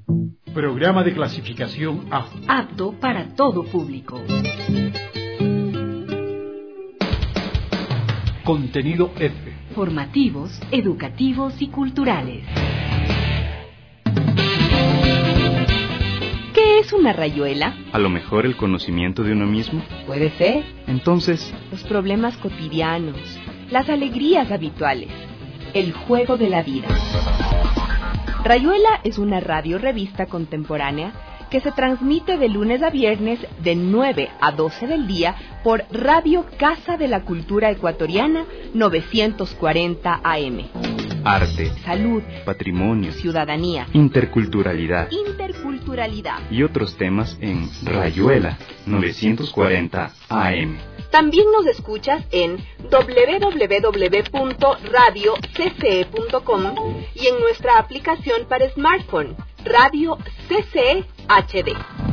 Programa de clasificación A. Apto para todo público. Contenido F. Formativos, educativos y culturales. ¿Qué es una rayuela? A lo mejor el conocimiento de uno mismo. Puede ser. Entonces, los problemas cotidianos, las alegrías habituales, el juego de la vida. Rayuela es una radio-revista contemporánea que se transmite de lunes a viernes de 9 a 12 del día por Radio Casa de la Cultura Ecuatoriana 940 AM. Arte, salud, patrimonio, ciudadanía, interculturalidad y otros temas en Rayuela 940 AM. También nos escuchas en www.radiocce.com y en nuestra aplicación para smartphone, Radio CCE HD.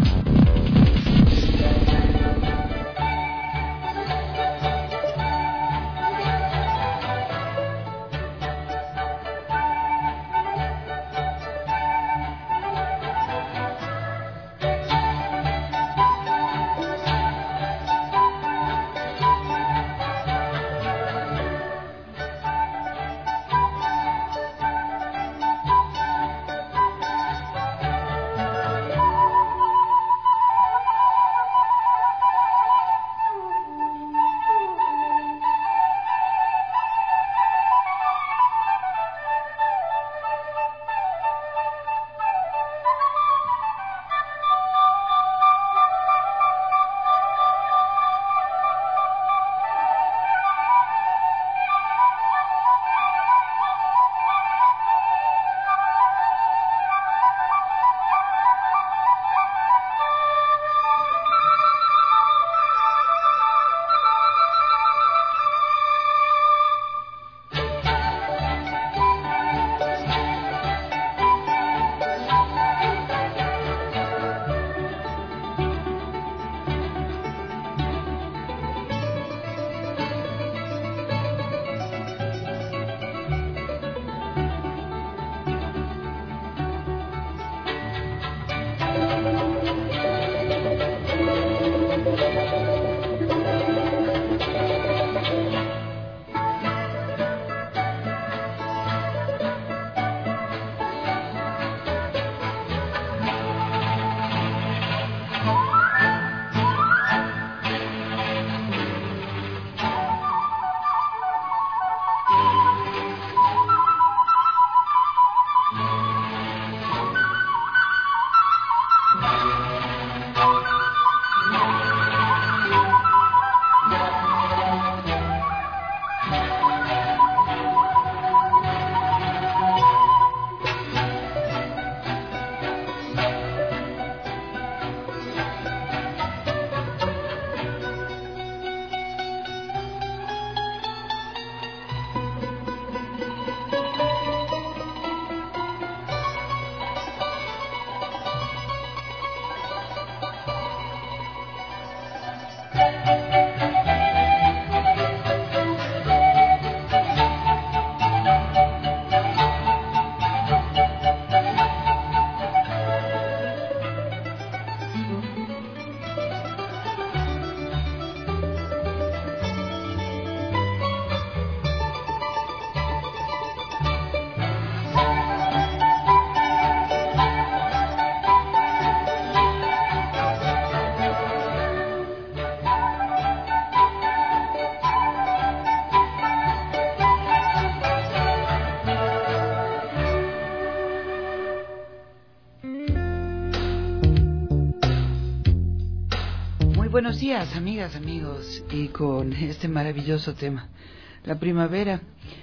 Buenos días, amigas, amigos, y con este maravilloso tema, la primavera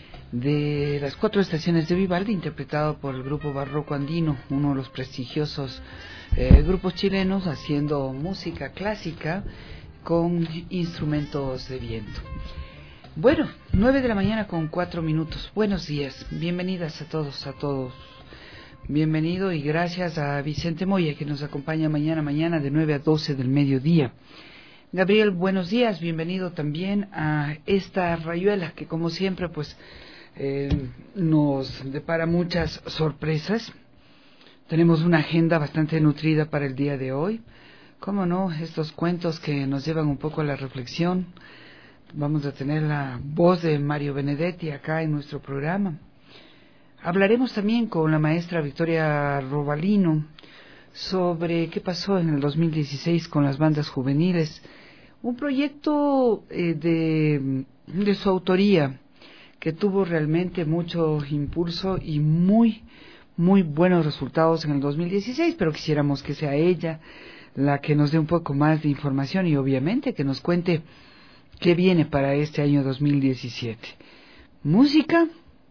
de las 4 estaciones de Vivaldi, interpretado por el grupo Barroco Andino, uno de los prestigiosos grupos chilenos haciendo música clásica con instrumentos de viento. Bueno, 9 de la mañana con 4 minutos. Buenos días, bienvenidas a todos. Bienvenido y gracias a Vicente Moya, que nos acompaña mañana de 9 a 12 del mediodía. Gabriel, buenos días, bienvenido también a esta rayuela que, como siempre, pues nos depara muchas sorpresas. Tenemos una agenda bastante nutrida para el día de hoy. Cómo no, estos cuentos que nos llevan un poco a la reflexión. Vamos a tener la voz de Mario Benedetti acá en nuestro programa. Hablaremos también con la maestra Victoria Robalino sobre qué pasó en el 2016 con las bandas juveniles. Un proyecto de su autoría que tuvo realmente mucho impulso y muy buenos resultados en el 2016, pero quisiéramos que sea ella la que nos dé un poco más de información y obviamente que nos cuente qué viene para este año 2017. Música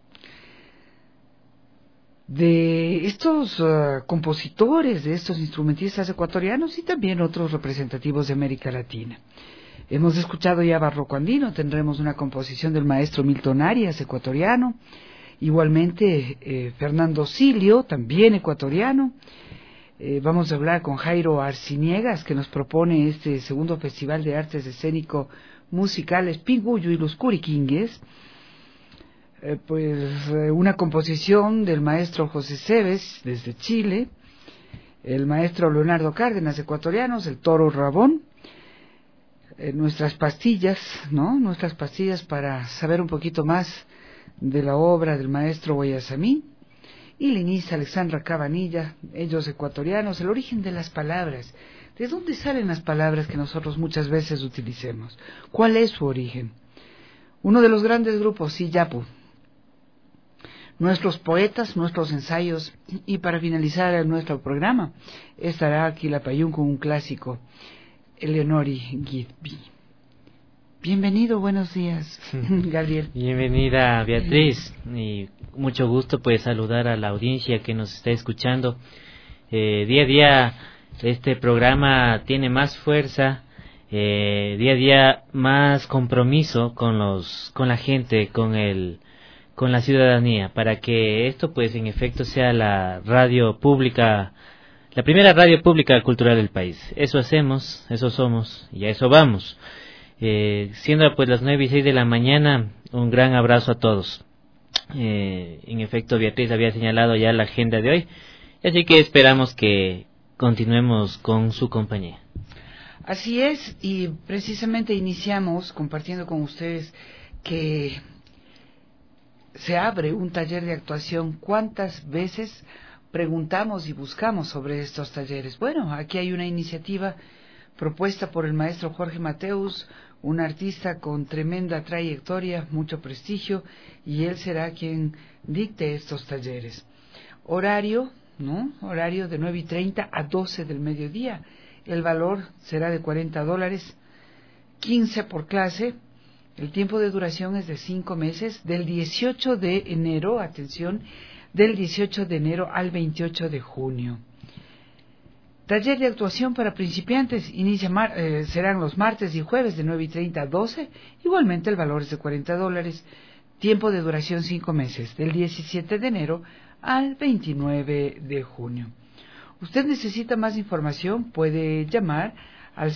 de estos compositores, de estos instrumentistas ecuatorianos y también otros representativos de América Latina. Hemos escuchado ya Barroco Andino, tendremos una composición del maestro Milton Arias, ecuatoriano. Igualmente Fernando Silio, también ecuatoriano. Vamos a hablar con Jairo Arciniegas, que nos propone este segundo Festival de Artes Escénico Musicales Pinguyo y los Curiquingues. Una composición del maestro José Cebes, desde Chile. El maestro Leonardo Cárdenas, ecuatorianos, el Toro Rabón. Nuestras pastillas, ¿no? Nuestras pastillas para saber un poquito más de la obra del maestro Guayasamín, y Liniza Alexandra Cabanilla, ellos ecuatorianos, el origen de las palabras. ¿De dónde salen las palabras que nosotros muchas veces utilicemos? ¿Cuál es su origen? Uno de los grandes grupos, Siyapu. Nuestros poetas, nuestros ensayos, y para finalizar nuestro programa, estará Quilapayún con un clásico, Eleonori Gidby. Bienvenido, buenos días, Gabriel. Bienvenida, Beatriz, y mucho gusto pues saludar a la audiencia que nos está escuchando. Día a día este programa tiene más fuerza, día a día más compromiso con la gente, con la ciudadanía, para que esto pues en efecto sea la radio pública, la primera radio pública cultural del país. Eso hacemos, eso somos y a eso vamos. Siendo pues las 9:06 de la mañana, un gran abrazo a todos. En efecto, Beatriz había señalado ya la agenda de hoy, así que esperamos que continuemos con su compañía. Así es, y precisamente iniciamos compartiendo con ustedes que se abre un taller de actuación. ¿Cuántas veces preguntamos y buscamos sobre estos talleres? Bueno, aquí hay una iniciativa propuesta por el maestro Jorge Mateus, un artista con tremenda trayectoria, mucho prestigio, y él será quien dicte estos talleres. Horario, ¿no? Horario de 9:30 a 12 del mediodía. El valor será de $40, 15 por clase. El tiempo de duración es de 5 meses, del 18 de enero, atención, del 18 de enero al 28 de junio. Taller de actuación para principiantes serán los martes y jueves de 9:30 a 12. Igualmente el valor es de $40. Tiempo de duración 5 meses, del 17 de enero al 29 de junio. Usted necesita más información, puede llamar al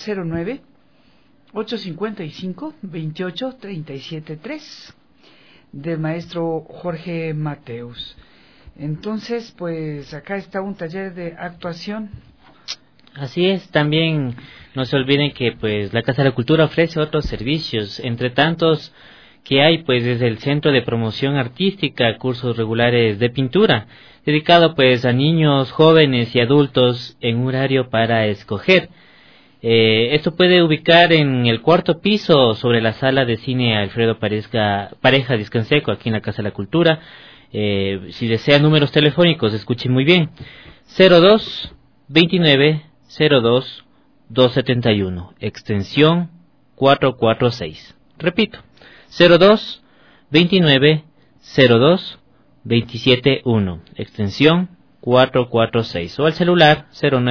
09-855-28-37-3 del maestro Jorge Mateus. Entonces, pues acá está un taller de actuación. Así es, también no se olviden que pues la Casa de la Cultura ofrece otros servicios, entre tantos que hay pues desde el Centro de Promoción Artística, cursos regulares de pintura, dedicado pues a niños, jóvenes y adultos en horario para escoger. Esto puede ubicar en el 4º piso sobre la sala de cine Alfredo Pareja Discanseco, aquí en la Casa de la Cultura. Si desea números telefónicos, escuchen muy bien, 02-29-02-271, extensión 446. Repito, 02-29-02-271, extensión 446, o al celular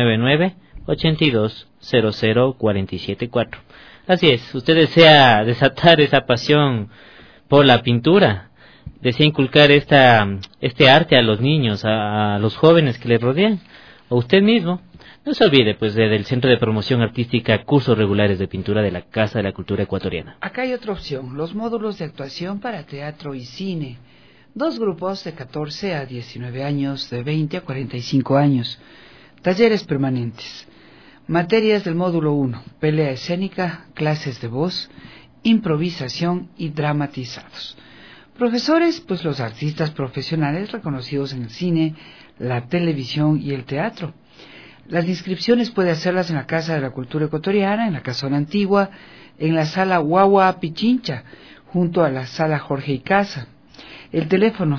099-8200-474. Así es, usted desea desatar esa pasión por la pintura, desea inculcar este arte a los niños, a los jóvenes que le rodean, o usted mismo. No se olvide pues del Centro de Promoción Artística, cursos regulares de pintura de la Casa de la Cultura Ecuatoriana. Acá hay otra opción, los módulos de actuación para teatro y cine. 2 grupos de 14 a 19 años, de 20 a 45 años. Talleres permanentes. Materias del módulo 1, pelea escénica, clases de voz, improvisación y dramatizados. Profesores, pues los artistas profesionales reconocidos en el cine, la televisión y el teatro. Las inscripciones puede hacerlas en la Casa de la Cultura Ecuatoriana, en la Casona Antigua, en la Sala Guagua Pichincha, junto a la Sala Jorge Icaza. El teléfono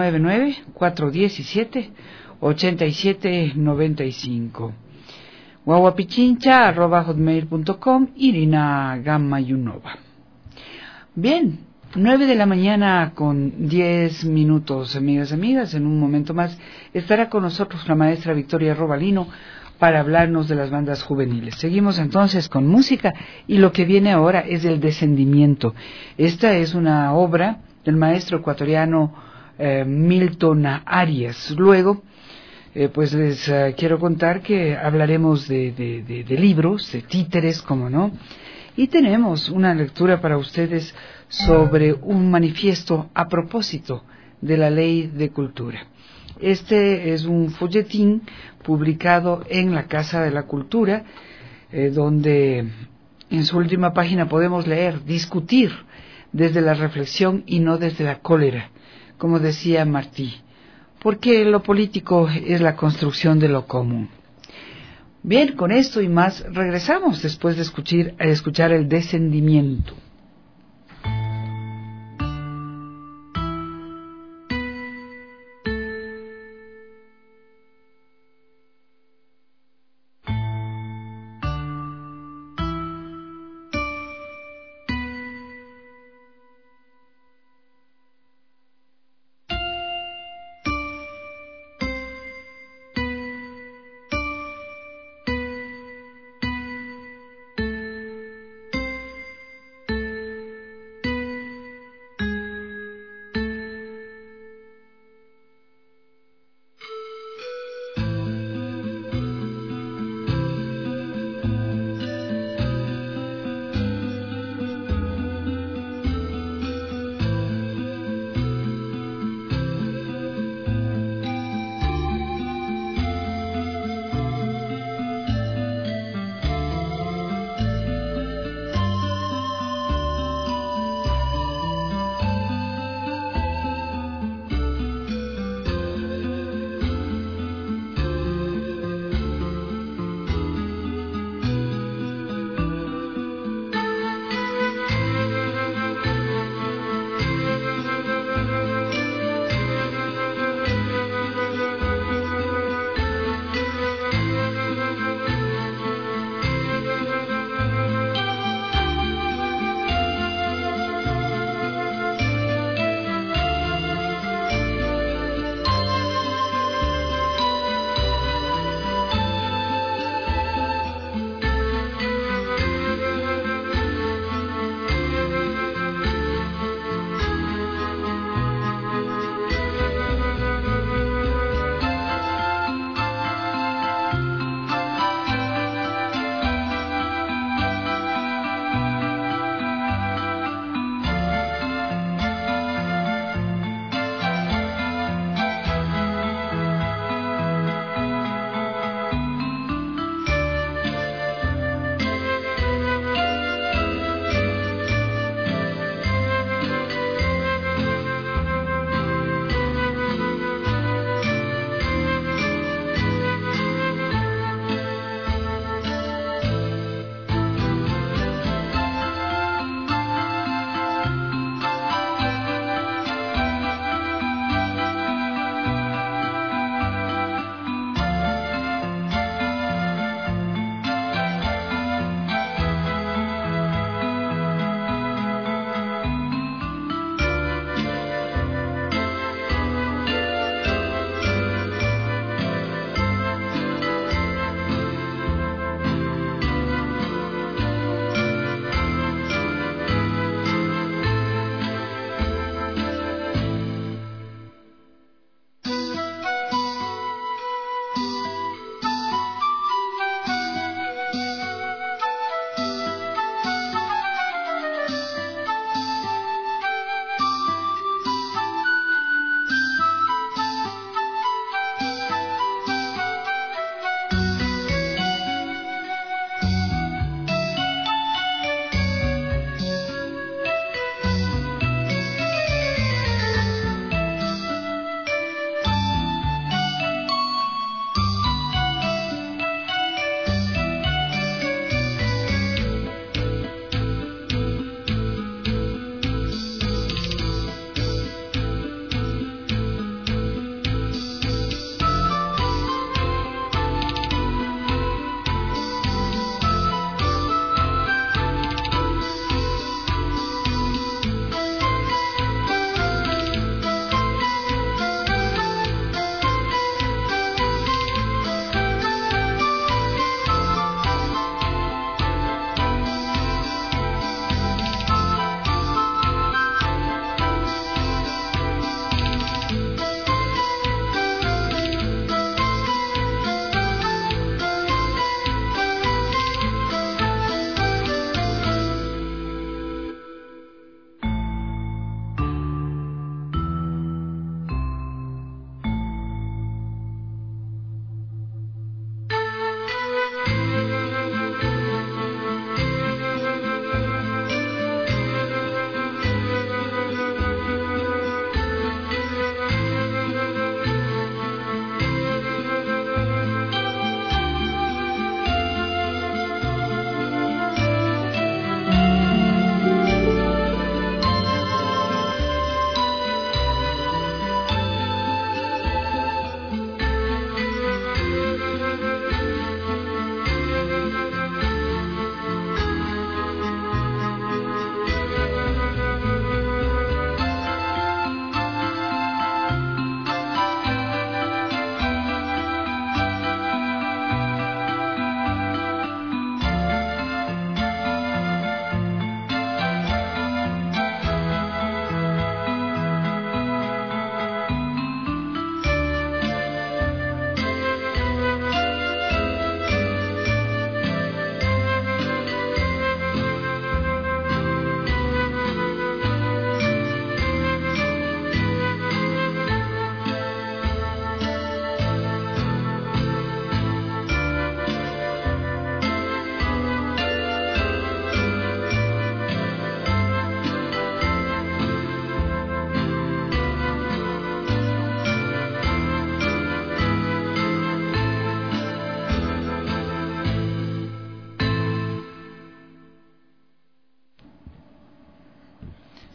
099-417-8795. guaguapichincha@hotmail.com. Irina Gamayunova. Bien, 9 de la mañana con 10 minutos, amigas. En un momento más estará con nosotros la maestra Victoria Robalino para hablarnos de las bandas juveniles. Seguimos entonces con música y lo que viene ahora es El Descendimiento. Esta es una obra del maestro ecuatoriano Milton Arias. Luego, pues les quiero contar que hablaremos de libros, de títeres, como no, y tenemos una lectura para ustedes sobre un manifiesto a propósito de la Ley de Cultura. Este es un folletín publicado en la Casa de la Cultura, donde en su última página podemos leer: discutir desde la reflexión y no desde la cólera, como decía Martí, porque lo político es la construcción de lo común. Bien, con esto y más regresamos después de escuchar El Descendimiento.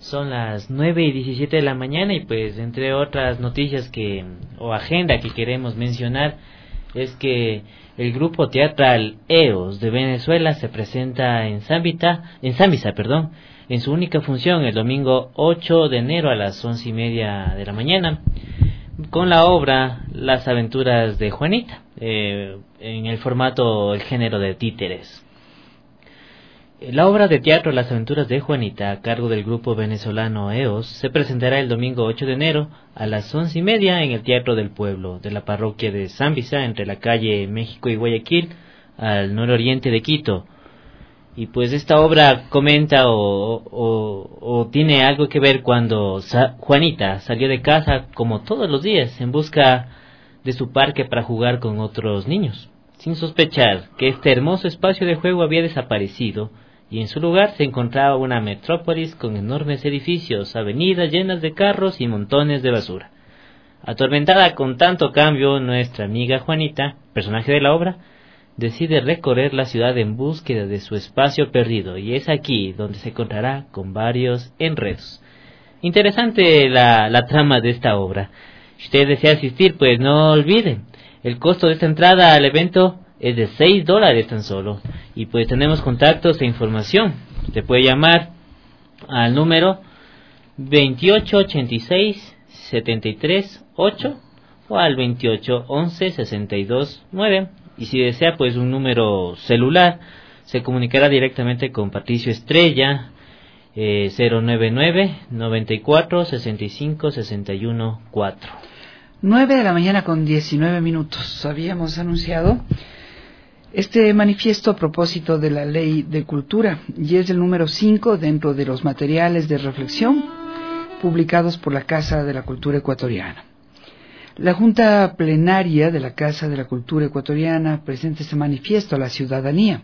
Son las 9:17 de la mañana y pues entre otras noticias o agenda que queremos mencionar es que el grupo teatral EOS de Venezuela se presenta en Zambisa, en su única función el domingo 8 de enero a las 11:30 de la mañana, con la obra Las aventuras de Juanita, en el formato, el género de títeres. La obra de teatro Las aventuras de Juanita, a cargo del grupo venezolano EOS, se presentará el domingo 8 de enero a las 11:30 en el Teatro del Pueblo de la parroquia de Zambisa, entre la calle México y Guayaquil, al nororiente de Quito. Y pues esta obra comenta o tiene algo que ver cuando Juanita salió de casa como todos los días en busca de su parque para jugar con otros niños, sin sospechar que este hermoso espacio de juego había desaparecido y en su lugar se encontraba una metrópolis con enormes edificios, avenidas llenas de carros y montones de basura. Atormentada con tanto cambio, nuestra amiga Juanita, personaje de la obra, decide recorrer la ciudad en búsqueda de su espacio perdido, y es aquí donde se encontrará con varios enredos. Interesante la trama de esta obra. Si usted desea asistir, pues no olviden, el costo de esta entrada al evento es de $6 tan solo. Y pues tenemos contactos e información. Usted puede llamar al número 2886-738 o al 2811-629. Y si desea pues un número celular, se comunicará directamente con Patricio Estrella, 099-94-65-61-4. 9 de la mañana con 19 minutos. Habíamos anunciado este manifiesto a propósito de la Ley de Cultura, y es el número 5 dentro de los materiales de reflexión publicados por la Casa de la Cultura Ecuatoriana. La Junta Plenaria de la Casa de la Cultura Ecuatoriana presenta este manifiesto a la ciudadanía.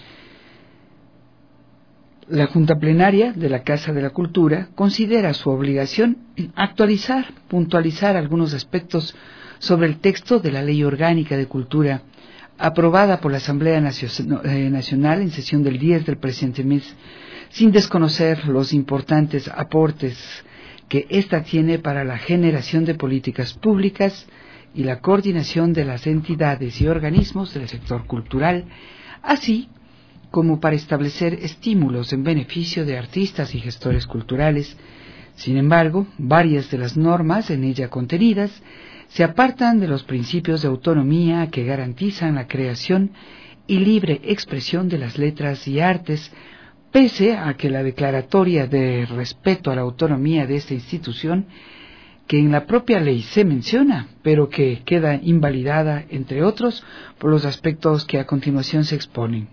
La Junta Plenaria de la Casa de la Cultura considera su obligación actualizar, puntualizar algunos aspectos sobre el texto de la Ley Orgánica de Cultura aprobada por la Asamblea Nacional en sesión del 10 del presente mes, sin desconocer los importantes aportes que ésta tiene para la generación de políticas públicas y la coordinación de las entidades y organismos del sector cultural, así como para establecer estímulos en beneficio de artistas y gestores culturales. Sin embargo, varias de las normas en ella contenidas se apartan de los principios de autonomía que garantizan la creación y libre expresión de las letras y artes, pese a que la declaratoria de respeto a la autonomía de esta institución, que en la propia ley se menciona, pero que queda invalidada, entre otros, por los aspectos que a continuación se exponen.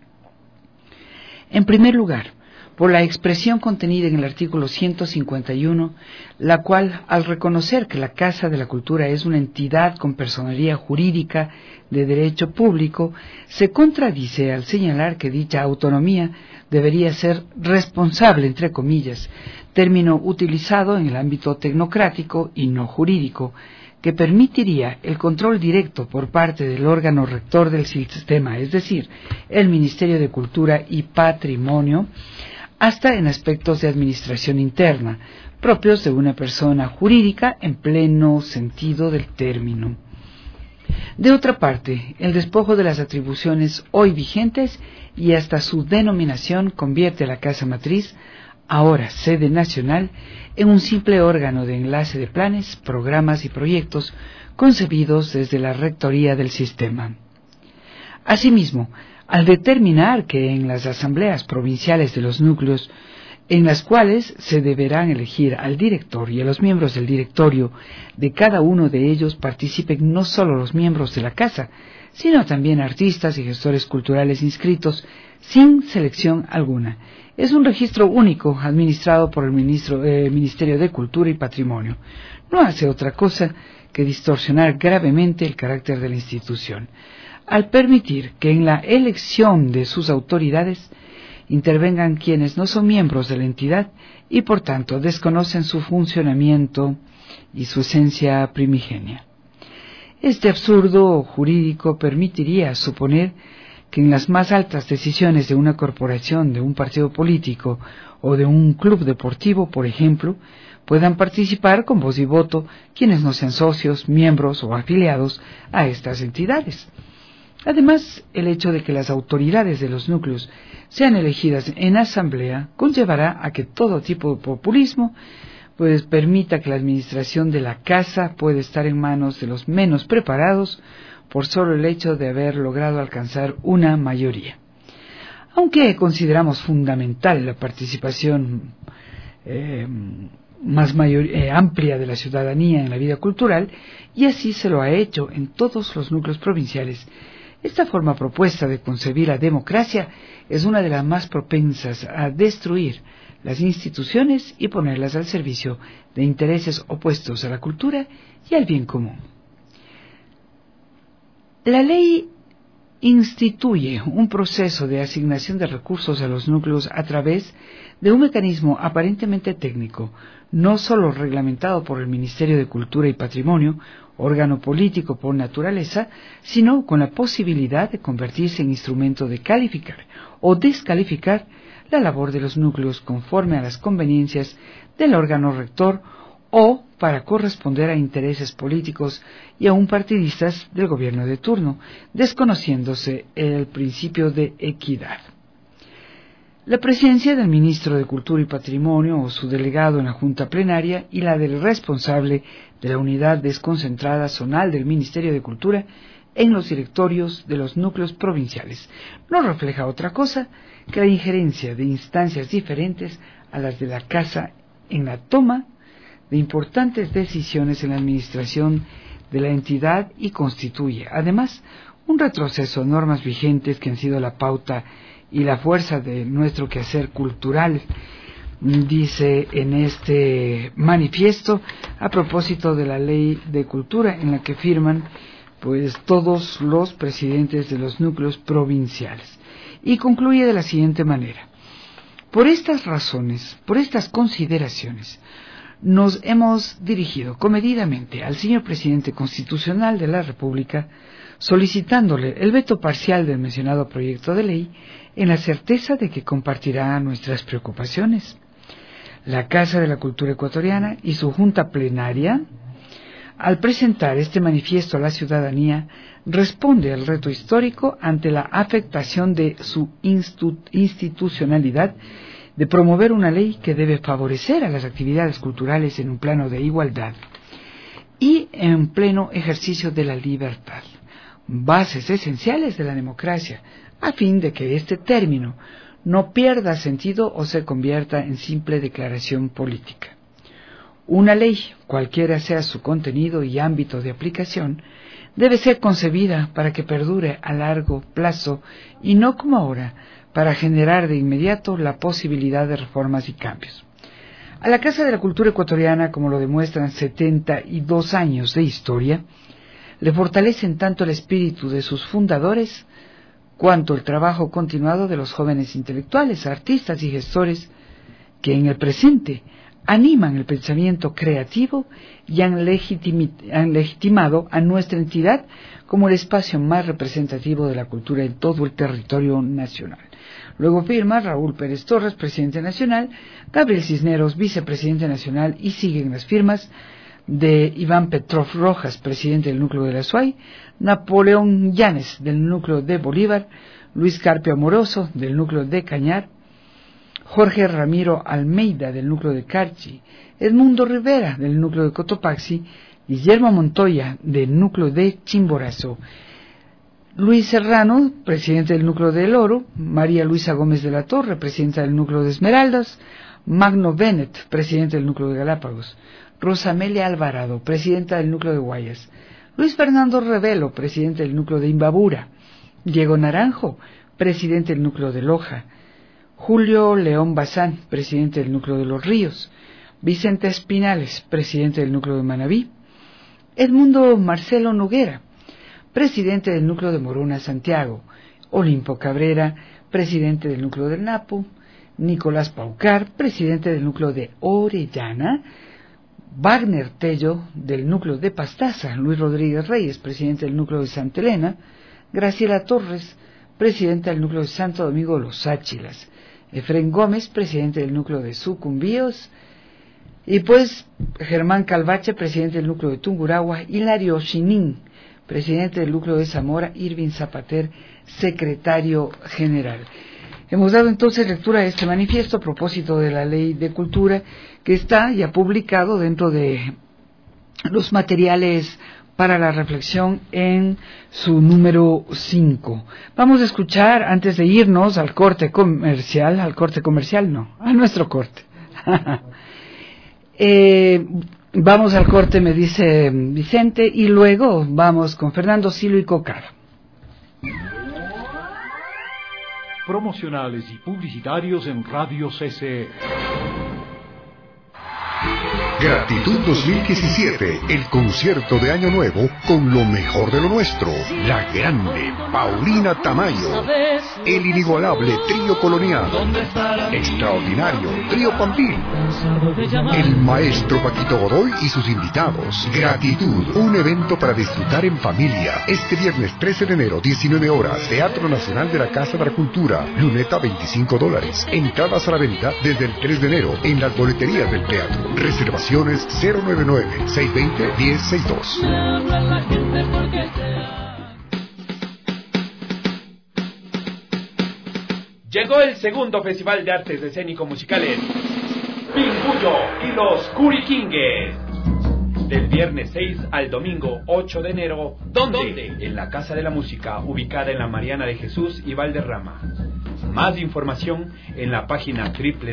En primer lugar, por la expresión contenida en el artículo 151, la cual, al reconocer que la Casa de la Cultura es una entidad con personería jurídica de derecho público, se contradice al señalar que dicha autonomía debería ser responsable, entre comillas, término utilizado en el ámbito tecnocrático y no jurídico, que permitiría el control directo por parte del órgano rector del sistema, es decir, el Ministerio de Cultura y Patrimonio, hasta en aspectos de administración interna, propios de una persona jurídica en pleno sentido del término. De otra parte, el despojo de las atribuciones hoy vigentes y hasta su denominación convierte a la Casa Matriz, ahora sede nacional, en un simple órgano de enlace de planes, programas y proyectos concebidos desde la rectoría del sistema. Asimismo, al determinar que en las asambleas provinciales de los núcleos, en las cuales se deberán elegir al director y a los miembros del directorio de cada uno de ellos, participen no solo los miembros de la casa, sino también artistas y gestores culturales inscritos sin selección alguna. Es un registro único administrado por el Ministerio de Cultura y Patrimonio. No hace otra cosa que distorsionar gravemente el carácter de la institución, al permitir que en la elección de sus autoridades intervengan quienes no son miembros de la entidad y por tanto desconocen su funcionamiento y su esencia primigenia. Este absurdo jurídico permitiría suponer que en las más altas decisiones de una corporación, de un partido político o de un club deportivo, por ejemplo, puedan participar con voz y voto quienes no sean socios, miembros o afiliados a estas entidades. Además, el hecho de que las autoridades de los núcleos sean elegidas en asamblea conllevará a que todo tipo de populismo permita que la administración de la casa pueda estar en manos de los menos preparados por solo el hecho de haber logrado alcanzar una mayoría. Aunque consideramos fundamental la participación amplia de la ciudadanía en la vida cultural, y así se lo ha hecho en todos los núcleos provinciales, esta forma propuesta de concebir la democracia es una de las más propensas a destruir las instituciones y ponerlas al servicio de intereses opuestos a la cultura y al bien común. La ley instituye un proceso de asignación de recursos a los núcleos a través de un mecanismo aparentemente técnico, no solo reglamentado por el Ministerio de Cultura y Patrimonio, órgano político por naturaleza, sino con la posibilidad de convertirse en instrumento de calificar o descalificar la labor de los núcleos conforme a las conveniencias del órgano rector o para corresponder a intereses políticos y aún partidistas del gobierno de turno, desconociéndose el principio de equidad. La presencia del ministro de Cultura y Patrimonio o su delegado en la Junta Plenaria y la del responsable de la unidad desconcentrada zonal del Ministerio de Cultura en los directorios de los núcleos provinciales no refleja otra cosa que la injerencia de instancias diferentes a las de la Casa en la toma de importantes decisiones en la administración de la entidad y constituye, además, un retroceso a normas vigentes que han sido la pauta y la fuerza de nuestro quehacer cultural, dice en este manifiesto a propósito de la Ley de Cultura en la que firman todos los presidentes de los núcleos provinciales. Y concluye de la siguiente manera: por estas razones, por estas consideraciones, nos hemos dirigido comedidamente al señor presidente constitucional de la República, solicitándole el veto parcial del mencionado proyecto de ley, en la certeza de que compartirá nuestras preocupaciones. La Casa de la Cultura Ecuatoriana y su Junta Plenaria, al presentar este manifiesto a la ciudadanía, responde al reto histórico ante la afectación de su institucionalidad de promover una ley que debe favorecer a las actividades culturales en un plano de igualdad y en pleno ejercicio de la libertad, bases esenciales de la democracia, a fin de que este término no pierda sentido o se convierta en simple declaración política. Una ley, cualquiera sea su contenido y ámbito de aplicación, debe ser concebida para que perdure a largo plazo y no como ahora, para generar de inmediato la posibilidad de reformas y cambios. A la Casa de la Cultura Ecuatoriana, como lo demuestran 72 años de historia, le fortalecen tanto el espíritu de sus fundadores cuanto el trabajo continuado de los jóvenes intelectuales, artistas y gestores que en el presente animan el pensamiento creativo y han legitimado a nuestra entidad como el espacio más representativo de la cultura en todo el territorio nacional. Luego firma Raúl Pérez Torres, presidente nacional, Gabriel Cisneros, vicepresidente nacional, y siguen las firmas de Iván Petrov Rojas, presidente del núcleo de la SUAY, Napoleón Llanes, del núcleo de Bolívar, Luis Carpio Amoroso, del núcleo de Cañar, Jorge Ramiro Almeida, del núcleo de Carchi, Edmundo Rivera, del núcleo de Cotopaxi, Guillermo Montoya, del núcleo de Chimborazo, Luis Serrano, presidente del núcleo de El Oro, María Luisa Gómez de la Torre, presidenta del núcleo de Esmeraldas, Magno Bennett, presidente del núcleo de Galápagos, Rosa Amelia Alvarado, presidenta del núcleo de Guayas, Luis Fernando Revelo, presidente del núcleo de Imbabura, Diego Naranjo, presidente del núcleo de Loja, Julio León Bazán, presidente del núcleo de Los Ríos, Vicente Espinales, presidente del núcleo de Manabí, Edmundo Marcelo Noguera, presidente del núcleo de Morona Santiago, Olimpo Cabrera, presidente del núcleo del Napo, Nicolás Paucar, presidente del núcleo de Orellana, Wagner Tello, del núcleo de Pastaza, Luis Rodríguez Reyes, presidente del núcleo de Santa Elena, Graciela Torres, presidente del núcleo de Santo Domingo Los Áchilas, Efrén Gómez, presidente del núcleo de Sucumbíos, y pues Germán Calvache, presidente del núcleo de Tungurahua, Hilario Chinín, presidente del núcleo de Zamora, Irving Zapater, secretario general. Hemos dado entonces lectura a este manifiesto a propósito de la Ley de Cultura, que está ya publicado dentro de los materiales para la reflexión en su número 5. Vamos a escuchar, antes de irnos al corte comercial, a nuestro corte. Vamos al corte, me dice Vicente, y luego vamos con Fernando Silo y Cocar. Promocionales y publicitarios en Radio CCE. Gratitud 2017, el concierto de Año Nuevo con lo mejor de lo nuestro. La grande Paulina Tamayo, el inigualable Trío Colonial, extraordinario Trío Pampín, el maestro Paquito Godoy y sus invitados. Gratitud, un evento para disfrutar en familia. Este viernes 13 de enero, 19 horas, Teatro Nacional de la Casa de la Cultura, luneta $25. Entradas a la venta desde el 3 de enero en las boleterías del teatro. Reservaciones 099-620-1062. Llegó el segundo Festival de Artes Escénico-Musicales Pingullo y los Curiquingues. Del viernes 6 al domingo 8 de enero. ¿Dónde? En la Casa de la Música, ubicada en la Mariana de Jesús y Valderrama. Más información en la página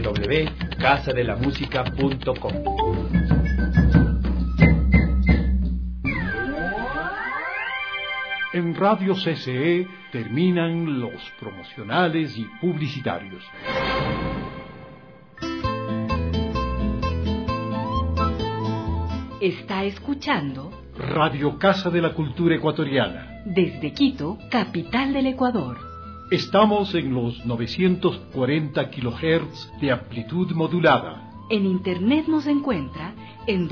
www.casadelamusica.com. En Radio CCE terminan los promocionales y publicitarios. Está escuchando Radio Casa de la Cultura Ecuatoriana. desde Quito, capital del Ecuador. Estamos en los 940 kHz de amplitud modulada. En internet nos encuentra en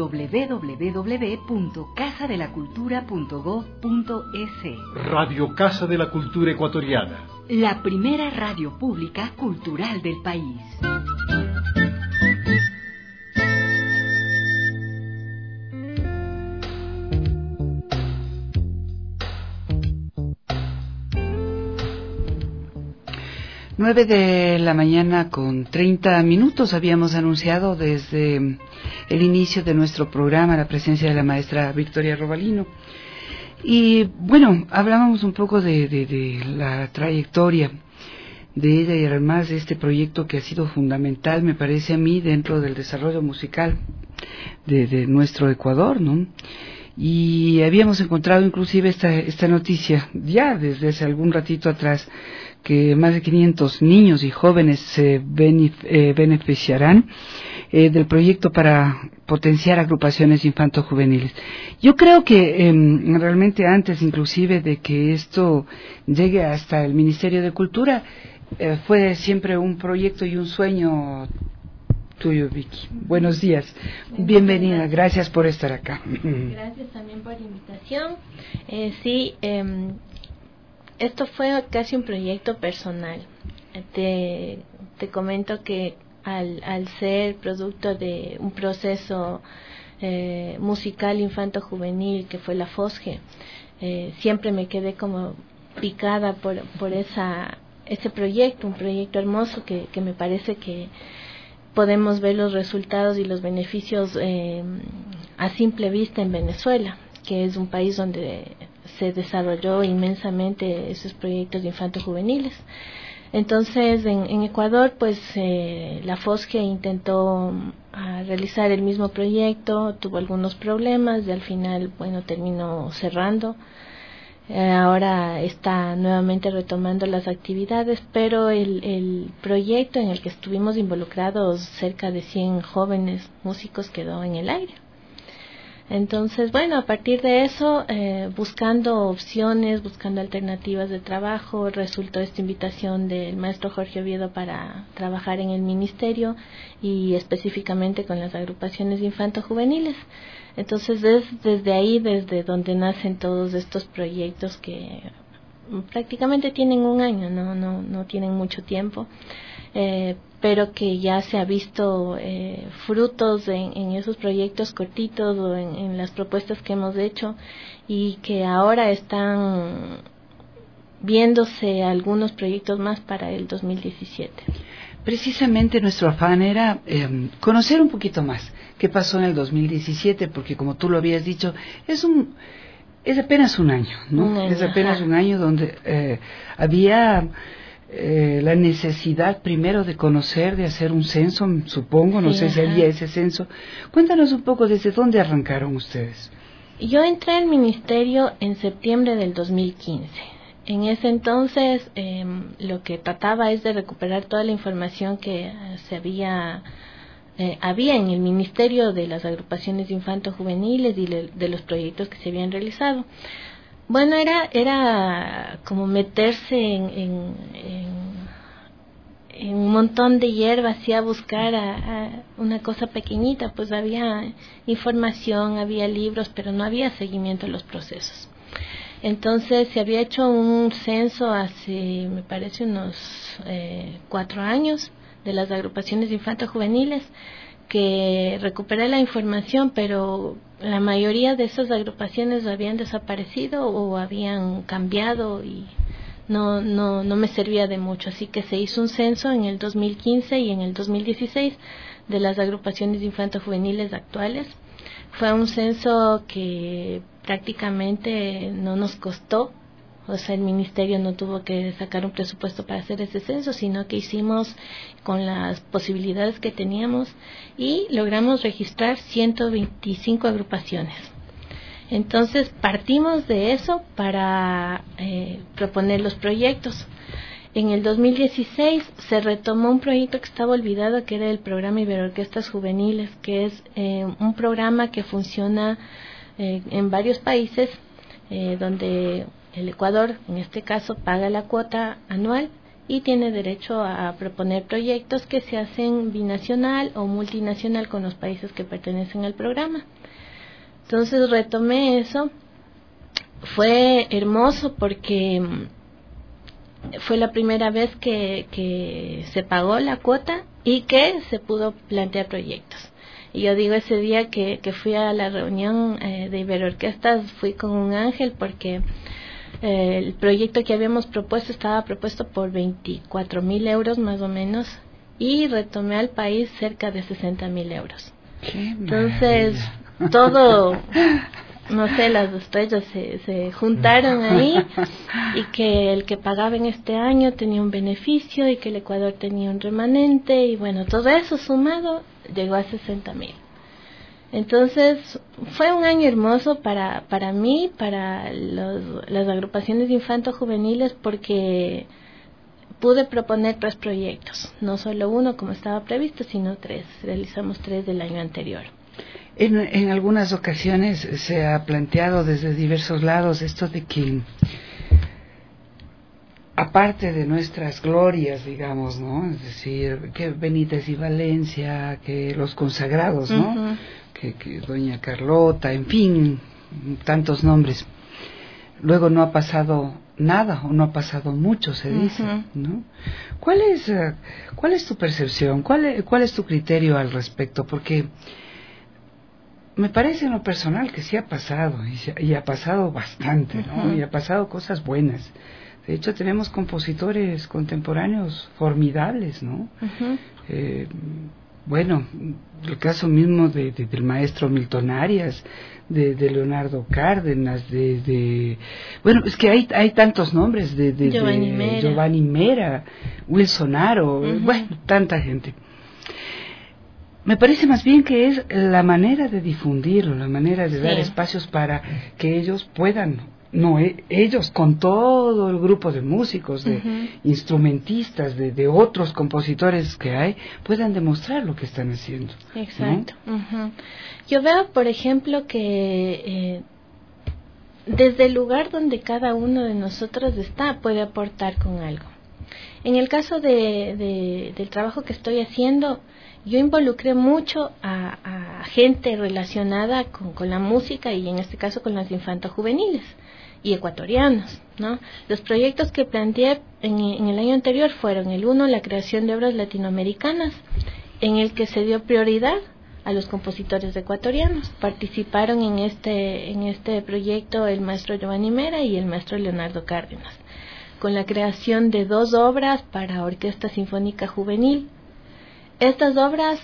www.casadelacultura.go.es. Radio Casa de la Cultura Ecuatoriana. La primera radio pública cultural del país. Nueve de la mañana con 30 minutos. Habíamos anunciado desde el inicio de nuestro programa la presencia de la maestra Victoria Robalino. Y bueno, hablábamos un poco de la trayectoria de ella y además de este proyecto que ha sido fundamental, me parece a mí, dentro del desarrollo musical de nuestro Ecuador, ¿no? Y habíamos encontrado inclusive esta noticia ya desde hace algún ratito atrás, que más de 500 niños y jóvenes se beneficiarán del proyecto para potenciar agrupaciones infanto-juveniles. Yo creo que realmente antes inclusive de que esto llegue hasta el Ministerio de Cultura, fue siempre un proyecto y un sueño tuyo, Vicky. Buenos días, bienvenida, gracias por estar acá. Gracias también por la invitación. Esto fue casi un proyecto personal. Te comento que al ser producto de un proceso musical infanto-juvenil que fue la FOSGE, siempre me quedé como picada por ese proyecto, un proyecto hermoso que me parece que podemos ver los resultados y los beneficios a simple vista en Venezuela, que es un país donde se desarrolló inmensamente esos proyectos de infanto-juveniles. Entonces, en Ecuador, pues la FOSGE intentó realizar el mismo proyecto, tuvo algunos problemas y al final, bueno, terminó cerrando. Ahora está nuevamente retomando las actividades, pero el proyecto en el que estuvimos involucrados, cerca de 100 jóvenes músicos, quedó en el aire. Entonces, bueno, a partir de eso, buscando opciones, buscando alternativas de trabajo, resultó esta invitación del maestro Jorge Oviedo para trabajar en el ministerio y específicamente con las agrupaciones infanto-juveniles. Entonces, desde ahí, desde donde nacen todos estos proyectos que prácticamente tienen un año, no tienen mucho tiempo, pero que ya se ha visto frutos en esos proyectos cortitos o en las propuestas que hemos hecho, y que ahora están viéndose algunos proyectos más para el 2017. Precisamente nuestro afán era conocer un poquito más qué pasó en el 2017, porque como tú lo habías dicho, es apenas un año, ¿no? Es apenas un año donde había la necesidad primero de conocer, de hacer un censo, supongo, no sé si había ese censo. Cuéntanos un poco desde dónde arrancaron ustedes. Yo entré al ministerio en septiembre del 2015. En ese entonces lo que trataba es de recuperar toda la información que había en el ministerio de las agrupaciones infanto-juveniles y de los proyectos que se habían realizado. Bueno, era como meterse en un montón de hierba, así a buscar a una cosa pequeñita. Pues había información, había libros, pero no había seguimiento de los procesos. Entonces se había hecho un censo hace, me parece, unos 4 años de las agrupaciones infanto-juveniles, que recuperé la información, pero la mayoría de esas agrupaciones habían desaparecido o habían cambiado y no me servía de mucho. Así que se hizo un censo en el 2015 y en el 2016 de las agrupaciones infanto-juveniles actuales. Fue un censo que prácticamente no nos costó, o sea, el ministerio no tuvo que sacar un presupuesto para hacer ese censo, sino que hicimos con las posibilidades que teníamos y logramos registrar 125 agrupaciones. Entonces partimos de eso para proponer los proyectos. En el 2016 se retomó un proyecto que estaba olvidado, que era el programa Iberoorquestas Juveniles, que es un programa que funciona en varios países, donde el Ecuador, en este caso, paga la cuota anual y tiene derecho a proponer proyectos que se hacen binacional o multinacional con los países que pertenecen al programa. Entonces retomé eso. Fue hermoso porque fue la primera vez que se pagó la cuota y que se pudo plantear proyectos. Y yo digo, ese día que fui a la reunión de Iberoorquestas, fui con un ángel, porque el proyecto que habíamos propuesto estaba propuesto por 24.000 euros más o menos, y retomé al país cerca de 60.000 euros. Entonces, todo, no sé, las estrellas se juntaron ahí, y que el que pagaba en este año tenía un beneficio y que el Ecuador tenía un remanente, y bueno, todo eso sumado llegó a 60.000. Entonces fue un año hermoso para mí, para las agrupaciones infanto-juveniles, porque pude proponer 3 proyectos, no solo uno como estaba previsto, sino 3. Realizamos 3 del año anterior. En algunas ocasiones se ha planteado desde diversos lados esto de que, aparte de nuestras glorias, digamos, ¿no? Es decir, que Benítez y Valencia, que los consagrados, ¿no? Uh-huh. Que Doña Carlota, en fin, tantos nombres. Luego no ha pasado nada, o no ha pasado mucho, se dice, uh-huh, ¿no? ¿Cuál es tu percepción? ¿Cuál es tu criterio al respecto? Porque me parece en lo personal que sí ha pasado, y ha pasado bastante, ¿no? Uh-huh. Y ha pasado cosas buenas. De hecho, tenemos compositores contemporáneos formidables, ¿no? Uh-huh. Bueno, el caso mismo del maestro Milton Arias, de Leonardo Cárdenas, bueno, es que hay tantos nombres, de Giovanni Mera, Wilson Aro, uh-huh, bueno, tanta gente. Me parece más bien que es la manera de difundirlo, la manera de dar espacios para que ellos puedan, ellos con todo el grupo de músicos, de uh-huh, instrumentistas, de otros compositores que hay, puedan demostrar lo que están haciendo. Exacto. ¿No? Uh-huh. Yo veo, por ejemplo, que desde el lugar donde cada uno de nosotros está, puede aportar con algo. En el caso del trabajo que estoy haciendo, yo involucré mucho a gente relacionada con la música, y en este caso con las infantojuveniles. y ecuatorianos, ¿no? Los proyectos que planteé en el año anterior fueron el uno, la creación de obras latinoamericanas, en el que se dio prioridad a los compositores ecuatorianos. Participaron en este proyecto el maestro Giovanni Mera y el maestro Leonardo Cárdenas, con la creación de 2 obras para Orquesta Sinfónica Juvenil. Estas obras,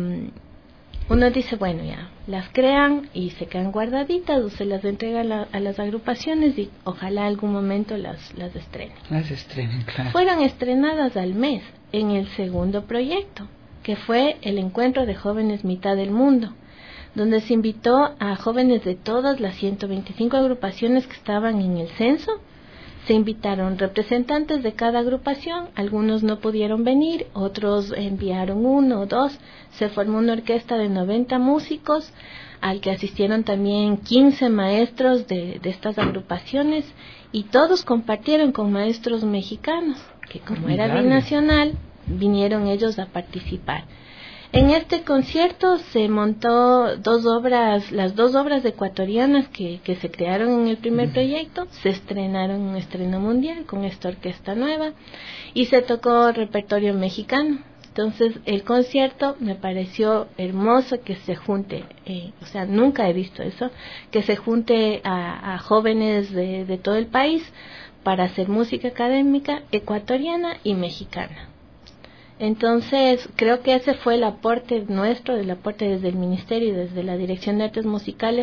uno dice, bueno, ya, las crean y se quedan guardaditas o se las entregan a las agrupaciones y ojalá algún momento las estrenen. Las estrenen, claro. Fueron estrenadas al mes en el segundo proyecto, que fue el Encuentro de Jóvenes Mitad del Mundo, donde se invitó a jóvenes de todas las 125 agrupaciones que estaban en el censo. Se invitaron representantes de cada agrupación, algunos no pudieron venir, otros enviaron 1 o 2, se formó una orquesta de 90 músicos, al que asistieron también 15 maestros de estas agrupaciones, y todos compartieron con maestros mexicanos, que como era binacional, vinieron ellos a participar. En este concierto se montó las 2 obras ecuatorianas que se crearon en el primer proyecto, se estrenaron en un estreno mundial con esta orquesta nueva y se tocó repertorio mexicano. Entonces el concierto me pareció hermoso que se junte, nunca he visto eso, que se junte a jóvenes de todo el país para hacer música académica ecuatoriana y mexicana. Entonces, creo que ese fue el aporte nuestro, el aporte desde el Ministerio y desde la Dirección de Artes Musicales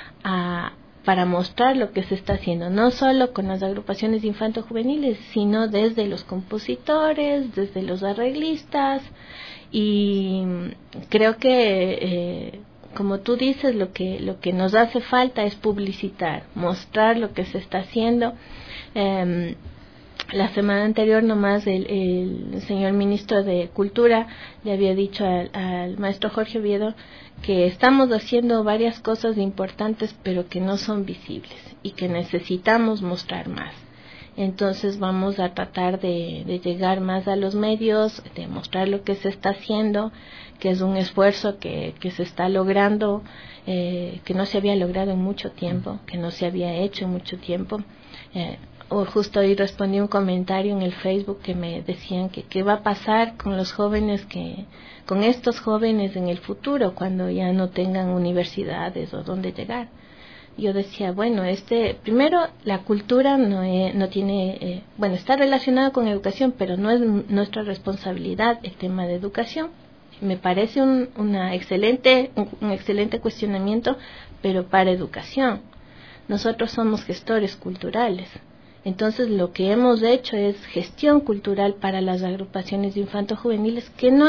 para mostrar lo que se está haciendo, no solo con las agrupaciones infanto-juveniles, sino desde los compositores, desde los arreglistas, y creo que, como tú dices, lo que nos hace falta es publicitar, mostrar lo que se está haciendo. La semana anterior nomás el señor ministro de Cultura le había dicho al maestro Jorge Oviedo que estamos haciendo varias cosas importantes pero que no son visibles y que necesitamos mostrar más. Entonces vamos a tratar de llegar más a los medios, de mostrar lo que se está haciendo, que es un esfuerzo que se está logrando, que no se había logrado en mucho tiempo, que no se había hecho en mucho tiempo. O justo hoy respondí un comentario en el Facebook que me decían que qué va a pasar con los jóvenes, con estos jóvenes en el futuro cuando ya no tengan universidades o dónde llegar. Yo decía, bueno, primero la cultura no tiene, está relacionada con educación, pero no es nuestra responsabilidad el tema de educación. Me parece un excelente cuestionamiento, pero para educación. Nosotros somos gestores culturales. Entonces lo que hemos hecho es gestión cultural para las agrupaciones infanto-juveniles que no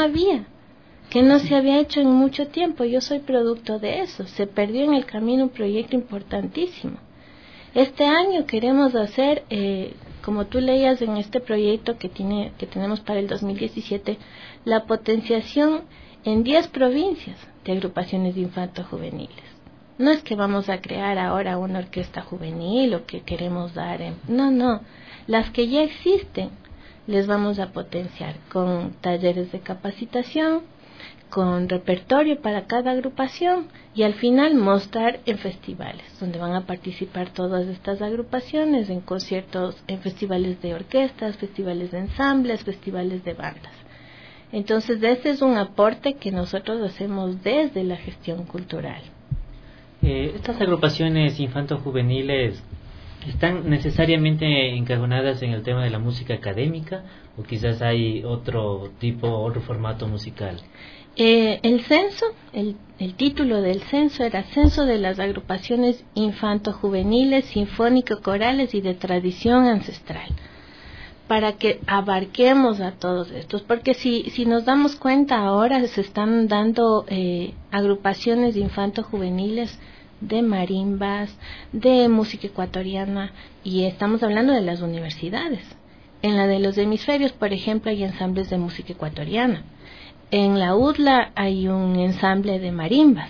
se había hecho en mucho tiempo. Yo soy producto de eso. Se perdió en el camino un proyecto importantísimo. Este año queremos hacer, como tú leías en este proyecto que tenemos para el 2017, la potenciación en 10 provincias de agrupaciones infanto-juveniles. No es que vamos a crear ahora una orquesta juvenil o que queremos dar. No. Las que ya existen les vamos a potenciar con talleres de capacitación, con repertorio para cada agrupación y al final mostrar en festivales, donde van a participar todas estas agrupaciones, en conciertos, en festivales de orquestas, festivales de ensambles, festivales de bandas. Entonces, ese es un aporte que nosotros hacemos desde la gestión cultural. Estas agrupaciones infanto-juveniles están necesariamente encajonadas en el tema de la música académica o quizás hay otro formato musical. El censo, el título del censo era Censo de las agrupaciones infanto-juveniles, sinfónico-corales y de tradición ancestral, para que abarquemos a todos estos, porque si nos damos cuenta ahora se están dando agrupaciones infanto-juveniles de marimbas, de música ecuatoriana, y estamos hablando de las universidades. En la de los hemisferios, por ejemplo, hay ensambles de música ecuatoriana. En la UDLA hay un ensamble de marimbas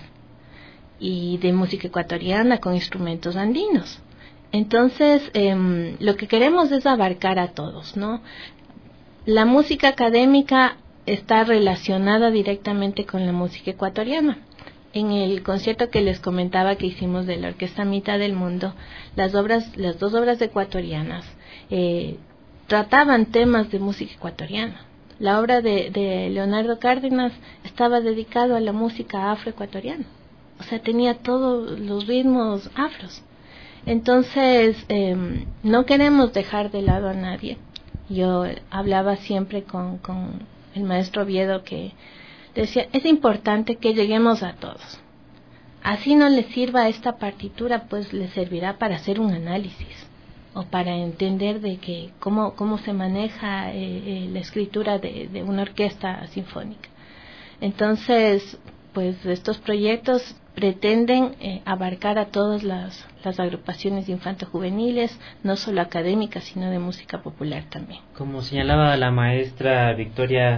y de música ecuatoriana con instrumentos andinos. Entonces, lo que queremos es abarcar a todos, ¿no? La música académica está relacionada directamente con la música ecuatoriana, en el concierto que les comentaba que hicimos de la Orquesta Mitad del Mundo, las dos obras ecuatorianas trataban temas de música ecuatoriana. La obra de Leonardo Cárdenas estaba dedicado a la música afroecuatoriana, o sea, tenía todos los ritmos afros. Entonces, no queremos dejar de lado a nadie. Yo hablaba siempre con el maestro Oviedo, que decía, es importante que lleguemos a todos. Así no les sirva esta partitura, pues les servirá para hacer un análisis o para entender de que cómo se maneja la escritura de una orquesta sinfónica. Entonces, pues estos proyectos pretenden abarcar a todas las agrupaciones infanto-juveniles, no solo académicas, sino de música popular también. Como señalaba la maestra Victoria,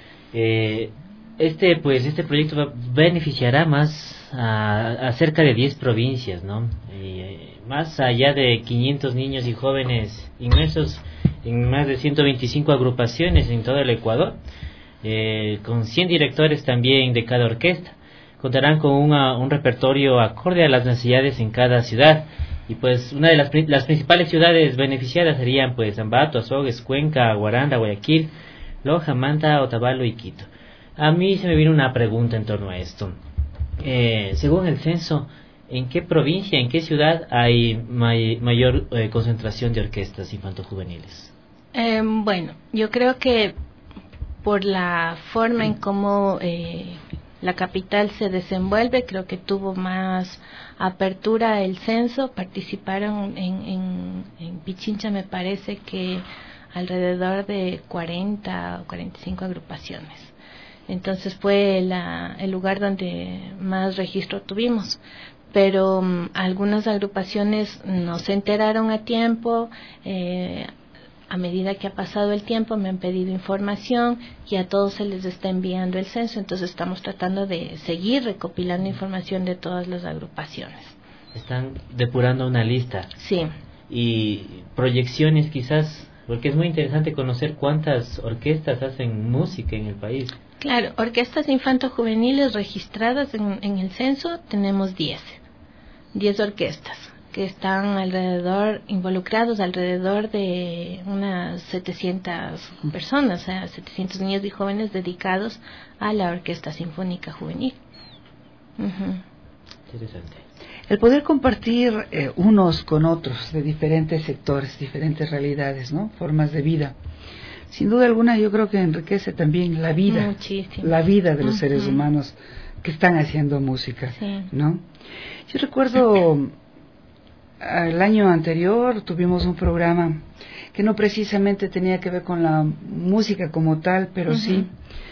este proyecto beneficiará más a cerca de 10 provincias, ¿no? Más allá de 500 niños y jóvenes inmersos en más de 125 agrupaciones en todo el Ecuador, con 100 directores también de cada orquesta. Contarán con un repertorio acorde a las necesidades en cada ciudad, y pues una de las principales ciudades beneficiadas serían pues Ambato, Azogues, Cuenca, Guaranda, Guayaquil, Loja, Manta, Otavalo y Quito. A mí se me viene una pregunta en torno a esto. Según el censo, ¿en qué provincia, en qué ciudad hay mayor concentración de orquestas infantojuveniles? Bueno, yo creo que por la forma en cómo la capital se desenvuelve, creo que tuvo más apertura el censo. Participaron en Pichincha, me parece que alrededor de 40 o 45 agrupaciones. Entonces fue el lugar donde más registro tuvimos. Pero algunas agrupaciones no se enteraron a tiempo. A medida que ha pasado el tiempo me han pedido información y a todos se les está enviando el censo, entonces estamos tratando de seguir recopilando información de todas las agrupaciones. Están depurando una lista. Sí. Y proyecciones quizás, porque es muy interesante conocer cuántas orquestas hacen música en el país. Claro, orquestas infanto-juveniles registradas en el censo tenemos 10 orquestas que están involucrados alrededor de unas 700 personas, o sea, 700 niños y jóvenes dedicados a la Orquesta Sinfónica Juvenil. Interesante. El poder compartir unos con otros de diferentes sectores, diferentes realidades, ¿no? Formas de vida. Sin duda alguna, yo creo que enriquece también la vida. Muchísimo. La vida de los seres humanos que están haciendo música, sí. ¿no? Yo recuerdo el año anterior tuvimos un programa que no precisamente tenía que ver con la música como tal, pero sí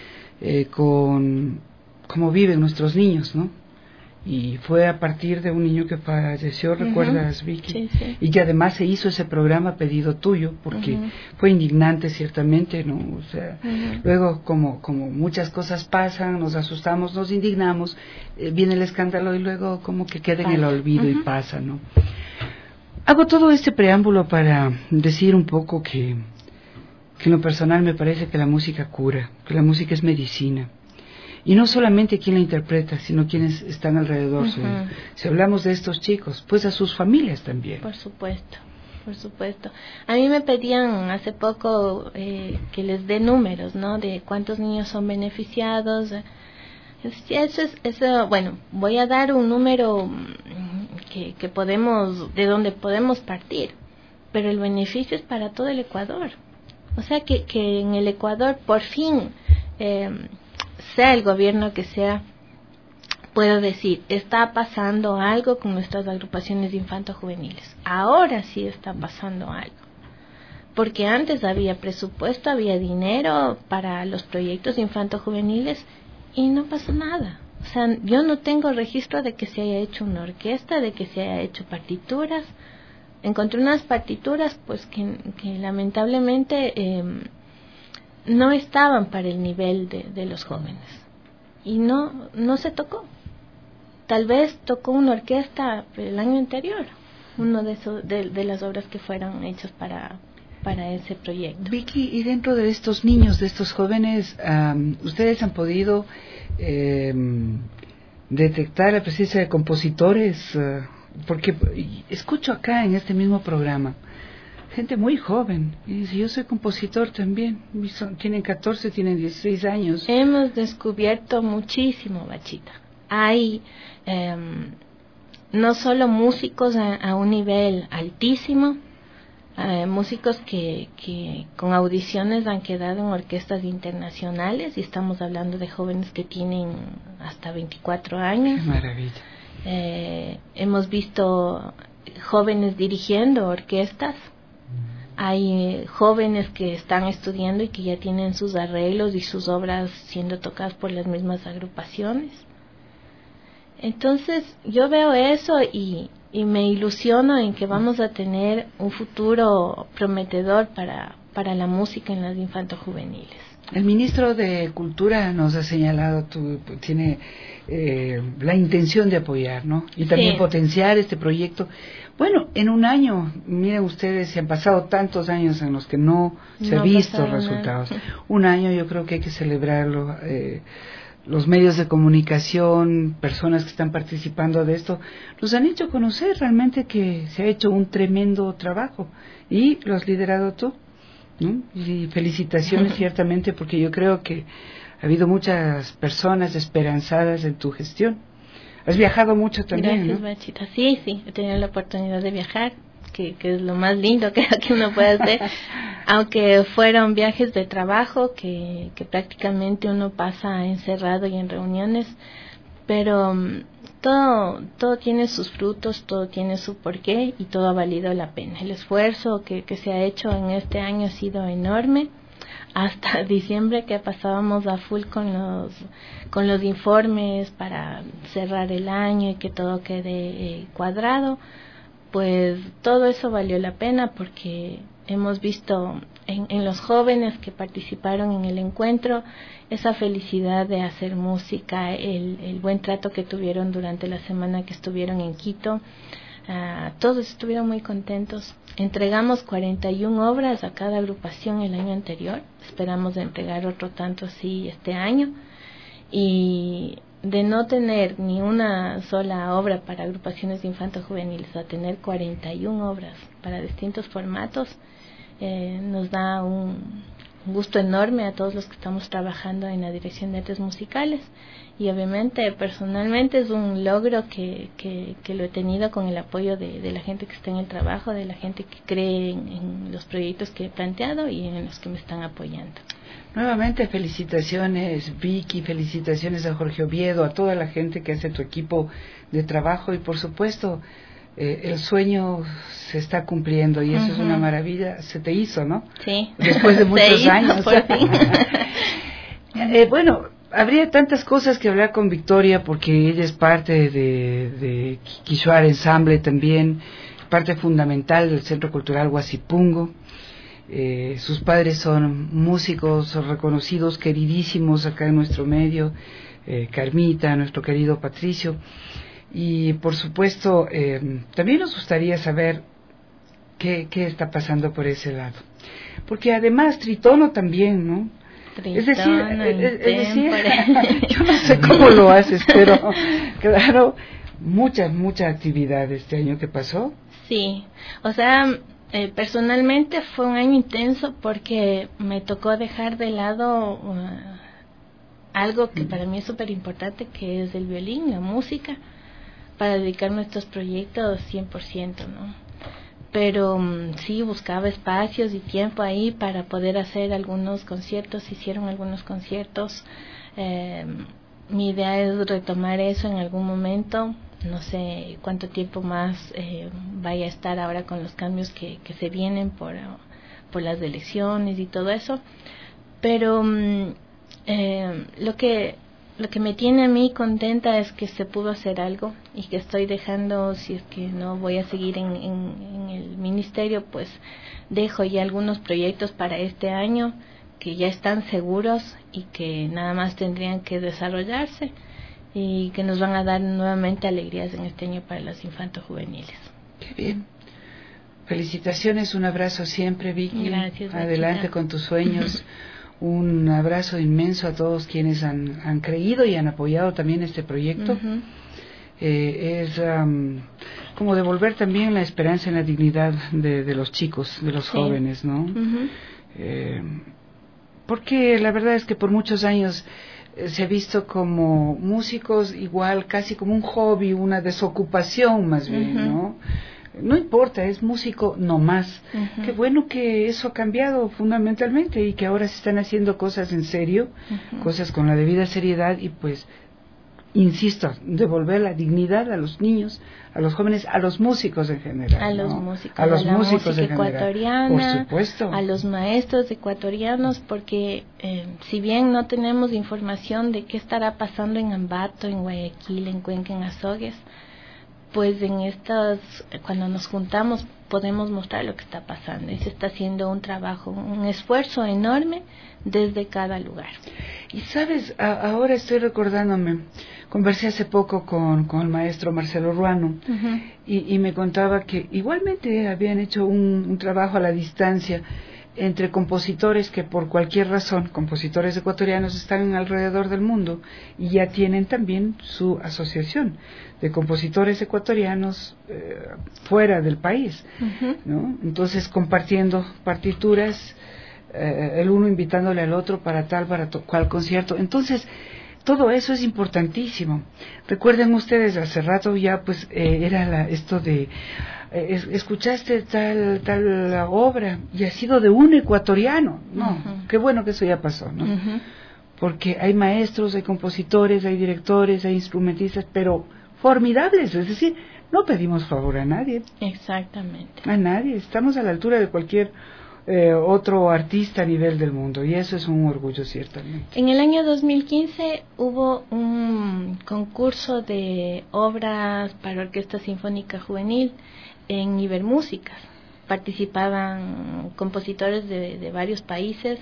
con cómo viven nuestros niños, ¿no? Y fue a partir de un niño que falleció, ¿recuerdas, Vicky? Sí, sí. Y que además se hizo ese programa a pedido tuyo, porque fue indignante ciertamente, ¿no? O sea, luego como muchas cosas pasan, nos asustamos, nos indignamos, viene el escándalo y luego como que queda en el olvido y pasa, ¿no? Hago todo este preámbulo para decir un poco que en lo personal me parece que la música cura, que la música es medicina. Y no solamente quien la interpreta, sino quienes están alrededor suyo. Si hablamos de estos chicos, pues a sus familias también. Por supuesto, por supuesto. A mí me pedían hace poco que les dé números, ¿no? De cuántos niños son beneficiados. Bueno, voy a dar un número que podemos, de donde podemos partir, pero el beneficio es para todo el Ecuador. O sea que en el Ecuador, por fin, sea el gobierno que sea, puedo decir, está pasando algo con nuestras agrupaciones de infanto-juveniles. Ahora sí está pasando algo. Porque antes había presupuesto, había dinero para los proyectos infanto-juveniles y no pasó nada. O sea, yo no tengo registro de que se haya hecho una orquesta, de que se haya hecho partituras. Encontré unas partituras pues que lamentablemente no estaban para el nivel de los jóvenes. Y no se tocó. Tal vez tocó una orquesta el año anterior, uno de las obras que fueron hechas para ese proyecto. Vicky, y dentro de estos niños, de estos jóvenes, ustedes han podido detectar la presencia de compositores, porque escucho acá en este mismo programa gente muy joven y dice, yo soy compositor también, tienen 14, tienen 16 años. Hemos descubierto muchísimo, Bachita. Hay no solo músicos a un nivel altísimo, músicos que con audiciones han quedado en orquestas internacionales, y estamos hablando de jóvenes que tienen hasta 24 años. ¡Qué maravilla! Hemos visto jóvenes dirigiendo orquestas. Hay jóvenes que están estudiando y que ya tienen sus arreglos y sus obras siendo tocadas por las mismas agrupaciones. Entonces yo veo eso y me ilusiono en que vamos a tener un futuro prometedor para la música en las infantojuveniles. El ministro de Cultura nos ha señalado, tiene la intención de apoyar, ¿no? Y también potenciar este proyecto. Bueno, en un año, miren ustedes, se han pasado tantos años en los que no se han visto resultados. Un año yo creo que hay que celebrarlo. Los medios de comunicación, personas que están participando de esto, nos han hecho conocer realmente que se ha hecho un tremendo trabajo y lo has liderado tú, ¿no? Y felicitaciones ciertamente, porque yo creo que ha habido muchas personas esperanzadas en tu gestión. Has viajado mucho también, Gracias, ¿no? Bachita. Sí, he tenido la oportunidad de viajar, que es lo más lindo que uno puede hacer, aunque fueron viajes de trabajo que prácticamente uno pasa encerrado y en reuniones, pero todo tiene sus frutos, todo tiene su porqué y todo ha valido la pena. El esfuerzo que se ha hecho en este año ha sido enorme. Hasta diciembre, que pasábamos a full con los informes para cerrar el año y que todo quede cuadrado, pues todo eso valió la pena, porque hemos visto en los jóvenes que participaron en el encuentro esa felicidad de hacer música, el buen trato que tuvieron durante la semana que estuvieron en Quito. Todos estuvieron muy contentos. Entregamos 41 obras a cada agrupación el año anterior. Esperamos entregar otro tanto así este año. Y de no tener ni una sola obra para agrupaciones de infantojuveniles a tener 41 obras para distintos formatos, nos da un gusto enorme a todos los que estamos trabajando en la dirección de artes musicales. Y obviamente personalmente es un logro que lo he tenido con el apoyo de la gente que está en el trabajo, de la gente que cree en los proyectos que he planteado y en los que me están apoyando. Nuevamente felicitaciones, Vicky, felicitaciones a Jorge Oviedo, a toda la gente que hace tu equipo de trabajo, y por supuesto el sueño se está cumpliendo y eso es una maravilla. Se te hizo, ¿no? Sí. Después de muchos años. Por fin. Bueno, habría tantas cosas que hablar con Victoria, porque ella es parte de Quishuar Ensamble también, parte fundamental del Centro Cultural Huasipungo. Sus padres son músicos reconocidos, queridísimos acá en nuestro medio, Carmita, nuestro querido Patricio, y por supuesto también nos gustaría saber qué está pasando por ese lado, porque además Tritono también, ¿no? Es decir, yo no sé cómo lo haces, pero claro, mucha actividad este año que pasó. Sí, o sea, personalmente fue un año intenso porque me tocó dejar de lado algo que para mí es súper importante, que es el violín, la música, para dedicarme a estos proyectos 100%, ¿no? Pero sí buscaba espacios y tiempo ahí para poder hacer algunos conciertos. Hicieron algunos conciertos. Mi idea es retomar eso en algún momento. No sé cuánto tiempo más vaya a estar ahora con los cambios que se vienen por las elecciones y todo eso. Pero lo que me tiene a mí contenta es que se pudo hacer algo y que estoy dejando, si es que no voy a seguir en el ministerio, pues dejo ya algunos proyectos para este año que ya están seguros y que nada más tendrían que desarrollarse y que nos van a dar nuevamente alegrías en este año para las infantojuveniles. Qué bien. Felicitaciones, un abrazo siempre, Vicky. Gracias. Adelante Bachita. con tus sueños. Un abrazo inmenso a todos quienes han creído y han apoyado también este proyecto. Es como devolver también la esperanza en la dignidad de los chicos, de los jóvenes, ¿no? Porque la verdad es que por muchos años se ha visto como músicos igual, casi como un hobby, una desocupación más bien, ¿no? No importa, es músico no más. Qué bueno que eso ha cambiado fundamentalmente y que ahora se están haciendo cosas en serio, cosas con la debida seriedad y pues, insisto, devolver la dignidad a los niños, a los jóvenes, a los músicos en general. A los ¿no? músicos, a los la músicos música en general. ecuatoriana, por supuesto. A los maestros ecuatorianos, porque si bien no tenemos información de qué estará pasando en Ambato, en Guayaquil, en Cuenca, en Azogues, pues cuando nos juntamos podemos mostrar lo que está pasando y se está haciendo un trabajo, un esfuerzo enorme desde cada lugar. Y sabes, ahora estoy recordándome, conversé hace poco con el maestro Marcelo Ruano y me contaba que igualmente habían hecho un trabajo a la distancia entre compositores que por cualquier razón, compositores ecuatorianos, están alrededor del mundo y ya tienen también su asociación de compositores ecuatorianos fuera del país, ¿no? Entonces compartiendo partituras, el uno invitándole al otro para cual concierto. Entonces todo eso es importantísimo. Recuerden ustedes, hace rato ya pues era esto de escuchaste tal obra y ha sido de un ecuatoriano. No, qué bueno que eso ya pasó, ¿no? Porque hay maestros, hay compositores, hay directores, hay instrumentistas, pero formidables, es decir, no pedimos favor a nadie. Exactamente. A nadie, estamos a la altura de cualquier otro artista a nivel del mundo y eso es un orgullo ciertamente. En el año 2015 hubo un concurso de obras para orquesta sinfónica juvenil en Ibermúsicas. Participaban compositores de varios países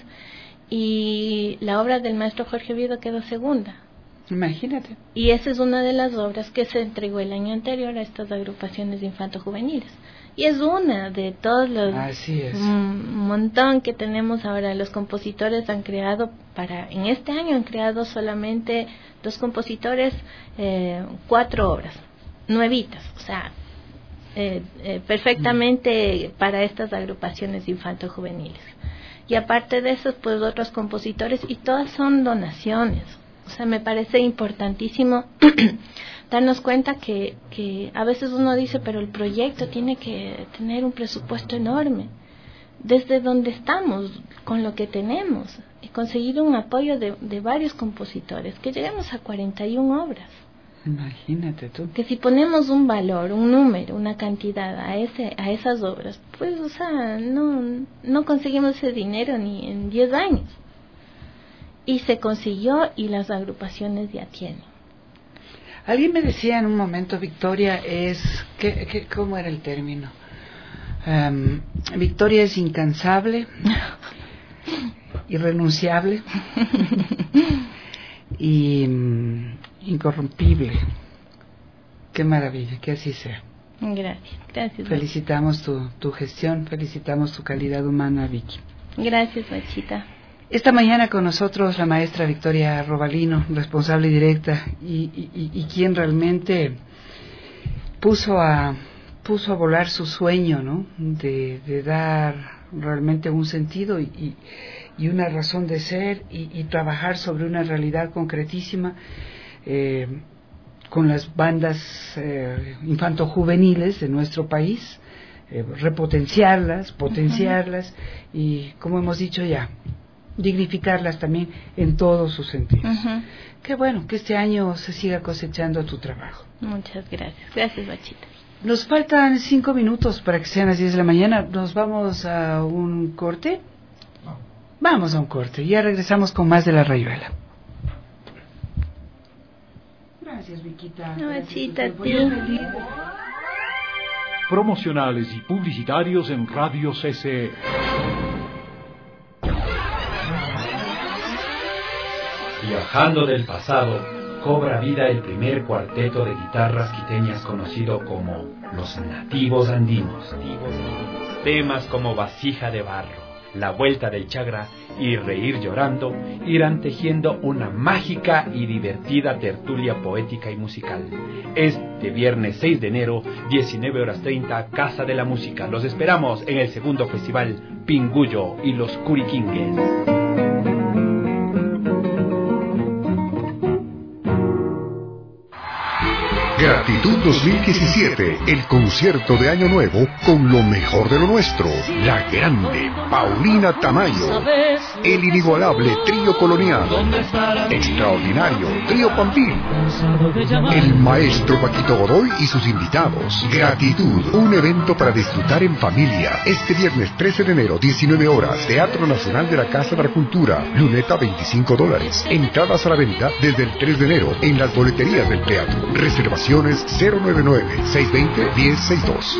y la obra del maestro Jorge Vido quedó segunda. Imagínate. Y esa es una de las obras que se entregó el año anterior a estas agrupaciones de infanto-juveniles. Y es una de todos los montón que tenemos ahora. Los compositores han creado, en este año han creado solamente 2 compositores, 4 obras, nuevitas, o sea, perfectamente para estas agrupaciones infanto-juveniles. Y aparte de eso, pues otros compositores, y todas son donaciones. O sea, me parece importantísimo darnos cuenta que a veces uno dice, pero el proyecto tiene que tener un presupuesto enorme. Desde donde estamos, con lo que tenemos, y conseguir un apoyo de varios compositores, que lleguemos a 41 obras. Imagínate tú. Que si ponemos un valor, un número, una cantidad a esas obras, pues, o sea, no conseguimos ese dinero ni en 10 años. Y se consiguió y las agrupaciones ya tienen. Alguien me decía en un momento, Victoria ¿cómo era el término? Victoria es incansable, irrenunciable y incorrompible. Qué maravilla, que así sea. Gracias. Felicitamos tu gestión, felicitamos tu calidad humana, Vicky. Gracias, Bachita. Esta mañana con nosotros la maestra Victoria Robalino, responsable directa y quien realmente puso a volar su sueño, ¿no? De dar realmente un sentido y una razón de ser y trabajar sobre una realidad concretísima con las bandas infanto-juveniles de nuestro país, potenciarlas y, como hemos dicho ya, dignificarlas también en todos sus sentidos. Qué bueno que este año se siga cosechando tu trabajo. Muchas gracias. Gracias, Bachita. Nos faltan 5 minutos para que sean las 10 de la mañana. ¿Nos vamos a un corte? Vamos a un corte. Ya regresamos con más de La Rayuela. Gracias, Viquita. Bachita, a ti. Promocionales y publicitarios en Radio CCE. Viajando del pasado, cobra vida el primer cuarteto de guitarras quiteñas conocido como Los Nativos Andinos. Temas como Vasija de Barro, la vuelta del Chagra y reír llorando irán tejiendo una mágica y divertida tertulia poética y musical. Este viernes 6 de enero, 19:30, Casa de la Música. Los esperamos en el segundo festival Pingullo y los Curiquingues. Gratitud 2017, el concierto de Año Nuevo con lo mejor de lo nuestro. La grande Paulina Tamayo, el inigualable trío colonial, extraordinario trío Pampín, el maestro Paquito Godoy y sus invitados. Gratitud, un evento para disfrutar en familia. Este viernes 13 de enero, 19 horas, Teatro Nacional de la Casa de la Cultura, luneta $25. Entradas a la venta desde el 3 de enero en las boleterías del teatro. Reservación 099-620-1062.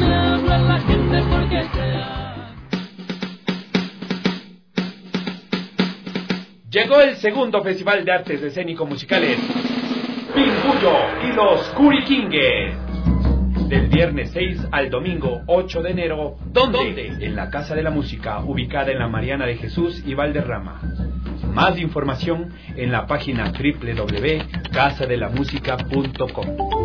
Llegó el segundo Festival de Artes Escénico-Musicales Pingullo y los Curiquingues. Del viernes 6 al domingo 8 de enero. ¿Dónde? En la Casa de la Música, ubicada en la Mariana de Jesús y Valderrama. Más información en la página www.casadelamusica.com.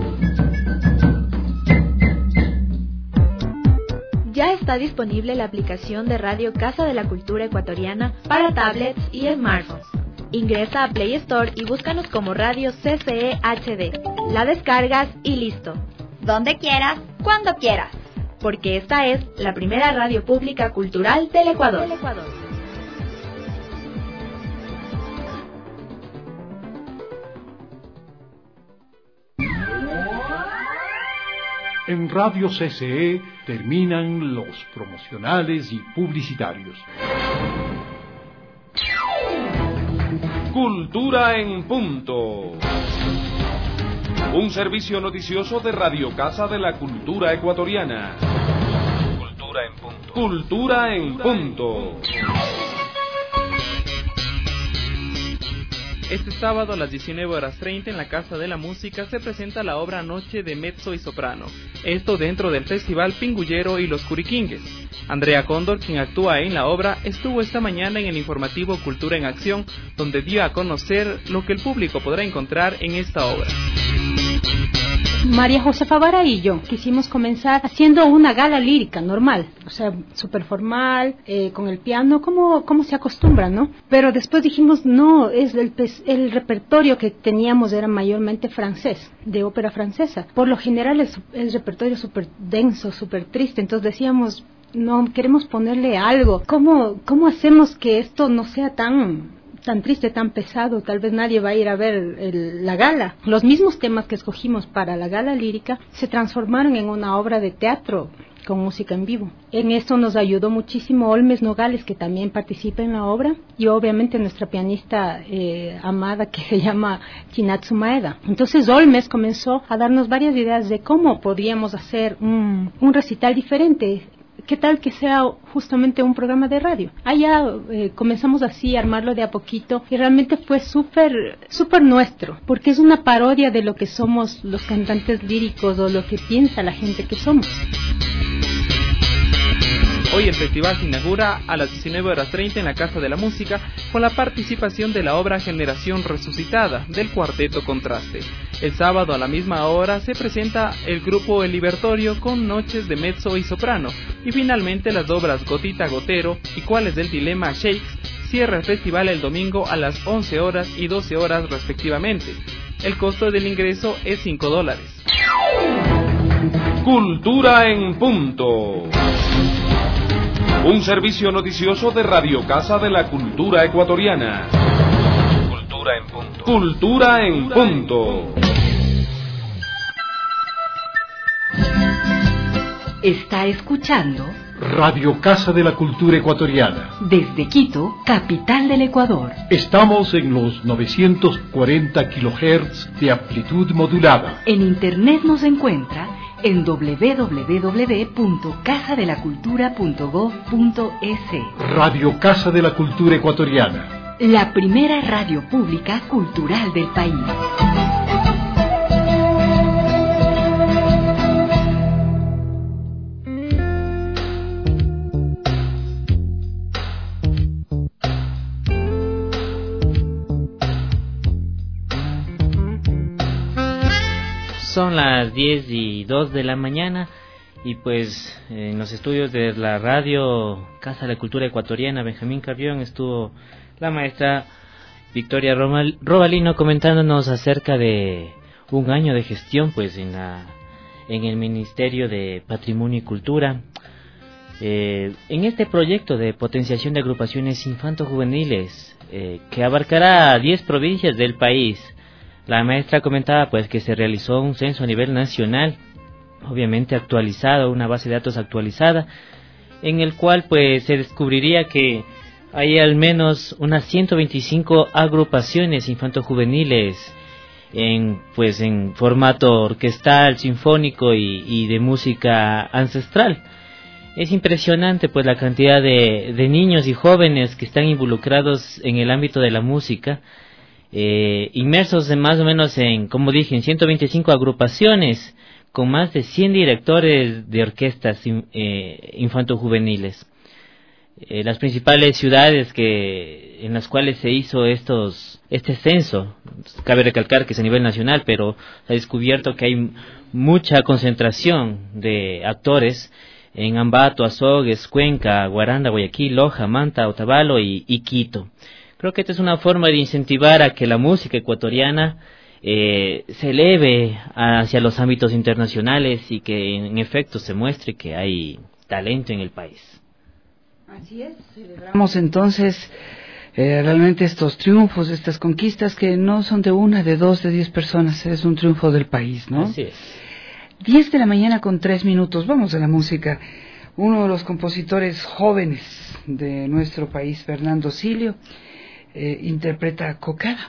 Ya está disponible la aplicación de Radio Casa de la Cultura Ecuatoriana para tablets y smartphones. Ingresa a Play Store y búscanos como Radio CCE HD. La descargas y listo. Donde quieras, cuando quieras. Porque esta es la primera radio pública cultural del Ecuador. En Radio CCE terminan los promocionales y publicitarios. Cultura en punto. Un servicio noticioso de Radio Casa de la Cultura Ecuatoriana. Cultura en punto. Cultura en punto. Este sábado a las 19:30 en la Casa de la Música se presenta la obra Noche de Mezzo y Soprano. Esto dentro del Festival Pingullero y los Curiquingues. Andrea Cóndor, quien actúa en la obra, estuvo esta mañana en el informativo Cultura en Acción, donde dio a conocer lo que el público podrá encontrar en esta obra. María Josefa Vara y yo quisimos comenzar haciendo una gala lírica normal, o sea, súper formal, con el piano, como se acostumbra, ¿no? Pero después dijimos, no, el repertorio que teníamos era mayormente francés, de ópera francesa. Por lo general es repertorio súper denso, súper triste, entonces decíamos, no, queremos ponerle algo. ¿Cómo hacemos que esto no sea tan triste, tan pesado? Tal vez nadie va a ir a ver la gala. Los mismos temas que escogimos para la gala lírica se transformaron en una obra de teatro con música en vivo. En esto nos ayudó muchísimo Olmes Nogales, que también participa en la obra, y obviamente nuestra pianista amada, que se llama Chinatsu Maeda. Entonces Olmes comenzó a darnos varias ideas de cómo podríamos hacer un recital diferente. ¿Qué tal que sea justamente un programa de radio? Allá comenzamos así a armarlo de a poquito y realmente fue súper nuestro, porque es una parodia de lo que somos los cantantes líricos o lo que piensa la gente que somos. Hoy el festival se inaugura a las 19:30 en la Casa de la Música con la participación de la obra Generación Resucitada del Cuarteto Contraste. El sábado a la misma hora se presenta el grupo El Libertorio con Noches de Mezzo y Soprano, y finalmente las obras Gotita Gotero y Cuál es el Dilema Shakes cierra el festival el domingo a las 11 horas y 12 horas respectivamente. El costo del ingreso es $5. Cultura en punto. Un servicio noticioso de Radio Casa de la Cultura Ecuatoriana. Cultura en punto. Cultura en punto. Está escuchando Radio Casa de la Cultura Ecuatoriana. Desde Quito, capital del Ecuador. Estamos en los 940 kHz de amplitud modulada. En internet nos encuentra en www.casadelacultura.gov.es. Radio Casa de la Cultura Ecuatoriana. La primera radio pública cultural del país. Son las 10:02 de la mañana y pues en los estudios de la radio Casa de la Cultura Ecuatoriana Benjamín Carrión estuvo la maestra Victoria Robalino comentándonos acerca de un año de gestión pues en el Ministerio de Patrimonio y Cultura. En este proyecto de potenciación de agrupaciones infanto-juveniles que abarcará 10 provincias del país, la maestra comentaba pues que se realizó un censo a nivel nacional, obviamente actualizado, una base de datos actualizada, en el cual pues se descubriría que hay al menos unas 125 agrupaciones infanto-juveniles en formato orquestal, sinfónico y de música ancestral. Es impresionante pues la cantidad de niños y jóvenes que están involucrados en el ámbito de la música, inmersos en más o menos en 125 agrupaciones, con más de 100 directores de orquestas infanto-juveniles. Las principales ciudades en las cuales se hizo este censo, cabe recalcar que es a nivel nacional, pero se ha descubierto que hay mucha concentración de actores en Ambato, Azogues, Cuenca, Guaranda, Guayaquil, Loja, Manta, Otavalo y Quito. Creo que esta es una forma de incentivar a que la música ecuatoriana se eleve hacia los ámbitos internacionales y que en efecto se muestre que hay talento en el país. Así es, celebramos entonces realmente estos triunfos, estas conquistas que no son de una, de dos, de 10 personas, es un triunfo del país, ¿no? Así es. 10 de la mañana con 3 minutos, vamos a la música. Uno de los compositores jóvenes de nuestro país, Fernando Silio, interpreta Cocada.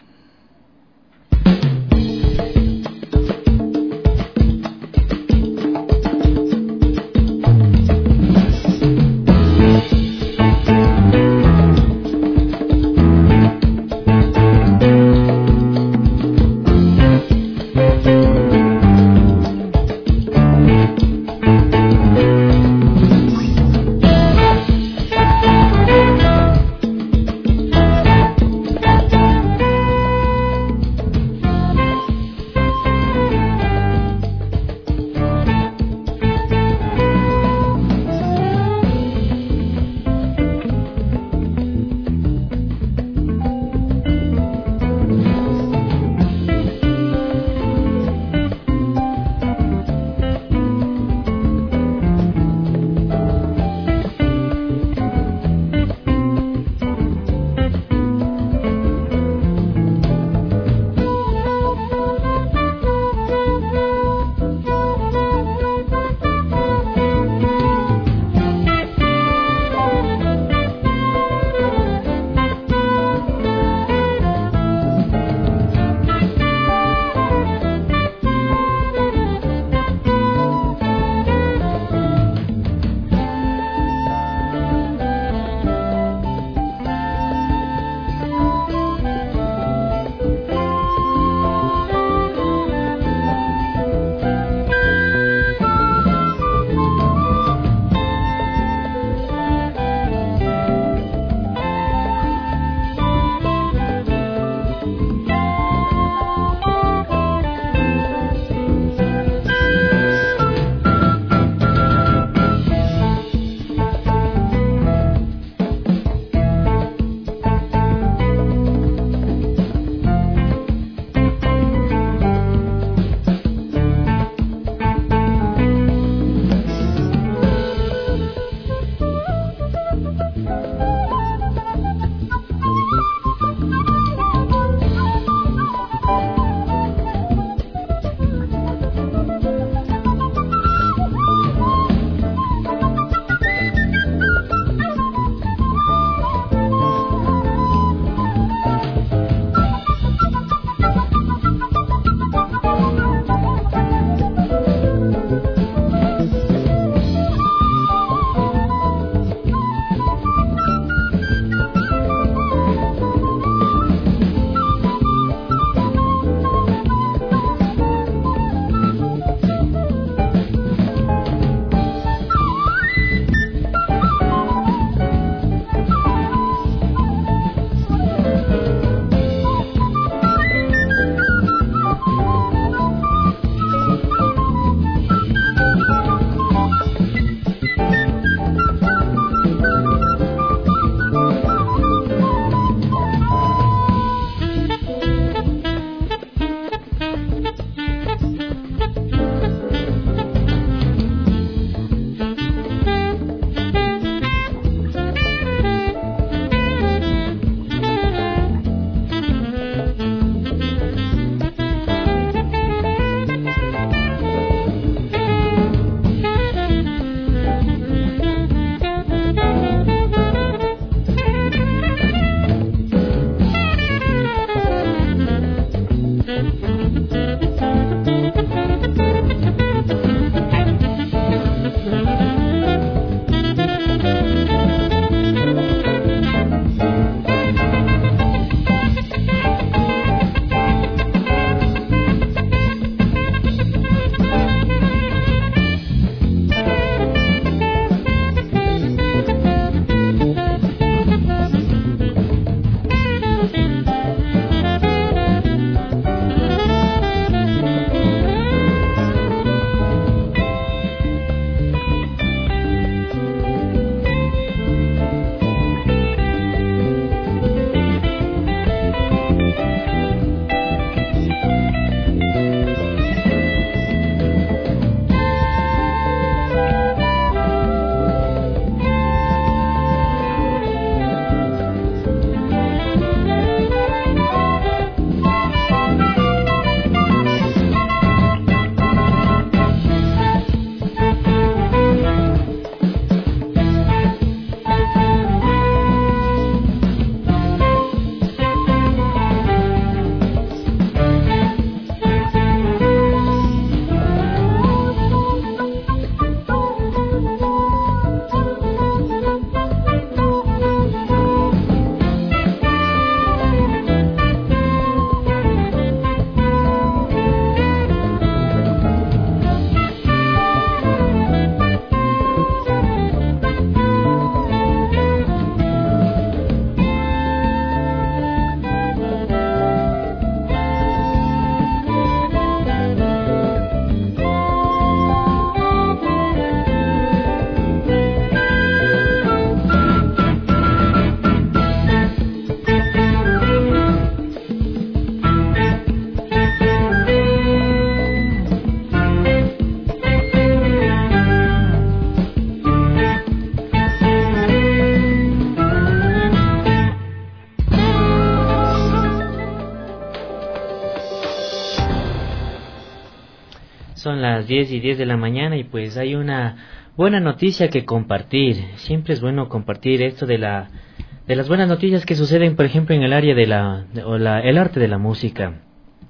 son las 10:10 de la mañana y pues hay una buena noticia que compartir. Siempre es bueno compartir esto de las buenas noticias que suceden, por ejemplo, en el área de el arte de la música.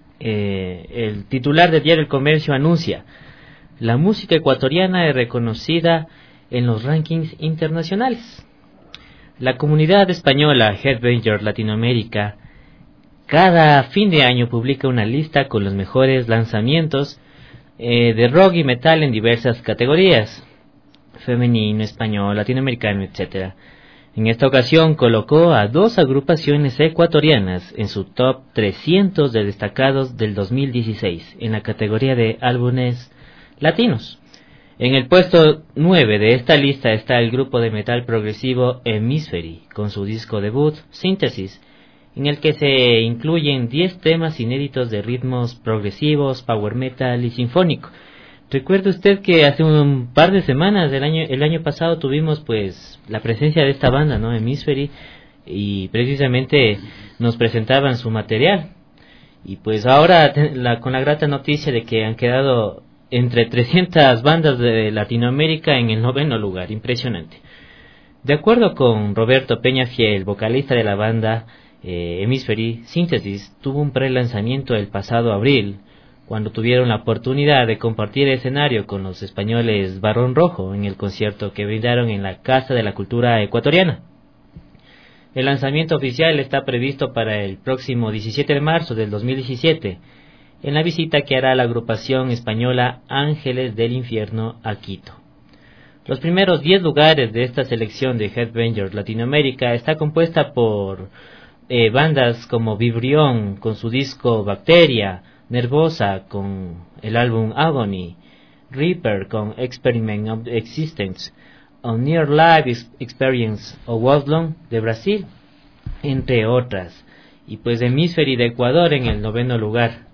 El titular del diario El Comercio anuncia: la música ecuatoriana es reconocida en los rankings internacionales. La comunidad española Headbangers Latinoamérica cada fin de año publica una lista con los mejores lanzamientos de rock y metal en diversas categorías: femenino, español, latinoamericano, etc. En esta ocasión colocó a 2 agrupaciones ecuatorianas en su top 300 de destacados del 2016 en la categoría de álbumes latinos. En el puesto 9 de esta lista está el grupo de metal progresivo Hemisphere, con su disco debut, Synthesis, en el que se incluyen 10 temas inéditos de ritmos progresivos, power metal y sinfónico. Recuerde usted que hace un par de semanas, el año pasado, tuvimos pues la presencia de esta banda, ¿no? Hemisphere, y precisamente nos presentaban su material. Y pues ahora con la grata noticia de que han quedado entre 300 bandas de Latinoamérica en el 9º lugar. Impresionante. De acuerdo con Roberto Peñafiel, vocalista de la banda Hemisphere, Synthesis tuvo un pre-lanzamiento el pasado abril, cuando tuvieron la oportunidad de compartir escenario con los españoles Barón Rojo en el concierto que brindaron en la Casa de la Cultura Ecuatoriana. El lanzamiento oficial está previsto para el próximo 17 de marzo del 2017, en la visita que hará la agrupación española Ángeles del Infierno a Quito. Los primeros 10 lugares de esta selección de Headbangers Latinoamérica está compuesta por bandas como Vibrión con su disco Bacteria, Nervosa con el álbum Agony, Reaper con Experiment of Existence, o Near Life Experience o Wildlong de Brasil, entre otras. Y pues Hemisphere de Ecuador en el 9º lugar.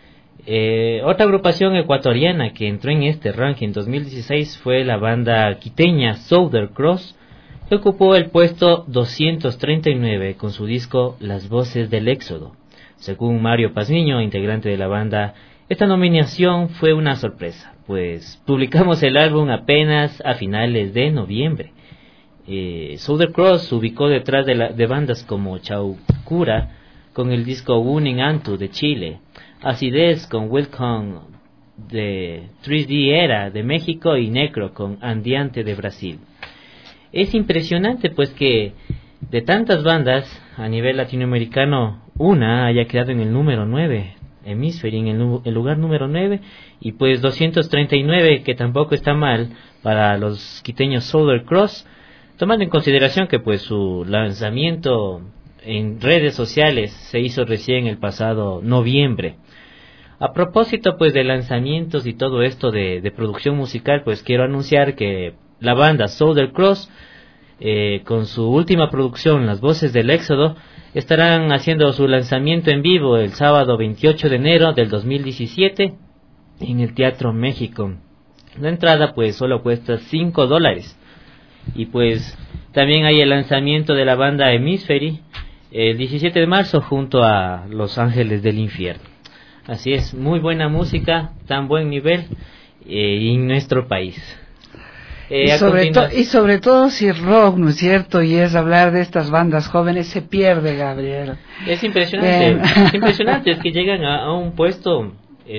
Otra agrupación ecuatoriana que entró en este ranking en 2016 fue la banda quiteña Southern Cross, que ocupó el puesto 239 con su disco Las Voces del Éxodo. Según Mario Pazmiño, integrante de la banda, esta nominación fue una sorpresa, pues publicamos el álbum apenas a finales de noviembre. Southern Cross se ubicó detrás de bandas como Chaucura con el disco Wuning Antu de Chile, Acidez con Welcome de 3D Era de México y Necro con Andiante de Brasil. Es impresionante pues que de tantas bandas a nivel latinoamericano una haya quedado en el número 9, Hemisphere en el lugar número 9, y pues 239, que tampoco está mal para los quiteños Southern Cross, tomando en consideración que pues su lanzamiento en redes sociales se hizo recién el pasado noviembre. A propósito pues de lanzamientos y todo esto de producción musical, pues quiero anunciar que la banda Southern Cross, con su última producción Las Voces del Éxodo, estarán haciendo su lanzamiento en vivo el sábado 28 de enero del 2017 en el Teatro México. La entrada pues solo cuesta $5. Y pues también hay el lanzamiento de la banda Hemisphere el 17 de marzo junto a Los Ángeles del Infierno. Así es, muy buena música, tan buen nivel en nuestro país. Y sobre todo si es rock, ¿no es cierto? Y es hablar de estas bandas jóvenes, se pierde, Gabriel. Es impresionante, es que llegan a un puesto,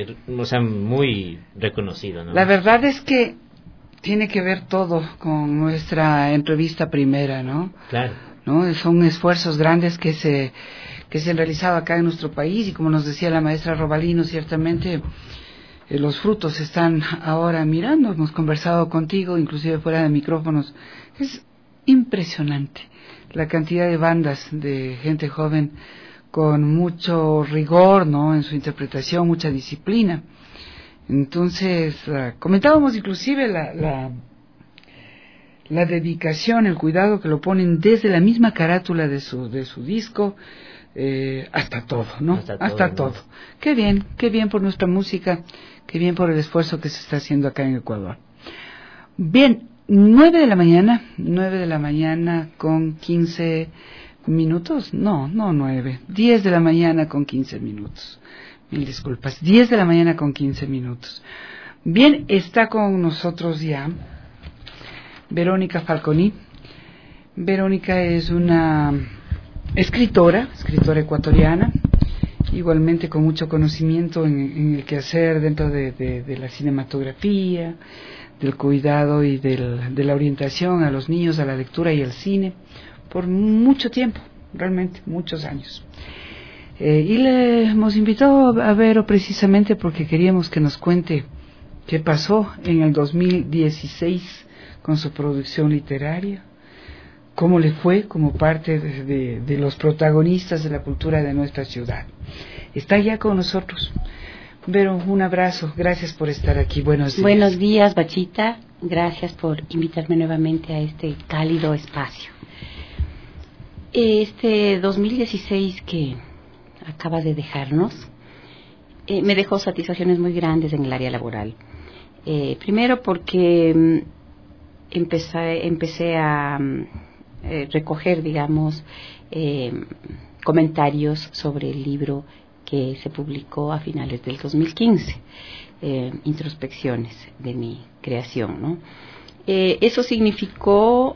muy reconocido, ¿no? La verdad es que tiene que ver todo con nuestra entrevista primera, ¿no? Claro. ¿No? Son esfuerzos grandes que se han realizado acá en nuestro país, y como nos decía la maestra Robalino, ciertamente los frutos están ahora mirando. Hemos conversado contigo, inclusive fuera de micrófonos. Es impresionante la cantidad de bandas de gente joven con mucho rigor, ¿no?, en su interpretación, mucha disciplina. Entonces, comentábamos inclusive la dedicación, el cuidado que lo ponen desde la misma carátula de su disco, hasta todo, ¿no? Hasta todo. Qué bien por nuestra música, qué bien por el esfuerzo que se está haciendo acá en Ecuador. Bien, 9 de la mañana con 15 minutos, no 9, 10 de la mañana con 15 minutos. Mil disculpas, 10 de la mañana con 15 minutos. Bien, está con nosotros ya Verónica Falconi. Verónica es una escritora ecuatoriana, igualmente con mucho conocimiento en el quehacer dentro de la cinematografía, del cuidado y de la orientación a los niños, a la lectura y al cine, por mucho tiempo, realmente muchos años. Y le hemos invitado a Vero precisamente porque queríamos que nos cuente qué pasó en el 2016 con su producción literaria, cómo le fue como parte de los protagonistas de la cultura de nuestra ciudad. Está ya con nosotros. Vero, un abrazo, gracias por estar aquí, buenos días. Buenos días, Bachita, gracias por invitarme nuevamente a este cálido espacio. Este 2016 que acaba de dejarnos, me dejó satisfacciones muy grandes en el área laboral. Primero porque empecé a recoger, digamos, comentarios sobre el libro que se publicó a finales del 2015, introspecciones de mi creación, ¿no? Eso significó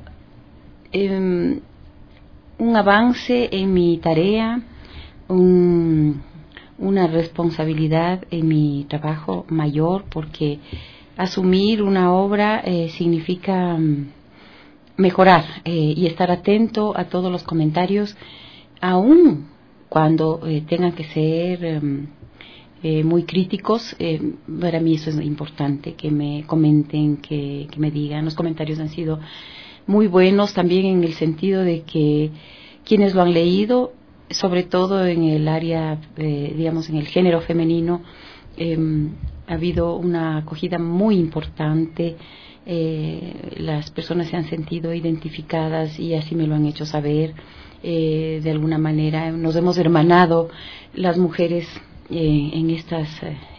un avance en mi tarea, una responsabilidad en mi trabajo mayor, porque asumir una obra significa mejorar y estar atento a todos los comentarios, aún cuando tengan que ser muy críticos. Para mí eso es importante, que me comenten, que me digan. Los comentarios han sido muy buenos también en el sentido de que quienes lo han leído, sobre todo en el área, digamos, en el género femenino, ha habido una acogida muy importante. Las personas se han sentido identificadas y así me lo han hecho saber. De alguna manera nos hemos hermanado las mujeres en estas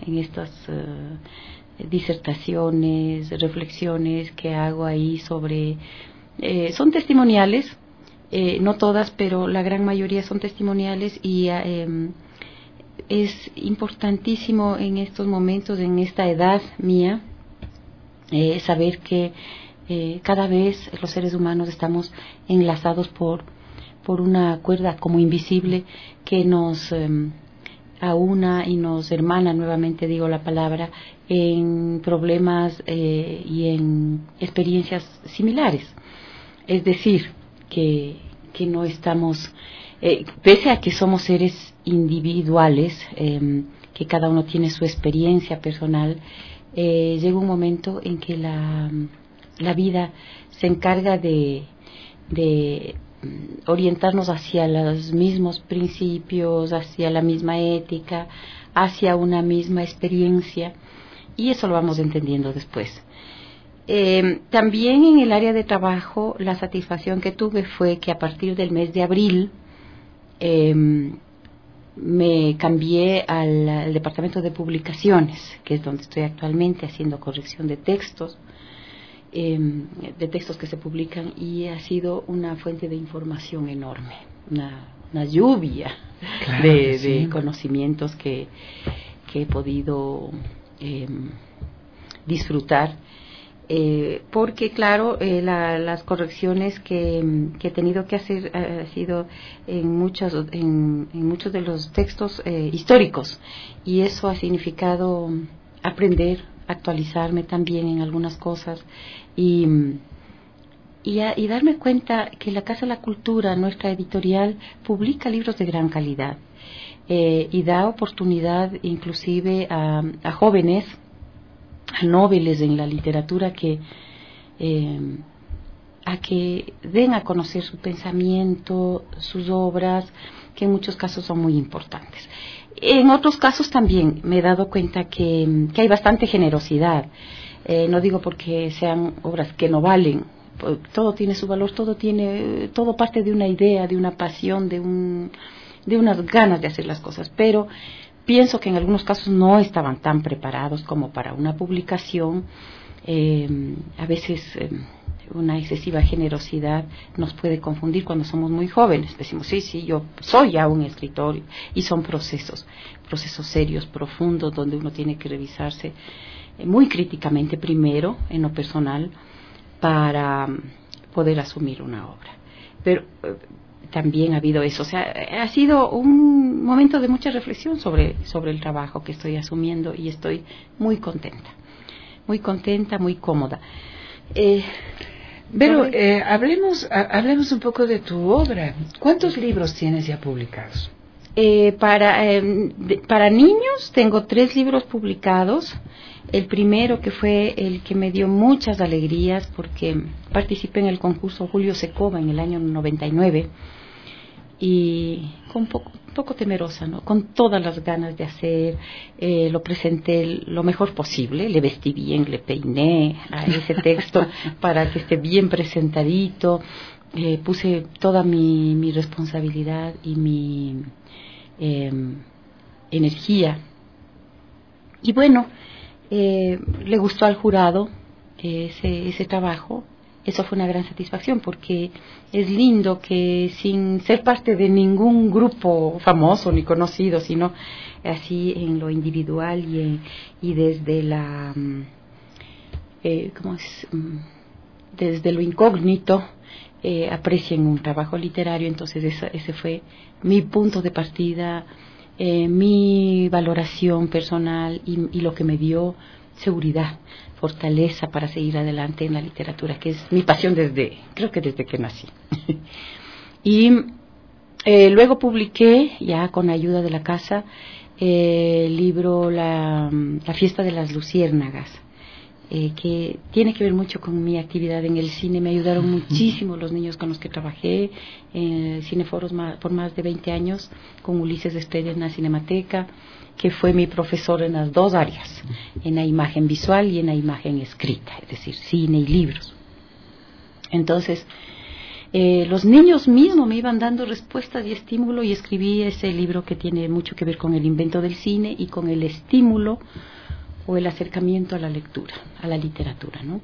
disertaciones, reflexiones que hago ahí sobre, son testimoniales, no todas, pero la gran mayoría son testimoniales, y es importantísimo en estos momentos, en esta edad mía, saber que cada vez los seres humanos estamos enlazados por una cuerda como invisible que nos aúna y nos hermana, nuevamente digo la palabra, en problemas y en experiencias similares. Es decir, que no estamos, pese a que somos seres individuales, que cada uno tiene su experiencia personal, llega un momento en que la vida se encarga de orientarnos hacia los mismos principios, hacia la misma ética, hacia una misma experiencia, y eso lo vamos entendiendo después. También en el área de trabajo, la satisfacción que tuve fue que a partir del mes de abril me cambié al departamento de publicaciones, que es donde estoy actualmente haciendo corrección de textos que se publican, y ha sido una fuente de información enorme, una lluvia de conocimientos que he podido disfrutar, porque claro, las correcciones que he tenido que hacer ha sido en muchos de los textos históricos, y eso ha significado aprender, actualizarme también en algunas cosas y darme cuenta que la Casa de la Cultura, nuestra editorial, publica libros de gran calidad y da oportunidad inclusive a jóvenes, a noveles en la literatura, a que den a conocer su pensamiento, sus obras, que en muchos casos son muy importantes. En otros casos también me he dado cuenta que hay bastante generosidad. No digo porque sean obras que no valen, todo tiene su valor, todo parte de una idea, de una pasión, de unas ganas de hacer las cosas, pero pienso que en algunos casos no estaban tan preparados como para una publicación. A veces una excesiva generosidad nos puede confundir cuando somos muy jóvenes. Decimos, sí, yo soy ya un escritor, y son procesos serios, profundos, donde uno tiene que revisarse muy críticamente primero, en lo personal, para poder asumir una obra. Pero también ha habido eso, o sea, ha sido un momento de mucha reflexión sobre el trabajo que estoy asumiendo y estoy muy contenta, muy cómoda. Pero hablemos un poco de tu obra. ¿Cuántos libros tienes ya publicados? Para niños tengo 3 libros publicados. El primero, que fue el que me dio muchas alegrías, porque participé en el concurso Julio Secova en el año 99 y un poco temerosa, ¿no? Con todas las ganas de hacer, lo presenté lo mejor posible, le vestí bien, le peiné a ese texto para que esté bien presentadito, puse toda mi responsabilidad y mi energía. Y bueno, le gustó al jurado ese trabajo. Eso fue una gran satisfacción, porque es lindo que sin ser parte de ningún grupo famoso ni conocido, sino así en lo individual y desde la desde lo incógnito, aprecien un trabajo literario. Entonces ese fue mi punto de partida, mi valoración personal y lo que me dio seguridad, fortaleza para seguir adelante en la literatura, que es mi pasión creo que desde que nací. Y luego publiqué, ya con ayuda de la casa, el libro La fiesta de las luciérnagas, que tiene que ver mucho con mi actividad en el cine. Me ayudaron muchísimo los niños con los que trabajé en Cineforos por más de 20 años, con Ulises Estrella en la Cinemateca, que fue mi profesor en las 2 áreas, en la imagen visual y en la imagen escrita, es decir, cine y libros. Entonces, los niños mismos me iban dando respuestas y estímulo, y escribí ese libro que tiene mucho que ver con el invento del cine y con el estímulo o el acercamiento a la lectura, a la literatura, ¿no?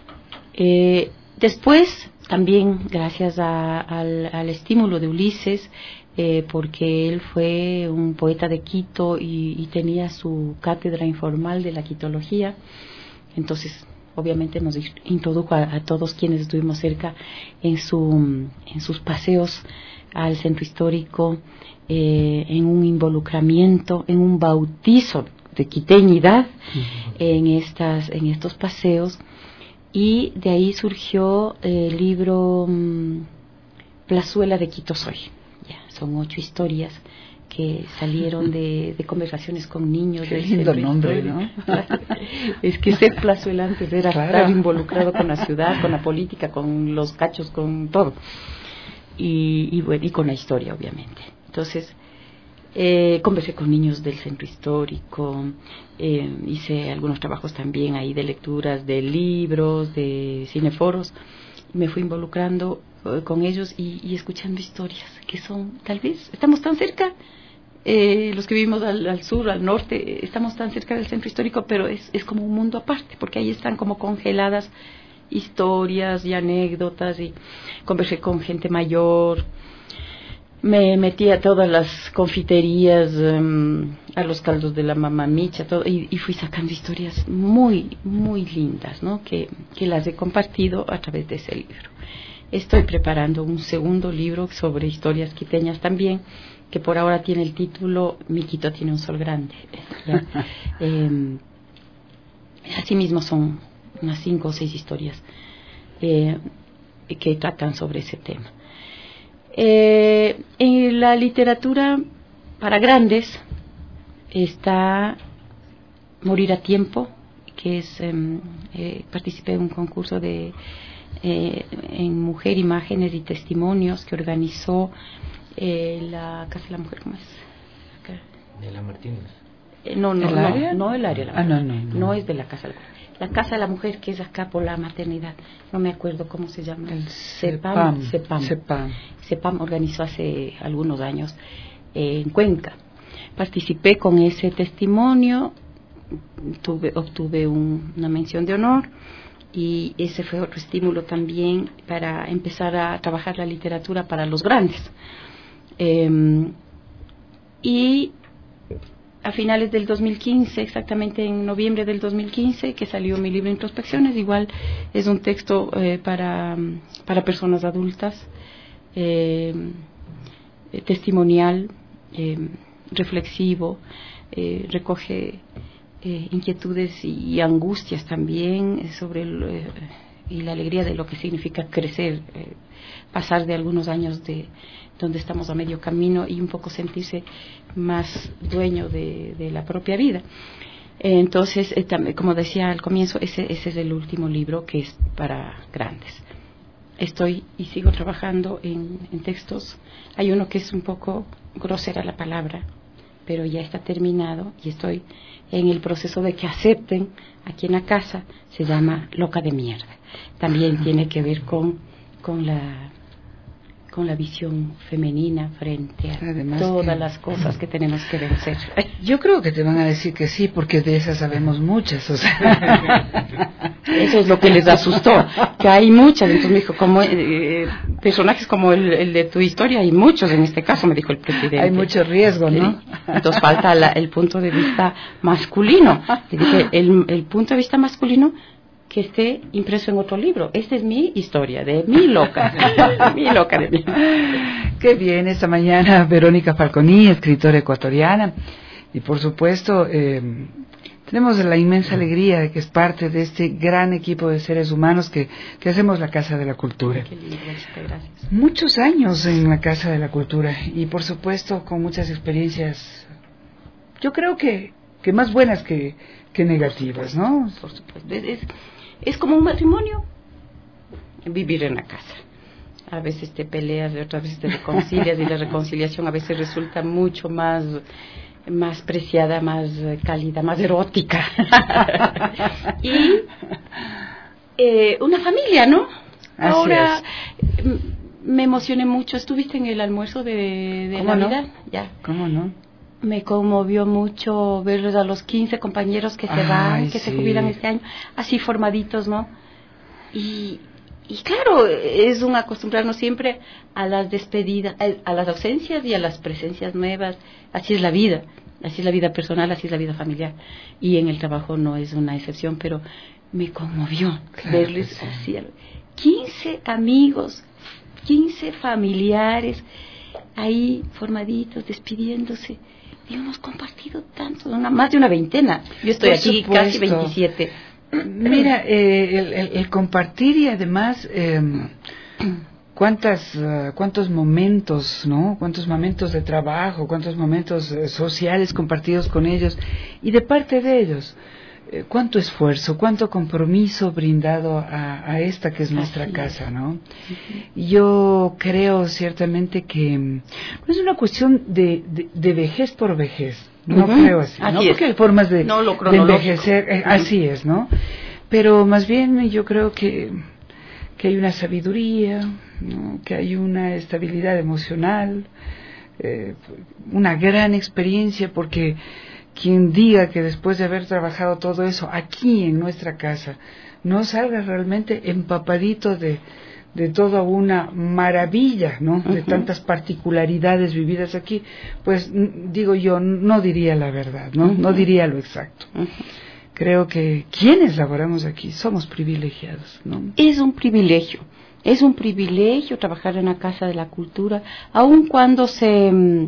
Después, también gracias al estímulo de Ulises, porque él fue un poeta de Quito y tenía su cátedra informal de la quitología. Entonces, obviamente nos introdujo a todos quienes estuvimos cerca en sus paseos al centro histórico, en un involucramiento, en un bautizo de quiteñidad en estos paseos. Y de ahí surgió el libro Plazuela de Quito Soy. Son 8 historias que salieron de conversaciones con niños. Qué lindo nombre, ¿no? Es que ser plazuelante era estar involucrado con la ciudad, con la política, con los cachos, con todo. Y bueno, y con la historia, obviamente. Entonces, conversé con niños del centro histórico, hice algunos trabajos también ahí de lecturas de libros, de cineforos. Me fui involucrando con ellos y escuchando historias que son, tal vez, estamos tan cerca, los que vivimos al sur, al norte, estamos tan cerca del centro histórico, pero es como un mundo aparte, porque ahí están como congeladas historias y anécdotas. Y conversé con gente mayor, me metí a todas las confiterías, a los caldos de la mamá Micha, todo, y fui sacando historias muy, muy lindas, ¿no? Que las he compartido a través de ese libro. Estoy preparando un segundo libro sobre historias quiteñas también, que por ahora tiene el título Mi Quito tiene un sol grande. Asimismo son unas 5 o 6 historias que tratan sobre ese tema. En la literatura para grandes está Morir a tiempo, que es participé en un concurso en Mujer, Imágenes y Testimonios que organizó la Casa de la Mujer. ¿Cómo es? Acá. De la Martínez. No el área de la Mujer. No Es de la Casa de la Mujer. La Casa de la Mujer, que es acá por la maternidad, no me acuerdo cómo se llama. El CEPAM organizó hace algunos años en Cuenca. Participé con ese testimonio, obtuve una mención de honor, y ese fue otro estímulo también para empezar a trabajar la literatura para los grandes. Y a finales del 2015, exactamente en noviembre del 2015, que salió mi libro Introspecciones. Igual es un texto para personas adultas, testimonial, reflexivo, recoge inquietudes y angustias también sobre y la alegría de lo que significa crecer, pasar de algunos años de donde estamos a medio camino y un poco sentirse más dueño de la propia vida. Entonces, como decía al comienzo, ese es el último libro, que es para grandes. Estoy y sigo trabajando en textos. Hay uno que es un poco grosera la palabra, pero ya está terminado y estoy en el proceso de que acepten aquí en la casa. Se llama Loca de Mierda. También tiene que ver con la visión femenina frente a además todas las cosas que tenemos que vencer. Yo creo que te van a decir que sí, porque de esas sabemos muchas. O sea. Eso es lo que les asustó, que hay muchas. Entonces me dijo, como personajes como el de tu historia, hay muchos en este caso, me dijo el presidente. Hay mucho riesgo, ¿no? Entonces falta el punto de vista masculino. Le dije, el punto de vista masculino que esté impreso en otro libro. Esta es mi historia, de mi loca. Mi loca de mí. Qué bien, esta mañana Verónica Falconi, escritora ecuatoriana, y por supuesto tenemos la inmensa alegría de que es parte de este gran equipo de seres humanos que hacemos la Casa de la Cultura. Qué lindo, gracias. Muchos años en la Casa de la Cultura y por supuesto con muchas experiencias, yo creo que más buenas que negativas, ¿no? Por supuesto. Es como un matrimonio, vivir en la casa. A veces te peleas, otras veces te reconcilias, y la reconciliación a veces resulta mucho más preciada, más cálida, más erótica. Y una familia, ¿no? Así ahora es. Me emocioné mucho. ¿Estuviste en el almuerzo de Navidad? No? Ya. ¿Cómo no? Me conmovió mucho ver a los 15 compañeros que se van, que se jubilan este año, así formaditos, ¿no? Y claro, es un acostumbrarnos siempre a las despedidas, a las ausencias y a las presencias nuevas. Así es la vida personal, así es la vida familiar. Y en el trabajo no es una excepción, pero me conmovió verles así. 15 amigos, 15 familiares ahí formaditos, despidiéndose. Y hemos compartido tanto, más de una veintena. Yo estoy por aquí supuesto. Casi 27. Mira, el compartir y además cuántos momentos, ¿no? Cuántos momentos de trabajo, cuántos momentos sociales compartidos con ellos y de parte de ellos. Cuánto esfuerzo, cuánto compromiso brindado a esta que es nuestra casa, ¿no? Yo creo ciertamente que no es una cuestión de vejez por vejez, no creo así, ¿no? Porque hay formas de envejecer, así es, ¿no? Pero más bien yo creo que hay una sabiduría, ¿no? Que hay una estabilidad emocional, una gran experiencia, porque quien diga que después de haber trabajado todo eso aquí en nuestra casa no salga realmente empapadito de toda una maravilla, ¿no? De tantas particularidades vividas aquí, pues digo yo, no diría la verdad, ¿no? No diría lo exacto. Creo que quienes laboramos aquí somos privilegiados, ¿no? Es un privilegio trabajar en la Casa de la Cultura, aun cuando se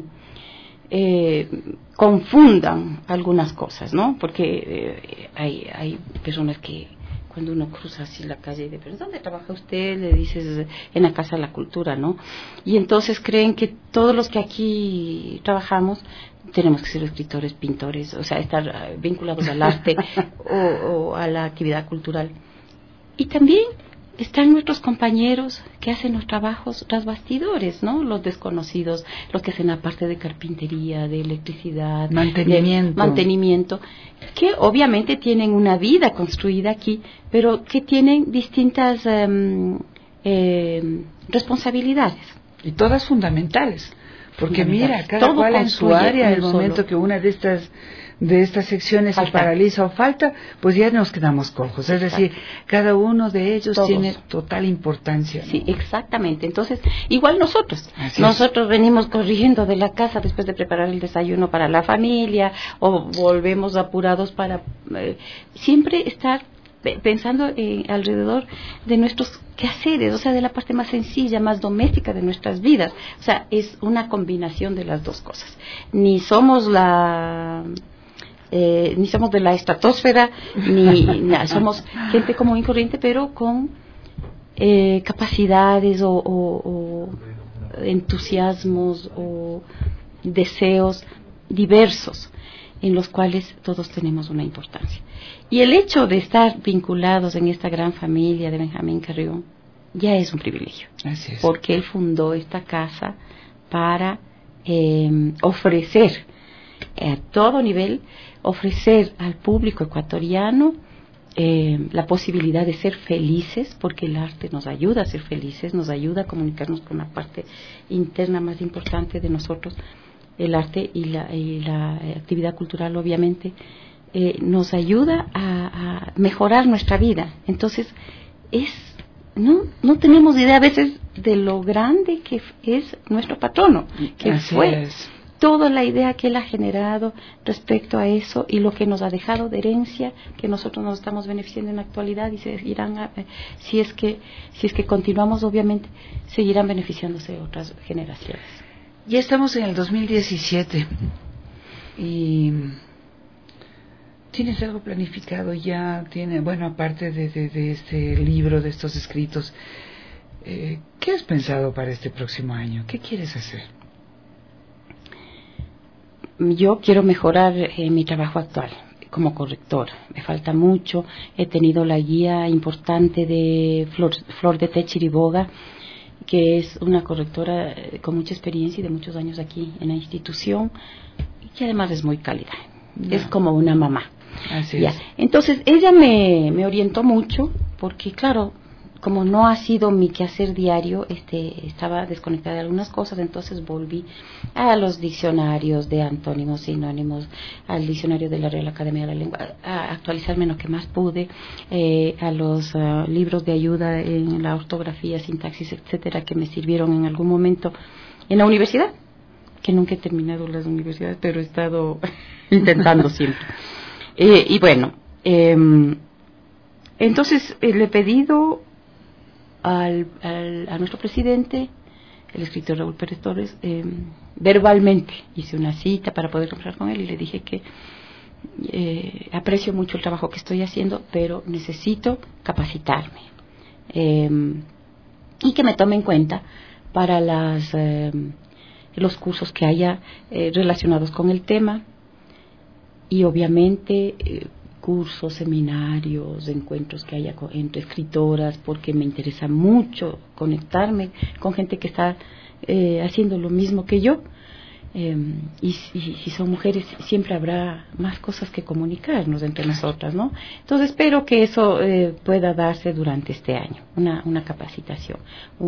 confundan algunas cosas, ¿no? Porque hay personas que cuando uno cruza así la calle y de pero ¿dónde trabaja usted? Le dices en la Casa de la Cultura, ¿no? Y entonces creen que todos los que aquí trabajamos tenemos que ser escritores, pintores, o sea, estar vinculados al arte o a la actividad cultural. Y también están nuestros compañeros que hacen los trabajos tras bastidores, ¿no? Los desconocidos, los que hacen la parte de carpintería, de electricidad, mantenimiento, que obviamente tienen una vida construida aquí, pero que tienen distintas responsabilidades. Y todas fundamentales. Porque mira, cada cual en su área, el momento que una de de estas secciones se paraliza o falta, pues ya nos quedamos cojos. Es decir, cada uno de ellos tiene total importancia, ¿no? Sí, exactamente. Entonces, igual nosotros venimos corriendo de la casa después de preparar el desayuno para la familia, o volvemos apurados para siempre estar pensando alrededor de nuestros quehaceres, o sea, de la parte más sencilla, más doméstica de nuestras vidas. O sea, es una combinación de las dos cosas. Ni somos de la estratosfera, ni somos gente común y corriente, pero con capacidades o entusiasmos o deseos diversos, en los cuales todos tenemos una importancia. Y el hecho de estar vinculados en esta gran familia de Benjamín Carrión ya es un privilegio. Así es. Porque él fundó esta casa para ofrecer a todo nivel, ofrecer al público ecuatoriano la posibilidad de ser felices, porque el arte nos ayuda a ser felices, nos ayuda a comunicarnos con la parte interna más importante de nosotros. El arte y la actividad cultural, obviamente, nos ayuda a mejorar nuestra vida. Entonces, no tenemos idea a veces de lo grande que es nuestro patrono, que fue toda la idea que él ha generado respecto a eso y lo que nos ha dejado de herencia, que nosotros nos estamos beneficiando en la actualidad y seguirán, si es que continuamos, obviamente, seguirán beneficiándose otras generaciones. Ya estamos en el 2017 y ¿tienes algo planificado ya? Bueno, aparte de este libro, de estos escritos, ¿qué has pensado para este próximo año? ¿Qué quieres hacer? Yo quiero mejorar mi trabajo actual como correctora. Me falta mucho. He tenido la guía importante de Flor de Té Chiriboga, que es una correctora con mucha experiencia y de muchos años aquí en la institución, y que además es muy cálida. Es como una mamá. Así es. Entonces ella me orientó mucho, porque claro, como no ha sido mi quehacer diario, estaba desconectada de algunas cosas, entonces volví a los diccionarios de antónimos, sinónimos, al diccionario de la Real Academia de la Lengua, a actualizarme en lo que más pude, a los libros de ayuda en la ortografía, sintaxis, etcétera, que me sirvieron en algún momento en la universidad, que nunca he terminado las universidades, pero he estado intentando siempre. Y bueno, entonces le he pedido a nuestro presidente, el escritor Raúl Pérez Torres, verbalmente hice una cita para poder hablar con él y le dije que aprecio mucho el trabajo que estoy haciendo, pero necesito capacitarme y que me tome en cuenta para los cursos que haya relacionados con el tema, y obviamente cursos, seminarios, encuentros que haya entre escritoras, porque me interesa mucho conectarme con gente que está haciendo lo mismo que yo, y si son mujeres siempre habrá más cosas que comunicarnos entre nosotras, ¿no? Entonces espero que eso pueda darse durante este año, una capacitación,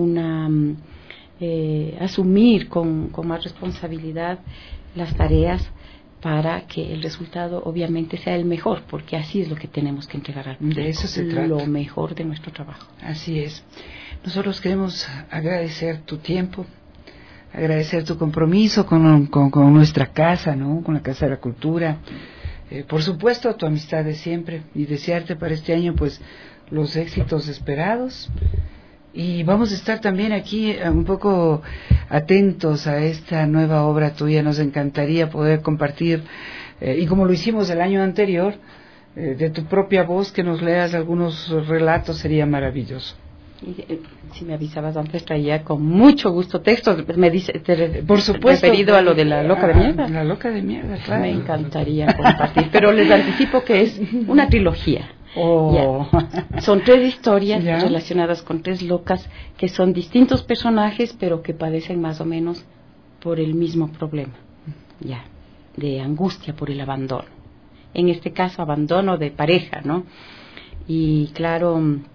asumir con más responsabilidad las tareas, para que el resultado obviamente sea el mejor, porque así es lo que tenemos que entregar al público. De eso se trata. Lo mejor de nuestro trabajo. Así es. Nosotros queremos agradecer tu tiempo, agradecer tu compromiso con nuestra casa, ¿no? Con la Casa de la Cultura. Por supuesto, tu amistad de siempre, y desearte para este año pues los éxitos esperados. Y vamos a estar también aquí un poco atentos a esta nueva obra tuya. Nos encantaría poder compartir, y como lo hicimos el año anterior, de tu propia voz, que nos leas algunos relatos, sería maravilloso. Si me avisabas antes, traía con mucho gusto textos. Me dice, por supuesto, referido a lo de la loca de mierda. La loca de mierda, claro. Me encantaría compartir, pero les anticipo que es una trilogía. Son 3 historias relacionadas con 3 locas que son distintos personajes, pero que padecen más o menos por el mismo problema, de angustia por el abandono. En este caso, abandono de pareja, ¿no? Y claro,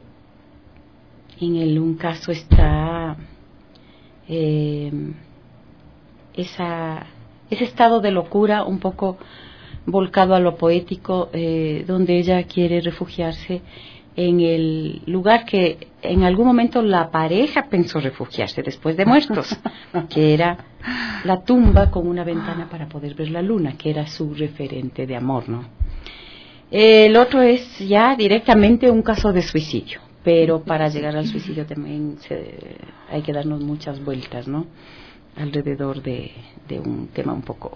en un caso está ese estado de locura un poco volcado a lo poético, donde ella quiere refugiarse en el lugar que en algún momento la pareja pensó refugiarse después de muertos, que era la tumba con una ventana para poder ver la luna, que era su referente de amor, ¿no? El otro es ya directamente un caso de suicidio, pero para llegar al suicidio también hay que darnos muchas vueltas, ¿no? Alrededor de un tema un poco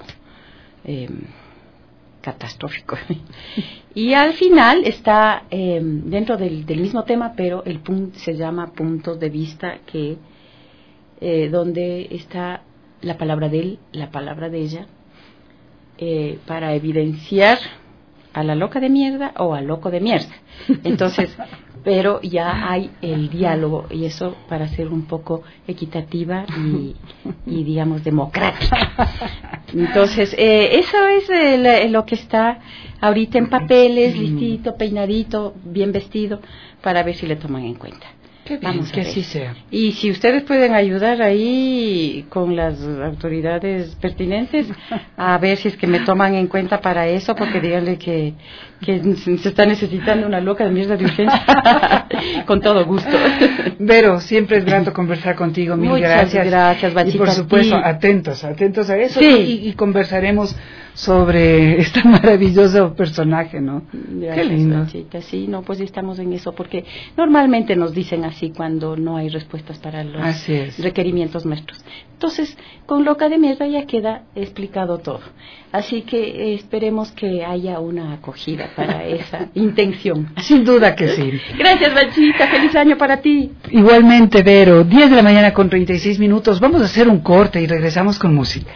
catastrófico. Y al final está dentro del mismo tema, pero el punto se llama puntos de vista, que donde está la palabra de él, la palabra de ella, para evidenciar a la loca de mierda o al loco de mierda. Entonces, pero ya hay el diálogo, y eso para ser un poco equitativa y digamos democrática. Entonces, eso es lo que está ahorita en papeles, listito, peinadito, bien vestido, para ver si le toman en cuenta. Qué bien, que así sea. Y si ustedes pueden ayudar ahí con las autoridades pertinentes, a ver si es que me toman en cuenta para eso, porque díganle que se está necesitando una loca de mierda de urgencia. Con todo gusto. Vero, siempre es grato conversar contigo. Mil Muchas gracias, Bachita. Y por supuesto, atentos a eso. Sí. Y conversaremos sobre este maravilloso personaje, ¿no? Gracias, qué lindo. Bachita. Sí, no, pues estamos en eso, porque normalmente nos dicen así cuando no hay respuestas para los requerimientos nuestros. Entonces, con loca de mierda ya queda explicado todo. Así que esperemos que haya una acogida para esa intención. Sin duda que sí. Gracias, Bachita. Feliz año para ti. Igualmente, Vero. 10 de la mañana con 36 minutos. Vamos a hacer un corte y regresamos con música.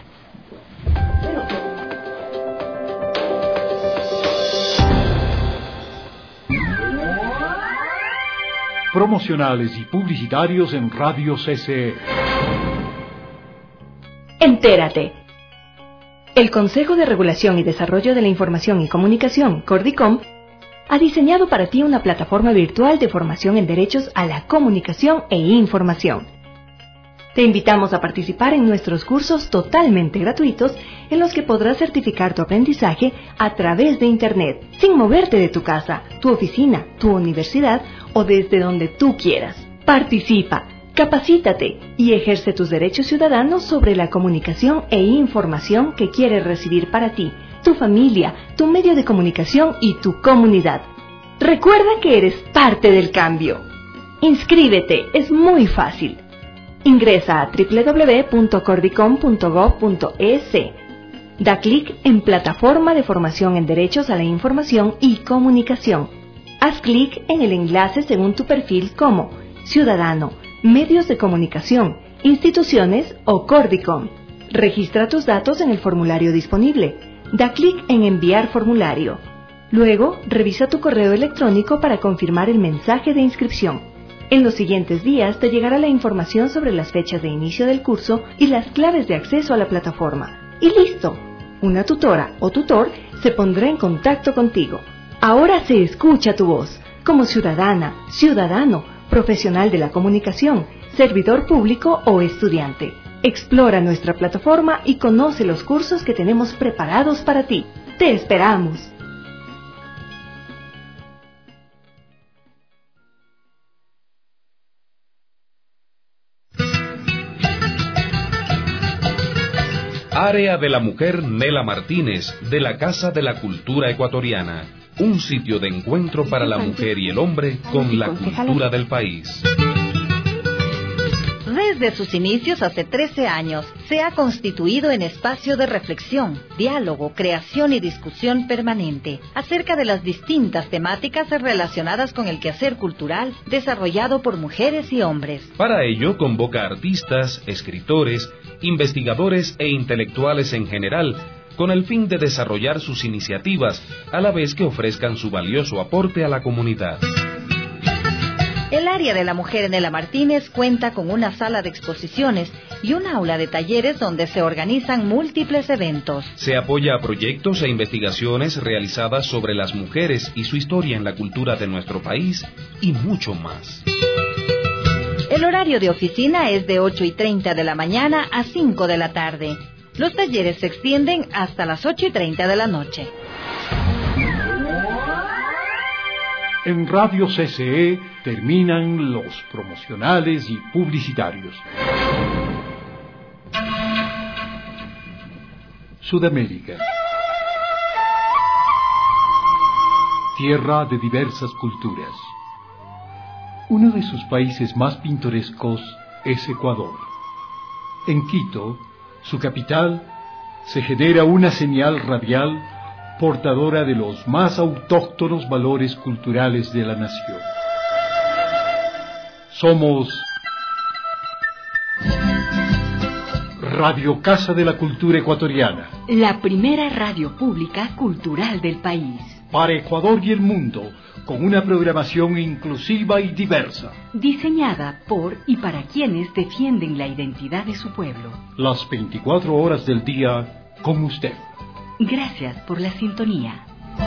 Promocionales y publicitarios en Radio CCE. Entérate. El Consejo de Regulación y Desarrollo de la Información y Comunicación, Cordicom, ha diseñado para ti una plataforma virtual de formación en derechos a la comunicación e información. Te invitamos a participar en nuestros cursos totalmente gratuitos, en los que podrás certificar tu aprendizaje a través de Internet, sin moverte de tu casa, tu oficina, tu universidad o desde donde tú quieras. Participa, capacítate y ejerce tus derechos ciudadanos sobre la comunicación e información que quieres recibir para ti, tu familia, tu medio de comunicación y tu comunidad. Recuerda que eres parte del cambio. Inscríbete, es muy fácil. Ingresa a www.cordicom.gov.es. Da clic en Plataforma de Formación en Derechos a la Información y Comunicación. Haz clic en el enlace según tu perfil como Ciudadano, Medios de Comunicación, Instituciones o Cordicom. Registra tus datos en el formulario disponible. Da clic en Enviar formulario. Luego, revisa tu correo electrónico para confirmar el mensaje de inscripción. En los siguientes días te llegará la información sobre las fechas de inicio del curso y las claves de acceso a la plataforma. Y listo. Una tutora o tutor se pondrá en contacto contigo. Ahora se escucha tu voz, como ciudadana, ciudadano, profesional de la comunicación, servidor público o estudiante. Explora nuestra plataforma y conoce los cursos que tenemos preparados para ti. ¡Te esperamos! Área de la Mujer Nela Martínez, de la Casa de la Cultura Ecuatoriana. Un sitio de encuentro para la mujer y el hombre con la cultura del país. Desde sus inicios hace 13 años, se ha constituido en espacio de reflexión, diálogo, creación y discusión permanente acerca de las distintas temáticas relacionadas con el quehacer cultural desarrollado por mujeres y hombres. Para ello convoca artistas, escritores, investigadores e intelectuales en general, con el fin de desarrollar sus iniciativas, a la vez que ofrezcan su valioso aporte a la comunidad. El área de la mujer Nela Martínez cuenta con una sala de exposiciones y un aula de talleres donde se organizan múltiples eventos. Se apoya a proyectos e investigaciones realizadas sobre las mujeres y su historia en la cultura de nuestro país y mucho más. El horario de oficina es de 8:30 de la mañana a 5 de la tarde. Los talleres se extienden hasta las 8:30 de la noche. En Radio CCE terminan los promocionales y publicitarios. Sudamérica. Tierra de diversas culturas. Uno de sus países más pintorescos es Ecuador. En Quito, su capital, se genera una señal radial portadora de los más autóctonos valores culturales de la nación. Somos Radio Casa de la Cultura Ecuatoriana, la primera radio pública cultural del país. Para Ecuador y el mundo, con una programación inclusiva y diversa. Diseñada por y para quienes defienden la identidad de su pueblo. Las 24 horas del día con usted. Gracias por la sintonía.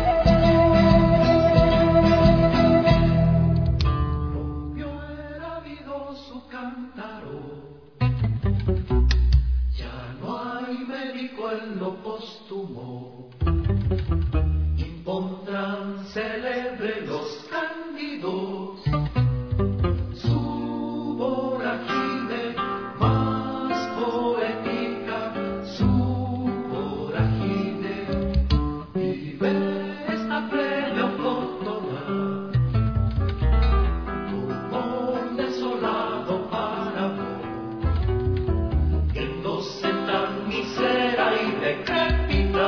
Ya no hay médico en lo póstumo. Impondrán célebre los cándidos. Su vorágine más poética, su vorágine vive esta plebe autóctona como un desolado páramo, viéndose tan misera y decrépita.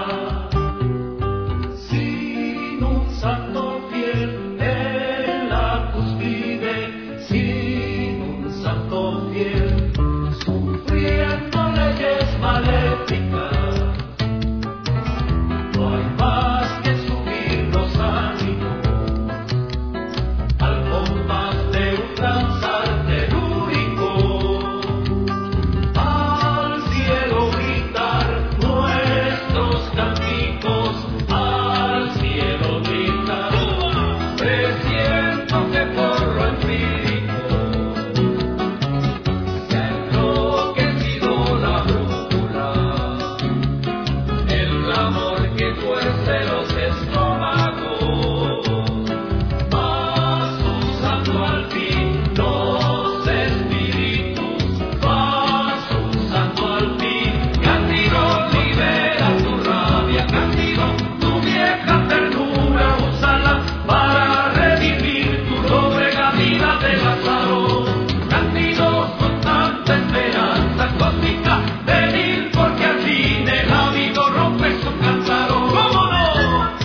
Santo fiel en la cúspide, sin un santo fiel, sufriendo leyes maléficas. No hay más que subir los ánimos al compás de un danzar telúrico, al cielo gritar nuestros cánticos, al cielo gritar. Presiento que por lo empírico se ha enloquecido la brújula, el amor que tuerce los estómagos, va usando al fin los espíritus, va usando al fin. Cándido, libera tu rabia, Cándido, tu vieja ternura, úsala para redimir tu lóbrega vida de Lázaro. Cándido, con tanta esperanza cósmica, venid porque al fin el amigo rompe su cántaro. ¡Cómo no!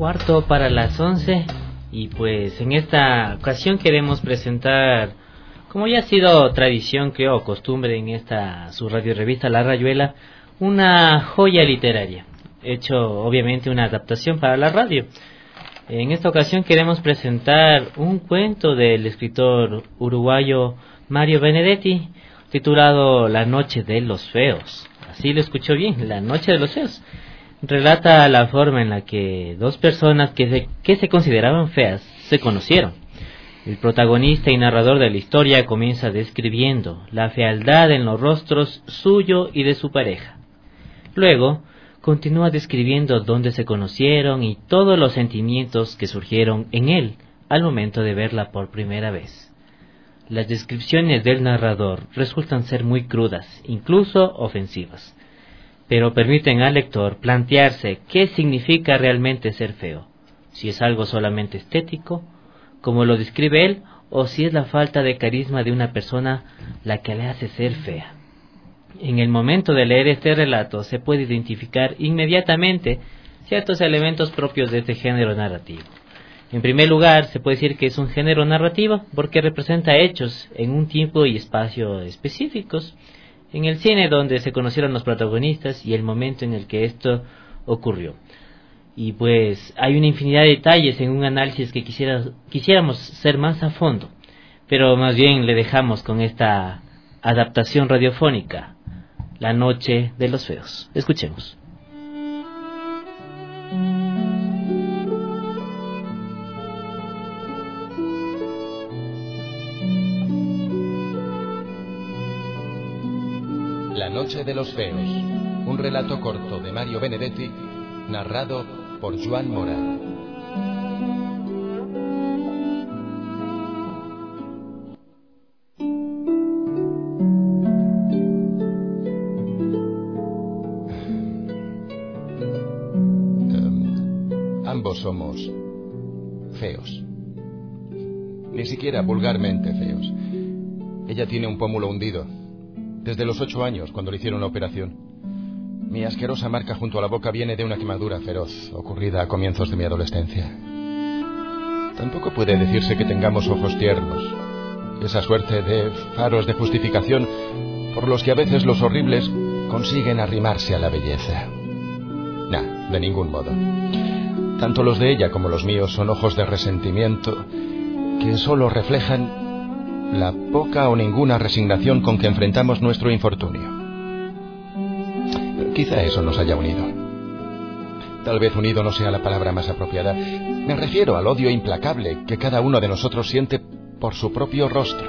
cuarto para las 11 y pues en esta ocasión queremos presentar, como ya ha sido tradición, creo, o costumbre en esta su radio revista La Rayuela, una joya literaria, hecho obviamente una adaptación para la radio. En esta ocasión queremos presentar un cuento del escritor uruguayo Mario Benedetti, titulado La Noche de los Feos. Así lo escuchó bien, La Noche de los Feos. Relata la forma en la que dos personas que se consideraban feas se conocieron. El protagonista y narrador de la historia comienza describiendo la fealdad en los rostros suyo y de su pareja. Luego, continúa describiendo dónde se conocieron y todos los sentimientos que surgieron en él al momento de verla por primera vez. Las descripciones del narrador resultan ser muy crudas, incluso ofensivas, pero permiten al lector plantearse qué significa realmente ser feo, si es algo solamente estético, como lo describe él, o si es la falta de carisma de una persona la que le hace ser fea. En el momento de leer este relato se puede identificar inmediatamente ciertos elementos propios de este género narrativo. En primer lugar, se puede decir que es un género narrativo porque representa hechos en un tiempo y espacio específicos, en el cine donde se conocieron los protagonistas y el momento en el que esto ocurrió. Y pues hay una infinidad de detalles en un análisis que quisiéramos ser más a fondo, pero más bien le dejamos con esta adaptación radiofónica, La Noche de los Feos. Escuchemos. La Noche de los Feos, un relato corto de Mario Benedetti, narrado por Joan Mora. Ambos somos feos. Ni siquiera vulgarmente feos. Ella tiene un pómulo hundido. Desde los 8 años, cuando le hicieron la operación. Mi asquerosa marca junto a la boca viene de una quemadura feroz, ocurrida a comienzos de mi adolescencia. Tampoco puede decirse que tengamos ojos tiernos. Esa suerte de faros de justificación por los que a veces los horribles consiguen arrimarse a la belleza. Nah, de ningún modo. Tanto los de ella como los míos son ojos de resentimiento que solo reflejan la poca o ninguna resignación con que enfrentamos nuestro infortunio. Quizá eso nos haya unido. Tal vez unido no sea la palabra más apropiada. Me refiero al odio implacable que cada uno de nosotros siente por su propio rostro.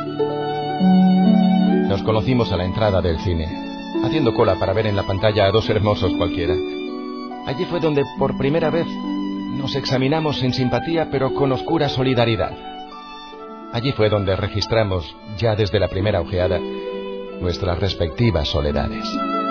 Nos conocimos a la entrada del cine, haciendo cola para ver en la pantalla a dos hermosos cualquiera. Allí fue donde por primera vez nos examinamos sin simpatía pero con oscura solidaridad. Allí fue donde registramos, ya desde la primera ojeada, nuestras respectivas soledades.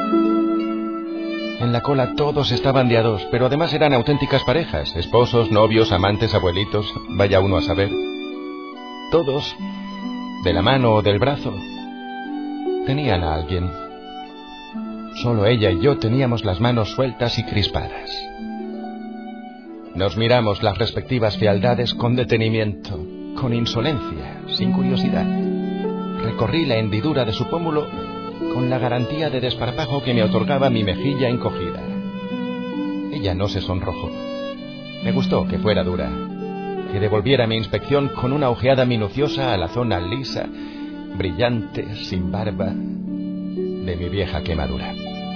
En la cola todos estaban de a dos, pero además eran auténticas parejas, esposos, novios, amantes, abuelitos, vaya uno a saber. Todos, de la mano o del brazo, tenían a alguien. Solo ella y yo teníamos las manos sueltas y crispadas. Nos miramos las respectivas fealdades con detenimiento, con insolencia, sin curiosidad. Recorrí la hendidura de su pómulo con la garantía de desparpajo que me otorgaba mi mejilla encogida. Ella no se sonrojó. Me gustó que fuera dura, que devolviera mi inspección con una ojeada minuciosa a la zona lisa, brillante, sin barba, de mi vieja quemadura.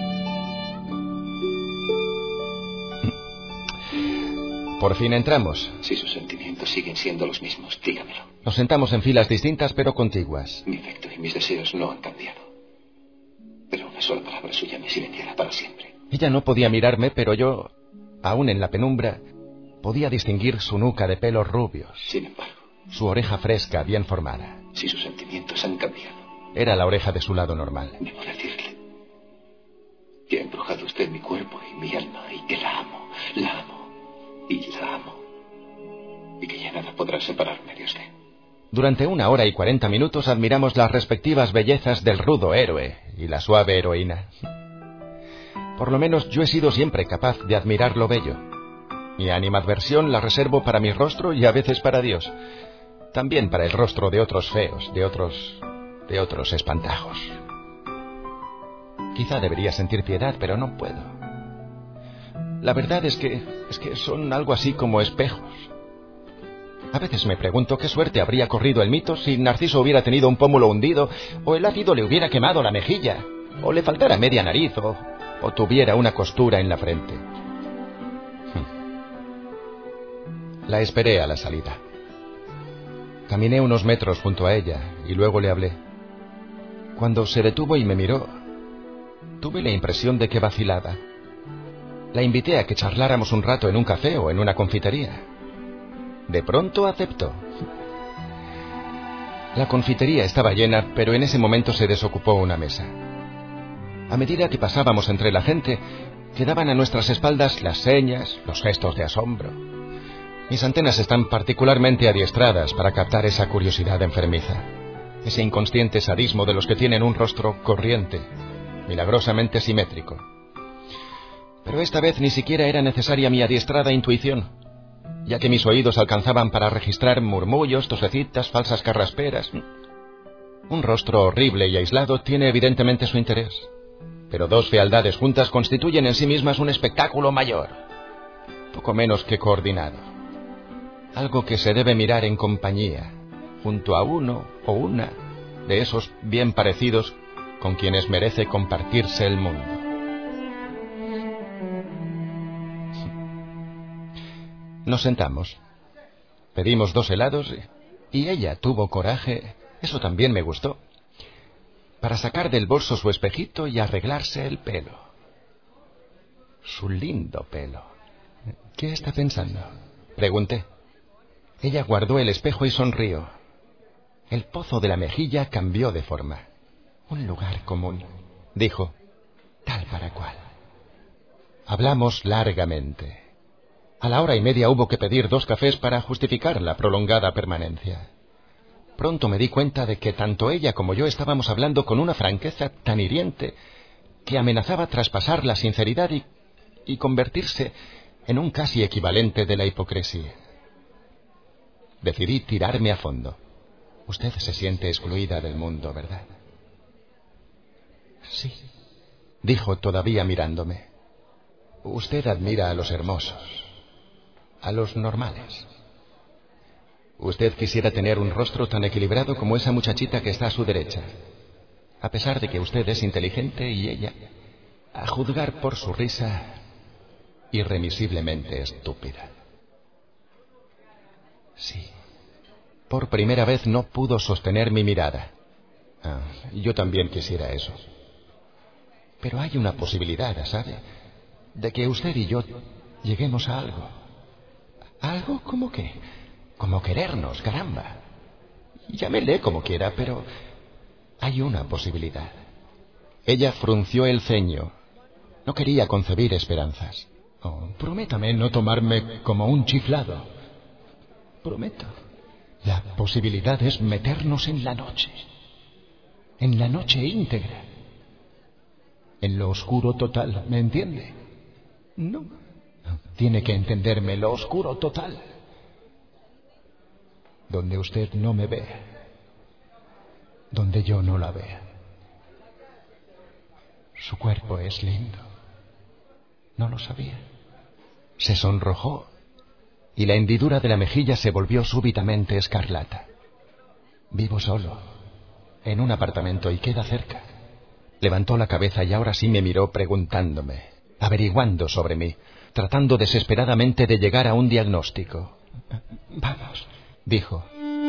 Por fin entramos. Si sus sentimientos siguen siendo los mismos, dígamelo. Nos sentamos en filas distintas pero contiguas. Mi afecto y mis deseos no han cambiado. Pero una sola palabra suya me silenciará para siempre. Ella no podía mirarme, pero yo, aún en la penumbra, podía distinguir su nuca de pelos rubios. Sin embargo, su oreja fresca, bien formada. Si sus sentimientos han cambiado, era la oreja de su lado normal. debo decirle que ha embrujado usted mi cuerpo y mi alma y que la amo y la amo y que ya nada podrá separarme de usted. Durante 1 hora y 40 minutos admiramos las respectivas bellezas del rudo héroe y la suave heroína. Por lo menos yo he sido siempre capaz de admirar lo bello. Mi animadversión la reservo para mi rostro y a veces para Dios. También para el rostro de otros feos, de otros espantajos. Quizá debería sentir piedad, pero no puedo. La verdad es que son algo así como espejos. A veces me pregunto qué suerte habría corrido el mito si Narciso hubiera tenido un pómulo hundido, o el ácido le hubiera quemado la mejilla, o le faltara media nariz, o tuviera una costura en la frente. La esperé a la salida. Caminé unos metros junto a ella y luego le hablé. Cuando se detuvo y me miró, tuve la impresión de que vacilaba. La invité a que charláramos un rato en un café o en una confitería. De pronto aceptó. La confitería estaba llena, pero en ese momento se desocupó una mesa. A medida que pasábamos entre la gente, quedaban a nuestras espaldas las señas, los gestos de asombro. Mis antenas están particularmente adiestradas para captar esa curiosidad enfermiza, ese inconsciente sadismo de los que tienen un rostro corriente, milagrosamente simétrico. Pero esta vez ni siquiera era necesaria mi adiestrada intuición, ya que mis oídos alcanzaban para registrar murmullos, tosecitas, falsas carrasperas. Un rostro horrible y aislado tiene evidentemente su interés, pero dos fealdades juntas constituyen en sí mismas un espectáculo mayor, poco menos que coordinado. Algo que se debe mirar en compañía, junto a uno o una de esos bien parecidos con quienes merece compartirse el mundo. Nos sentamos, pedimos 2 helados y ella tuvo coraje, eso también me gustó, para sacar del bolso su espejito y arreglarse el pelo. Su lindo pelo. ¿Qué está pensando?, pregunté. Ella guardó el espejo y sonrió. El pozo de la mejilla cambió de forma. Un lugar común, dijo, tal para cual. Hablamos largamente. A la 1:30 hubo que pedir 2 cafés para justificar la prolongada permanencia. Pronto me di cuenta de que tanto ella como yo estábamos hablando con una franqueza tan hiriente que amenazaba traspasar la sinceridad y convertirse en un casi equivalente de la hipocresía. Decidí tirarme a fondo. Usted se siente excluida del mundo, ¿verdad? Sí, dijo todavía mirándome. Usted admira a los hermosos, a los normales. Usted quisiera tener un rostro tan equilibrado como esa muchachita que está a su derecha, a pesar de que usted es inteligente y ella, a juzgar por su risa, irremisiblemente estúpida. Sí. Por primera vez no pudo sostener mi mirada. Yo también quisiera eso. Pero hay una posibilidad, ¿sabe?, de que usted y yo lleguemos a algo. ¿Algo como qué? Como querernos, caramba. Llámele como quiera, pero hay una posibilidad. Ella frunció el ceño. No quería concebir esperanzas. Prométame no tomarme como un chiflado. Prometo. La posibilidad es meternos en la noche íntegra, en lo oscuro total, ¿me entiende? No, tiene que entenderme, lo oscuro total, donde usted no me vea, donde yo no la vea. Su cuerpo es lindo, no lo sabía. Se sonrojó y la hendidura de la mejilla se volvió súbitamente escarlata. Vivo solo, en un apartamento y queda cerca. Levantó la cabeza y ahora sí me miró preguntándome, averiguando sobre mí, tratando desesperadamente de llegar a un diagnóstico. Vamos, dijo.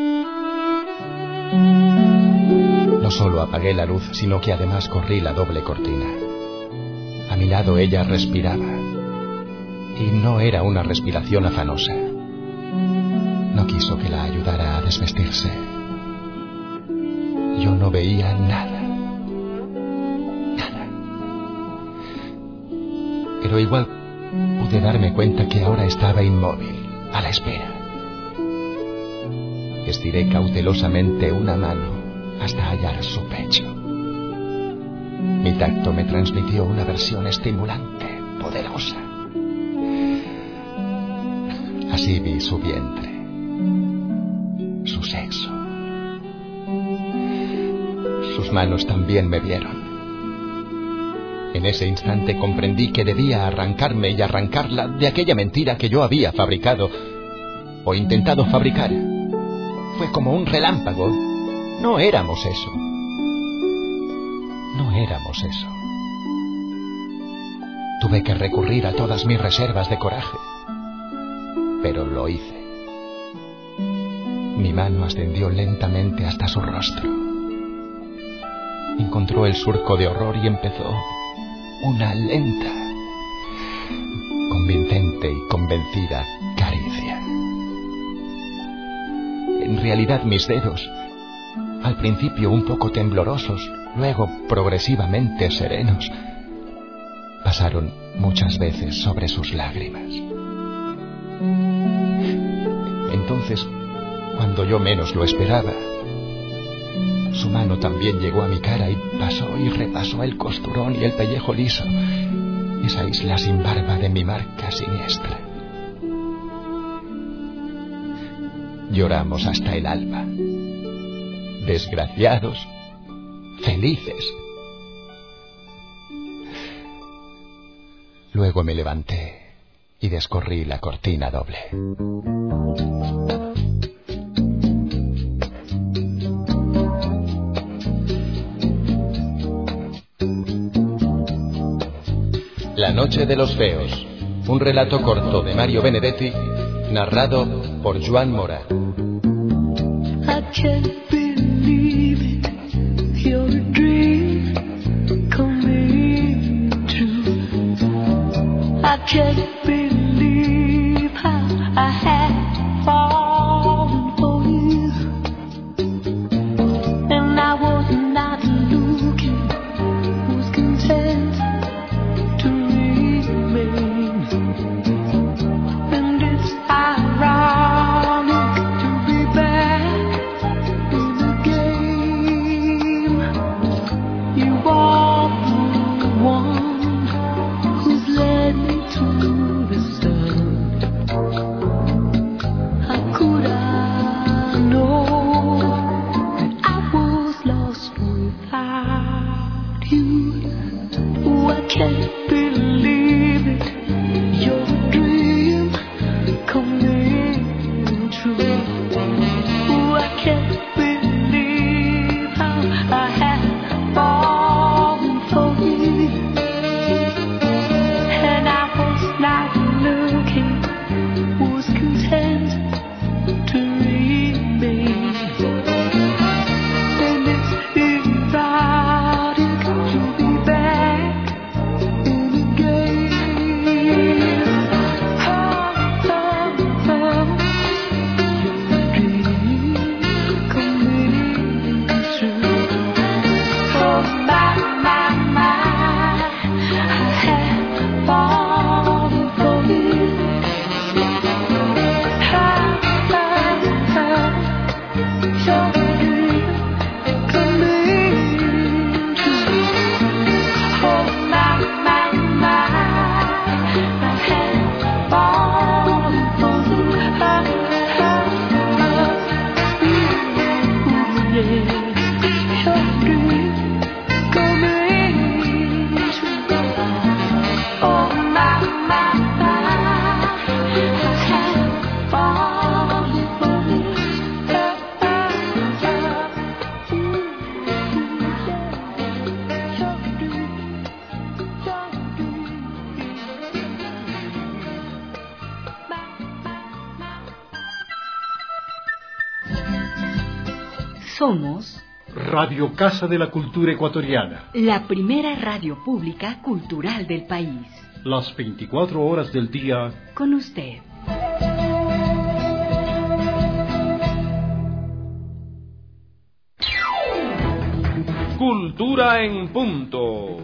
No solo apagué la luz, sino que además corrí la doble cortina. A mi lado ella respiraba. Y no era una respiración afanosa. No quiso que la ayudara a desvestirse. Yo no veía nada. Nada. Pero igual pude darme cuenta que ahora estaba inmóvil, a la espera. Estiré cautelosamente una mano hasta hallar su pecho. Mi tacto me transmitió una versión estimulante, poderosa. percibí su vientre, su sexo. Sus manos también me vieron. En ese instante comprendí que debía arrancarme y arrancarla de aquella mentira que yo había fabricado o intentado fabricar. Fue como un relámpago. No éramos eso. No éramos eso. Tuve que recurrir a todas mis reservas de coraje, pero lo hice. Mi mano ascendió lentamente hasta su rostro. Encontró el surco de horror y empezó una lenta, convincente y convencida caricia. En realidad mis dedos, al principio un poco temblorosos, luego progresivamente serenos, pasaron muchas veces sobre sus lágrimas. Entonces, cuando yo menos lo esperaba, su mano también llegó a mi cara y pasó y repasó el costurón y el pellejo liso, esa isla sin barba de mi marca siniestra. Lloramos hasta el alba, desgraciados, felices. Luego me levanté y descorrí la cortina doble. La noche de los feos, un relato corto de Mario Benedetti, narrado por Joan Mora. I can't believe it, you're a dream coming true. I can't believe how I had fallen for you, and I was not looking, was content to remain, and it's ironic to be back in the game. You are the one who's led me to the sun. How could I know that I was lost without you? Oh, I can't believe it, you're a dream coming true. Oh, I can't believe how I had fallen for you, and I was not looking, was content to remain, and it's exotic to be back in the game. Oh, oh, oh, your dream coming true. Oh, my, I had fallen for you. Oh, your dream coming true. Oh, my, I had fallen for you. Your dream coming true. Oh, my, I had fallen for you. Somos Radio Casa de la Cultura Ecuatoriana. la primera radio pública cultural del país. Las 24 horas del día. Con usted. Cultura en punto.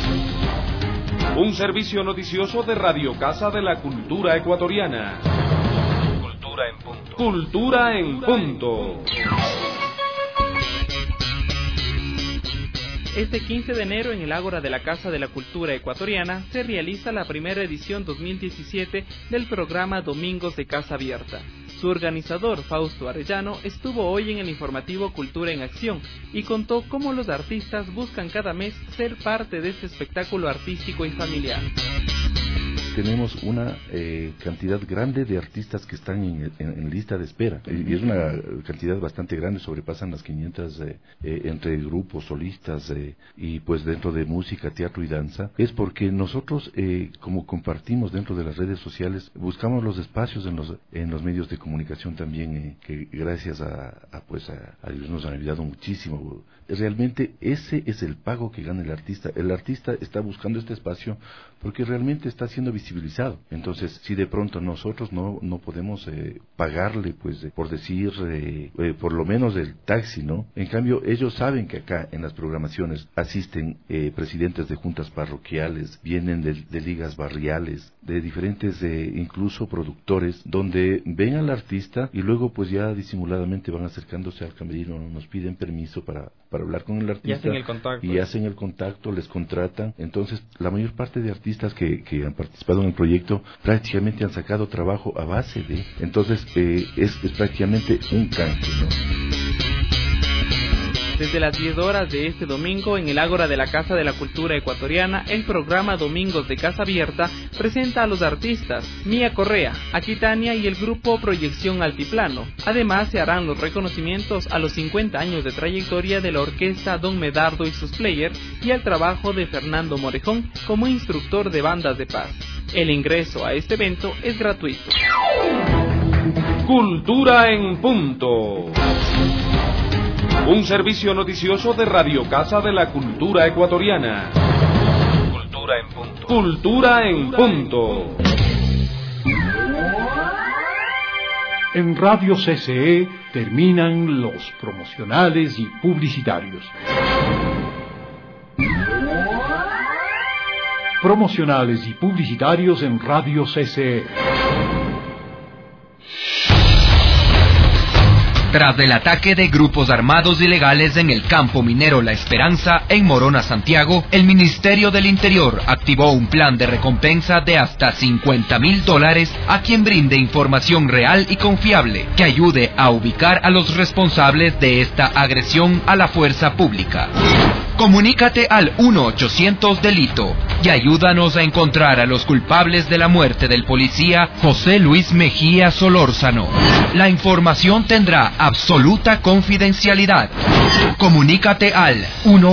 Un servicio noticioso de Radio Casa de la Cultura Ecuatoriana. Cultura en punto. Cultura en punto. Este 15 de enero en el Ágora de la Casa de la Cultura Ecuatoriana se realiza la primera edición 2017 del programa Domingos de Casa Abierta. Su organizador, Fausto Arellano, estuvo hoy en el informativo Cultura en Acción y contó cómo los artistas buscan cada mes ser parte de este espectáculo artístico y familiar. Tenemos una cantidad grande de artistas que están en lista de espera, y es una cantidad bastante grande, sobrepasan las 500 entre grupos, solistas, y pues dentro de música, teatro y danza. Es porque nosotros, como compartimos dentro de las redes sociales, buscamos los espacios en los medios de comunicación también, que gracias a Dios nos han ayudado muchísimo. Realmente ese es el pago que gana el artista. El artista está buscando este espacio porque realmente está siendo visibilizado. Entonces, si de pronto nosotros no podemos pagarle, pues, por decir, por lo menos el taxi, ¿no? En cambio, ellos saben que acá en las programaciones asisten presidentes de juntas parroquiales, vienen de ligas barriales, de diferentes, incluso productores, donde ven al artista y luego pues ya disimuladamente van acercándose al camerino, nos piden permiso para hablar con el artista. Y hacen el contacto. Y hacen el contacto, les contratan. Entonces, la mayor parte de artistas que han participado en el proyecto prácticamente han sacado trabajo a base de... Entonces, es prácticamente un canje, ¿no? Desde las 10 horas de este domingo, en el Ágora de la Casa de la Cultura Ecuatoriana, el programa Domingos de Casa Abierta presenta a los artistas Mía Correa, Aquitania y el grupo Proyección Altiplano. Además, se harán los reconocimientos a los 50 años de trayectoria de la orquesta Don Medardo y sus players y al trabajo de Fernando Morejón como instructor de bandas de paz. El ingreso a este evento es gratuito. Cultura en punto. Un servicio noticioso de Radio Casa de la Cultura Ecuatoriana. Cultura en punto. Cultura en punto. En Radio CCE terminan los promocionales y publicitarios. Promocionales y publicitarios en Radio CCE. Tras el ataque de grupos armados ilegales en el campo minero La Esperanza, en Morona, Santiago, el Ministerio del Interior activó un plan de recompensa de hasta $50,000 a quien brinde información real y confiable que ayude a ubicar a los responsables de esta agresión a la fuerza pública. Comunícate al 1-800-DELITO y ayúdanos a encontrar a los culpables de la muerte del policía José Luis Mejía Solórzano. La información tendrá absoluta confidencialidad. Comunícate al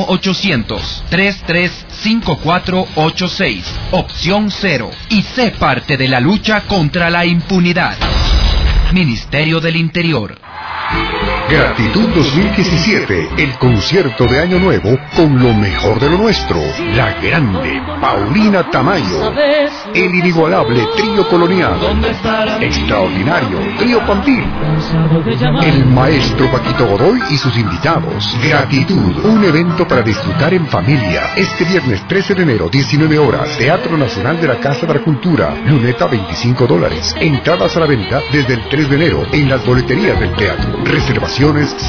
1-800-335486, opción 0, y sé parte de la lucha contra la impunidad. Ministerio del Interior. Gratitud 2017, el concierto de Año Nuevo con lo mejor de lo nuestro. La grande Paulina Tamayo, el inigualable trío colonial, extraordinario trío Pampín, el maestro Paquito Godoy y sus invitados. Gratitud, un evento para disfrutar en familia. Este viernes 13 de enero, 19 horas, Teatro Nacional de la Casa de la Cultura, luneta $25. Entradas a la venta desde el 3 de enero en las boleterías del teatro. Reservaciones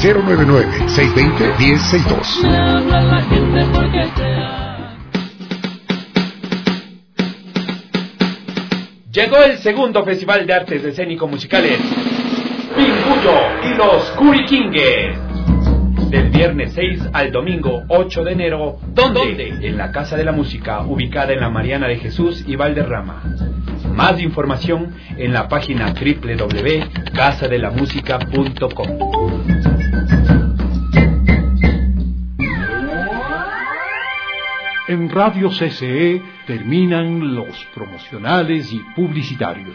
099-620-1062. Llegó el segundo Festival de Artes Escénico-Musicales Pinguyo y los Curiquingues. Del viernes 6 al domingo 8 de enero, ¿dónde? En la Casa de la Música, ubicada en la Mariana de Jesús y Valderrama. Más información en la página www.casadelamusica.com. En Radio CCE terminan los promocionales y publicitarios.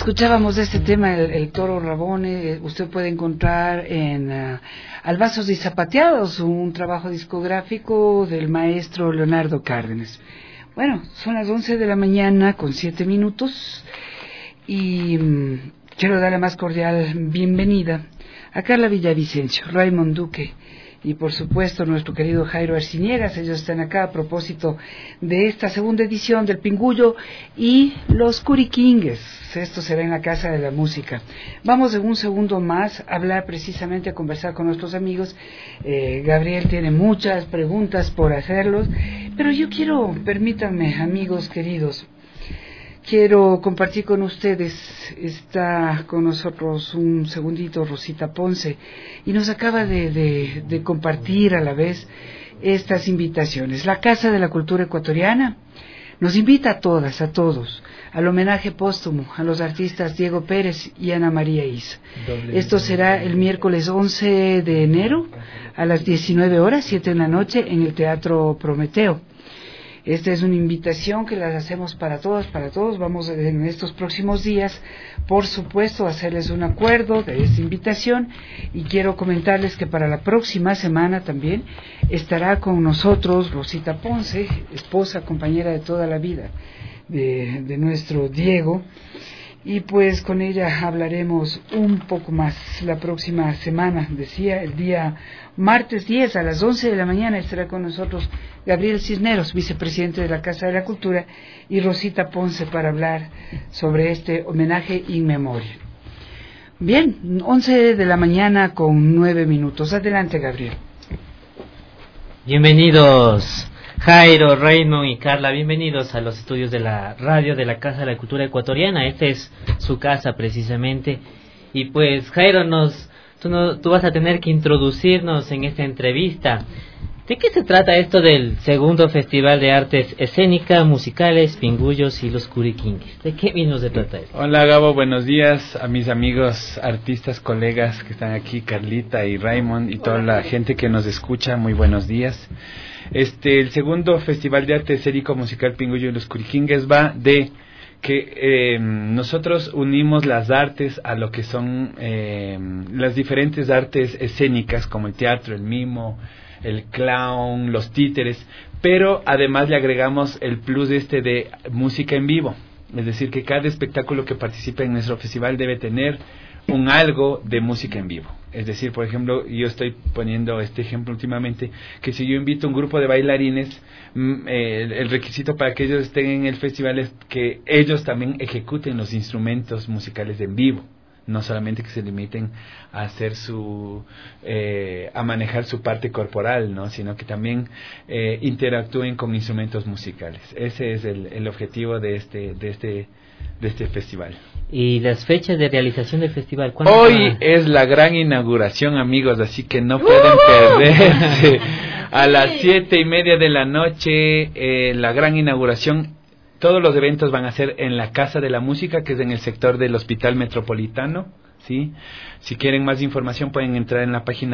Escuchábamos este tema, el Toro Rabone. Usted puede encontrar en Albazos y Zapateados, un trabajo discográfico del maestro Leonardo Cárdenas. Bueno, son las 11 de la mañana con 7 minutos y quiero dar la más cordial bienvenida a Carla Villavicencio, Raymond Duque y por supuesto nuestro querido Jairo Arciniegas. Ellos están acá a propósito de esta segunda edición del Pingullo y los Curiquingues. Esto será en la Casa de la Música. Vamos en un segundo más a hablar precisamente, a conversar con nuestros amigos. Gabriel tiene muchas preguntas por hacerlos, pero yo quiero, permítanme, amigos queridos, quiero compartir con ustedes. Está con nosotros un segundito Rosita Ponce y nos acaba de compartir a la vez estas invitaciones. La Casa de la Cultura Ecuatoriana nos invita a todas, a todos, al homenaje póstumo a los artistas Diego Pérez y Ana María Isa. Esto será el miércoles 11 de enero a las 19 horas, 7 de la noche, en el Teatro Prometeo. Esta es una invitación que las hacemos para todas, para todos. Vamos en estos próximos días, por supuesto, a hacerles un acuerdo de esta invitación, y quiero comentarles que para la próxima semana también estará con nosotros Rosita Ponce, esposa, compañera de toda la vida de nuestro Diego, y pues con ella hablaremos un poco más la próxima semana. Decía, el día martes 10 a las 11 de la mañana estará con nosotros Gabriel Cisneros, vicepresidente de la Casa de la Cultura, y Rosita Ponce para hablar sobre este homenaje in memoria. Bien, 11 de la mañana con 9 minutos. Adelante, Gabriel. Bienvenidos, Jairo, Raymond y Carla, bienvenidos a los estudios de la radio de la Casa de la Cultura Ecuatoriana. Esta es su casa precisamente. Y pues, Jairo, tú vas a tener que introducirnos en esta entrevista. ¿De qué se trata esto del segundo Festival de Artes Escénicas, Musicales, Pingullos y los Curiquingues? ¿De qué vino se trata esto? Hola, Gabo, buenos días a mis amigos artistas, colegas que están aquí, Carlita y Raymond y toda la gente que nos escucha, muy buenos días. El segundo Festival de Arte Escénico Musical Pingullo y los Curiquingues va de que nosotros unimos las artes a lo que son las diferentes artes escénicas, como el teatro, el mimo, el clown, los títeres, pero además le agregamos el plus de música en vivo. Es decir, que cada espectáculo que participe en nuestro festival debe tener un algo de música en vivo. Es decir, por ejemplo, yo estoy poniendo este ejemplo últimamente, que si yo invito a un grupo de bailarines, el requisito para que ellos estén en el festival es que ellos también ejecuten los instrumentos musicales en vivo, no solamente que se limiten a hacer a manejar su parte corporal, ¿no? Sino que también interactúen con instrumentos musicales. Ese es el objetivo de este festival. ¿Y las fechas de realización del festival? Hoy es la gran inauguración, amigos, así que no pueden perderse. A las 7:30 de la noche, la gran inauguración. Todos los eventos van a ser en la Casa de la Música, que es en el sector del Hospital Metropolitano, ¿sí? Si quieren más información pueden entrar en la página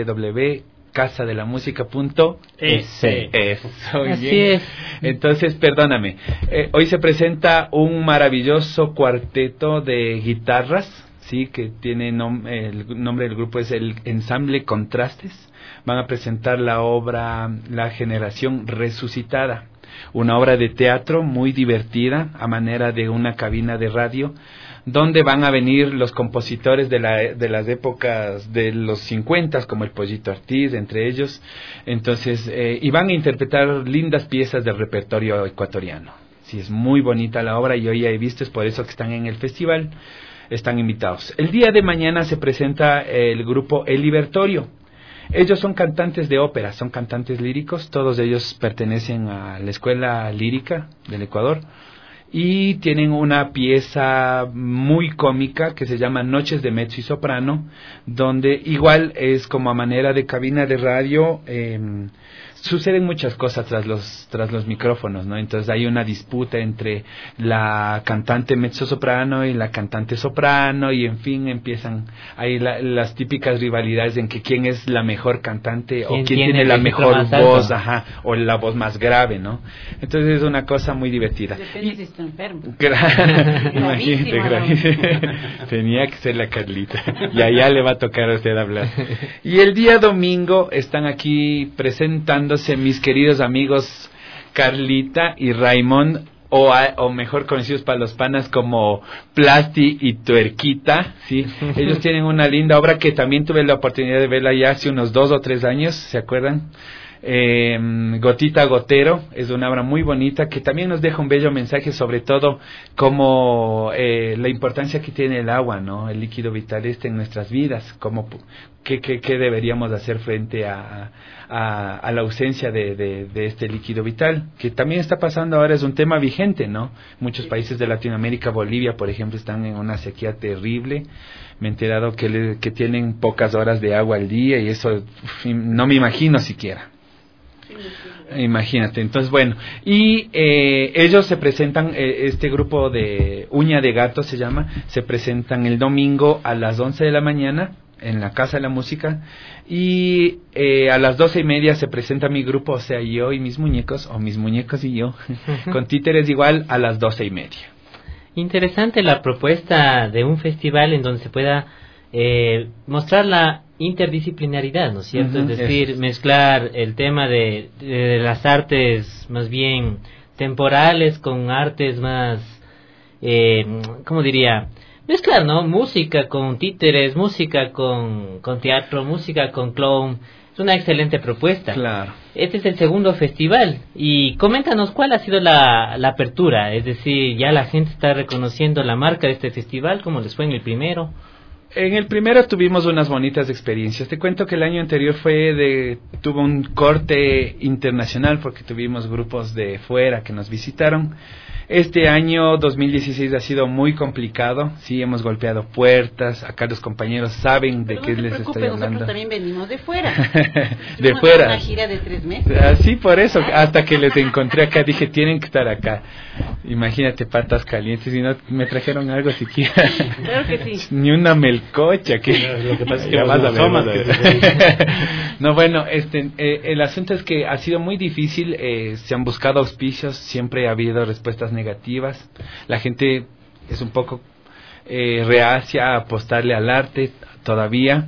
www.casadelamusica.es. Así es. Entonces, perdóname, hoy se presenta un maravilloso cuarteto de guitarras, sí, que tiene el nombre del grupo es el Ensamble Contrastes. Van a presentar la obra La Generación Resucitada, una obra de teatro muy divertida a manera de una cabina de radio, donde van a venir los compositores de las épocas de los 50, como el Pollito Ortiz, entre ellos. Entonces, y van a interpretar lindas piezas del repertorio ecuatoriano. Sí, es muy bonita la obra y yo ya he visto, es por eso que están en el festival, están invitados. El día de mañana se presenta el grupo El Libertorio. Ellos son cantantes de ópera, son cantantes líricos, todos ellos pertenecen a la Escuela Lírica del Ecuador y tienen una pieza muy cómica que se llama Noches de Mezzo y Soprano, donde igual es como a manera de cabina de radio, suceden muchas cosas tras los micrófonos, ¿no? Entonces hay una disputa entre la cantante mezzosoprano y la cantante soprano, y en fin empiezan ahí las típicas rivalidades en que quién es la mejor cantante o quién tiene la mejor voz, o la voz más grave, ¿no? Entonces es una cosa muy divertida. Depende si está enfermo. Imagínate, tenía que ser la Carlita, y allá le va a tocar a usted hablar. Y el día domingo están aquí presentándose mis queridos amigos Carlita y Raymond, o mejor conocidos para los panas como Plasti y Tuerquita, ¿sí? Ellos tienen una linda obra que también tuve la oportunidad de verla ya hace unos 2 o 3 años, ¿se acuerdan? Gotita Gotero, es una obra muy bonita que también nos deja un bello mensaje, sobre todo como la importancia que tiene el agua, ¿no? El líquido vital en nuestras vidas, como qué deberíamos hacer frente a la ausencia de este líquido vital, que también está pasando ahora, es un tema vigente, ¿no? Muchos países de Latinoamérica, Bolivia, por ejemplo, están en una sequía terrible. Me he enterado que tienen pocas horas de agua al día, y eso no me imagino siquiera. Imagínate. Entonces, bueno, y ellos se presentan, este grupo de Uña de Gato se llama, se presentan el domingo a las 11 de la mañana en la Casa de la Música, y a las 12:30 se presenta mi grupo, o sea, yo y mis muñecos, o mis muñecos y yo, con títeres igual a las 12:30. Interesante la propuesta de un festival en donde se pueda mostrar la interdisciplinaridad, ¿no es cierto? Es decir, mezclar el tema de las artes más bien temporales con artes más, ¿cómo diría? Mezclar, ¿no? Música con títeres, música con teatro, música con clown. Es una excelente propuesta. Claro. Este es el segundo festival. Y coméntanos cuál ha sido la apertura. Es decir, ya la gente está reconociendo la marca de este festival, ¿cómo les fue en el primero? En el primero tuvimos unas bonitas experiencias. Te cuento que el año anterior tuvo un corte internacional porque tuvimos grupos de fuera que nos visitaron. Este año 2016 ha sido muy complicado, sí, hemos golpeado puertas, acá los compañeros saben de qué les estoy hablando. Nosotros también venimos de fuera. De fuera. Una gira de 3 meses. Sí, por eso, hasta que les encontré acá, dije, tienen que estar acá. Imagínate, patas calientes, y no me trajeron algo siquiera. Claro que sí. Ni una melcocha. Que lo que pasa es que vas a No, bueno, el asunto es que ha sido muy difícil, se han buscado auspicios, siempre ha habido respuestas negativas, la gente es un poco reacia a apostarle al arte todavía,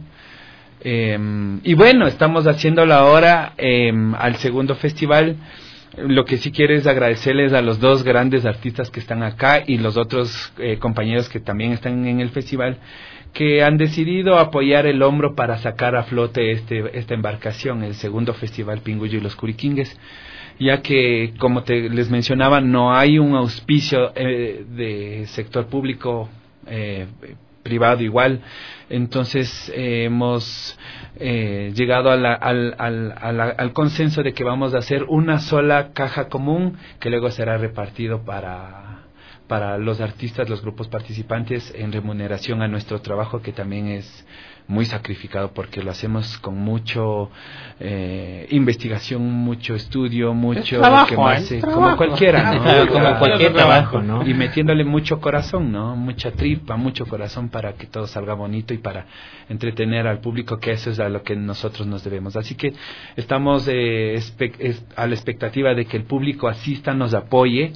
y bueno, estamos haciéndolo ahora al segundo festival. Lo que sí quiero es agradecerles a los 2 grandes artistas que están acá y los otros compañeros que también están en el festival, que han decidido apoyar el hombro para sacar a flote esta embarcación, el segundo festival Pinguyo y los Curiquingues, ya que, como les mencionaba, no hay un auspicio de sector público, privado igual. Entonces hemos llegado al consenso de que vamos a hacer una sola caja común que luego será repartido para los artistas, los grupos participantes, en remuneración a nuestro trabajo, que también es muy sacrificado porque lo hacemos con mucho investigación, mucho estudio, mucho trabajo, como cualquiera, ¿no? Como cualquier trabajo, ¿no? Y metiéndole mucho corazón, ¿no? Mucha tripa, mucho corazón para que todo salga bonito y para entretener al público, que eso es a lo que nosotros nos debemos. Así que estamos a la expectativa de que el público asista, nos apoye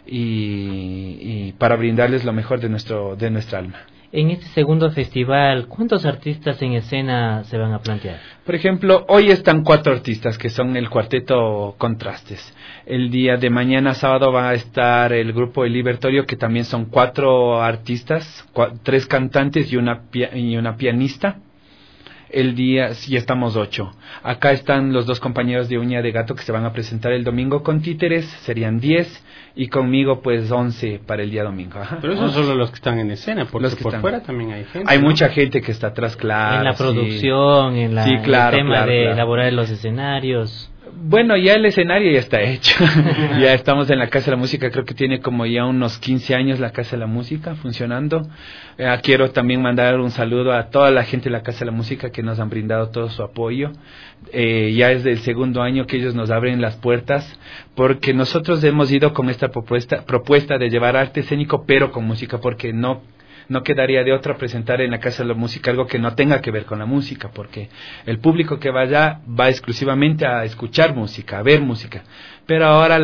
y para brindarles lo mejor de nuestra alma. En este segundo festival, ¿cuántos artistas en escena se van a plantear? Por ejemplo, hoy están 4 artistas que son el cuarteto Contrastes. El día de mañana, sábado, va a estar el grupo El Libertorio, que también son 4 artistas, 3 cantantes y una pianista. El día, sí, estamos 8. Acá están los 2 compañeros de Uña de Gato que se van a presentar el domingo con títeres, serían 10, y conmigo pues 11 para el día domingo. Ajá. Pero esos son solo los que están en escena, porque por fuera también hay gente. Hay mucha gente que está atrás, claro. En la producción, sí. en el tema de elaborar los escenarios. Bueno, ya el escenario ya está hecho. Ya estamos en la Casa de la Música, creo que tiene como ya unos 15 años la Casa de la Música funcionando. Quiero también mandar un saludo a toda la gente de la Casa de la Música que nos han brindado todo su apoyo. Ya es del segundo año que ellos nos abren las puertas, porque nosotros hemos ido con esta propuesta de llevar arte escénico, pero con música, porque no quedaría de otra presentar en la Casa de la Música algo que no tenga que ver con la música, porque el público que vaya va exclusivamente a escuchar música, a ver música. Pero ahora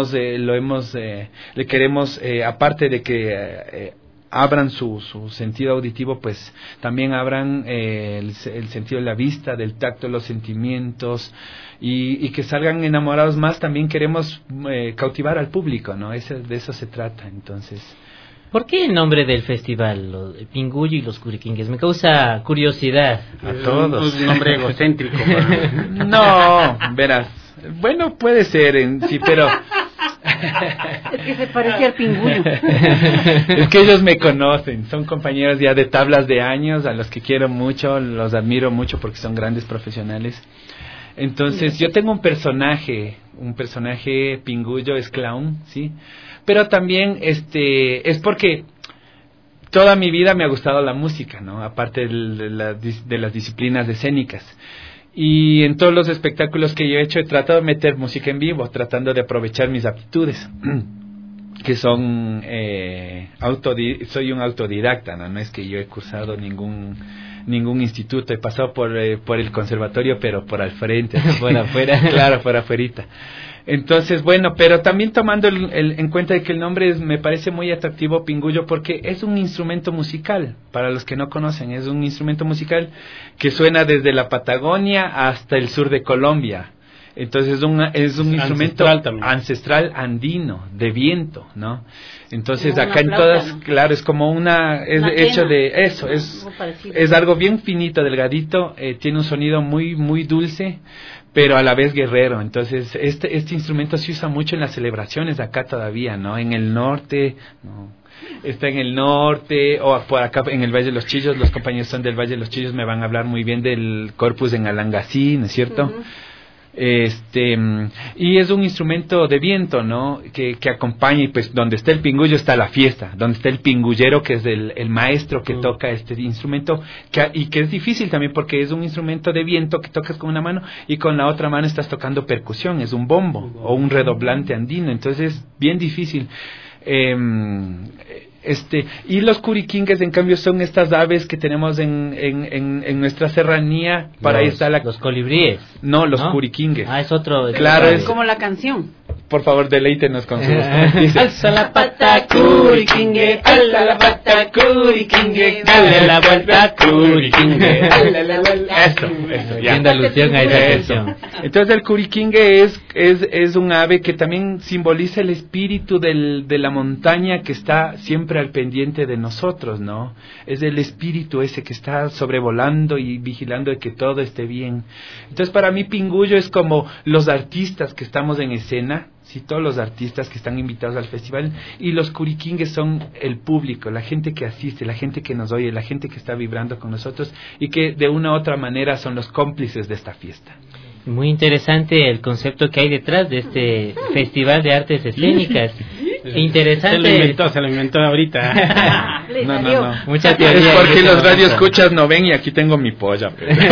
le queremos, aparte de que abran su sentido auditivo, pues también abran el sentido de la vista, del tacto, los sentimientos, y que salgan enamorados más. También queremos cautivar al público, ¿no? De eso se trata, entonces. ¿Por qué el nombre del festival, el Pinguyo y los Curiquingues? Me causa curiosidad. A todos. Un nombre egocéntrico. No, verás. Bueno, puede ser, sí, pero... Es que se parecía al Pinguyo. Es que ellos me conocen, son compañeros ya de tablas de años, a los que quiero mucho, los admiro mucho porque son grandes profesionales. Entonces, yo tengo un personaje Pinguyo, es clown, ¿sí? Pero también es porque toda mi vida me ha gustado la música, ¿no? Aparte de las disciplinas escénicas. Y en todos los espectáculos que yo he hecho he tratado de meter música en vivo, tratando de aprovechar mis aptitudes, que son soy un autodidacta, ¿no? No es que yo he cursado ningún instituto, he pasado por el conservatorio, pero por al frente, por afuera. Claro, por afuerita. Entonces, bueno, pero también tomando en cuenta de que el nombre me parece muy atractivo, Pinguyo, porque es un instrumento musical. Para los que no conocen, es un instrumento musical que suena desde la Patagonia hasta el sur de Colombia. Entonces es un instrumento ancestral andino, de viento, ¿no? Entonces como acá en flauta, todas, ¿no? Claro, es como hecho de eso, es algo bien finito, delgadito, tiene un sonido muy, muy dulce, pero a la vez guerrero. Entonces este instrumento se usa mucho en las celebraciones acá todavía, ¿no? En el norte, ¿no? Está en el norte, o por acá en el Valle de los Chillos. Los compañeros son del Valle de los Chillos, me van a hablar muy bien del corpus en Alangasí, ¿no es cierto? Uh-huh. Y es un instrumento de viento, ¿no? Que acompaña, y pues donde está el pinguyo está la fiesta, donde está el pingullero, que es el maestro que toca este instrumento, y que es difícil también porque es un instrumento de viento que tocas con una mano y con la otra mano estás tocando percusión, es un bombo o un redoblante andino, entonces es bien difícil. Y los curiquingues, en cambio, son estas aves que tenemos en nuestra serranía. Para ahí está los colibríes. No, los curiquingues. Es otro. Claro, es como la canción. Por favor, deleítenos con sus. Alza la pata, curiquingue, alza la pata, curiquingue, dale la vuelta, curiquingue, dale la vuelta. Eso, ya. Haciendo alusión a esa canción. Entonces el curiquingue es un ave que también simboliza el espíritu de la montaña que está siempre al pendiente de nosotros, ¿no? Es el espíritu ese que está sobrevolando y vigilando de que todo esté bien. Entonces para mí Pinguyo es como los artistas que estamos en escena, sí, todos los artistas que están invitados al festival, y los curiquingues son el público, la gente que asiste, la gente que nos oye, la gente que está vibrando con nosotros y que de una u otra manera son los cómplices de esta fiesta. Muy interesante el concepto que hay detrás de este Festival de Artes Escénicas. Interesante. Se lo inventó ahorita. No. Mucha teoría. Es porque los radioescuchas no ven y aquí tengo mi polla.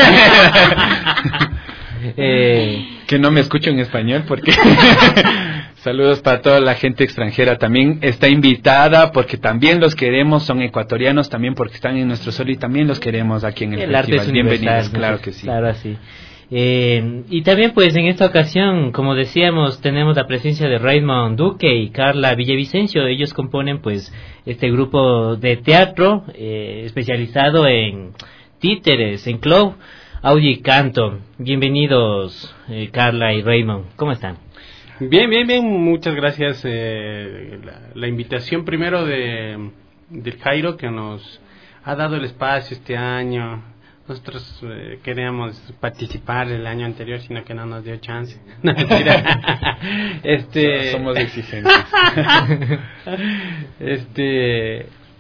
Que no me escucho en español porque... Saludos para toda la gente extranjera. También está invitada porque también los queremos, son ecuatorianos también porque están en nuestro sol y también los queremos aquí en el festival. Arte es bienvenidos, claro que sí. Claro, sí. Y también pues en esta ocasión, como decíamos, tenemos la presencia de Raymond Duque y Carla Villavicencio. Ellos componen pues este grupo de teatro especializado en títeres, en club, audio y canto. Bienvenidos Carla y Raymond, ¿cómo están? Bien, muchas gracias. La invitación primero del Jairo, que nos ha dado el espacio este año. Nosotros queríamos participar el año anterior, sino que no nos dio chance. No, mentira. Somos exigentes.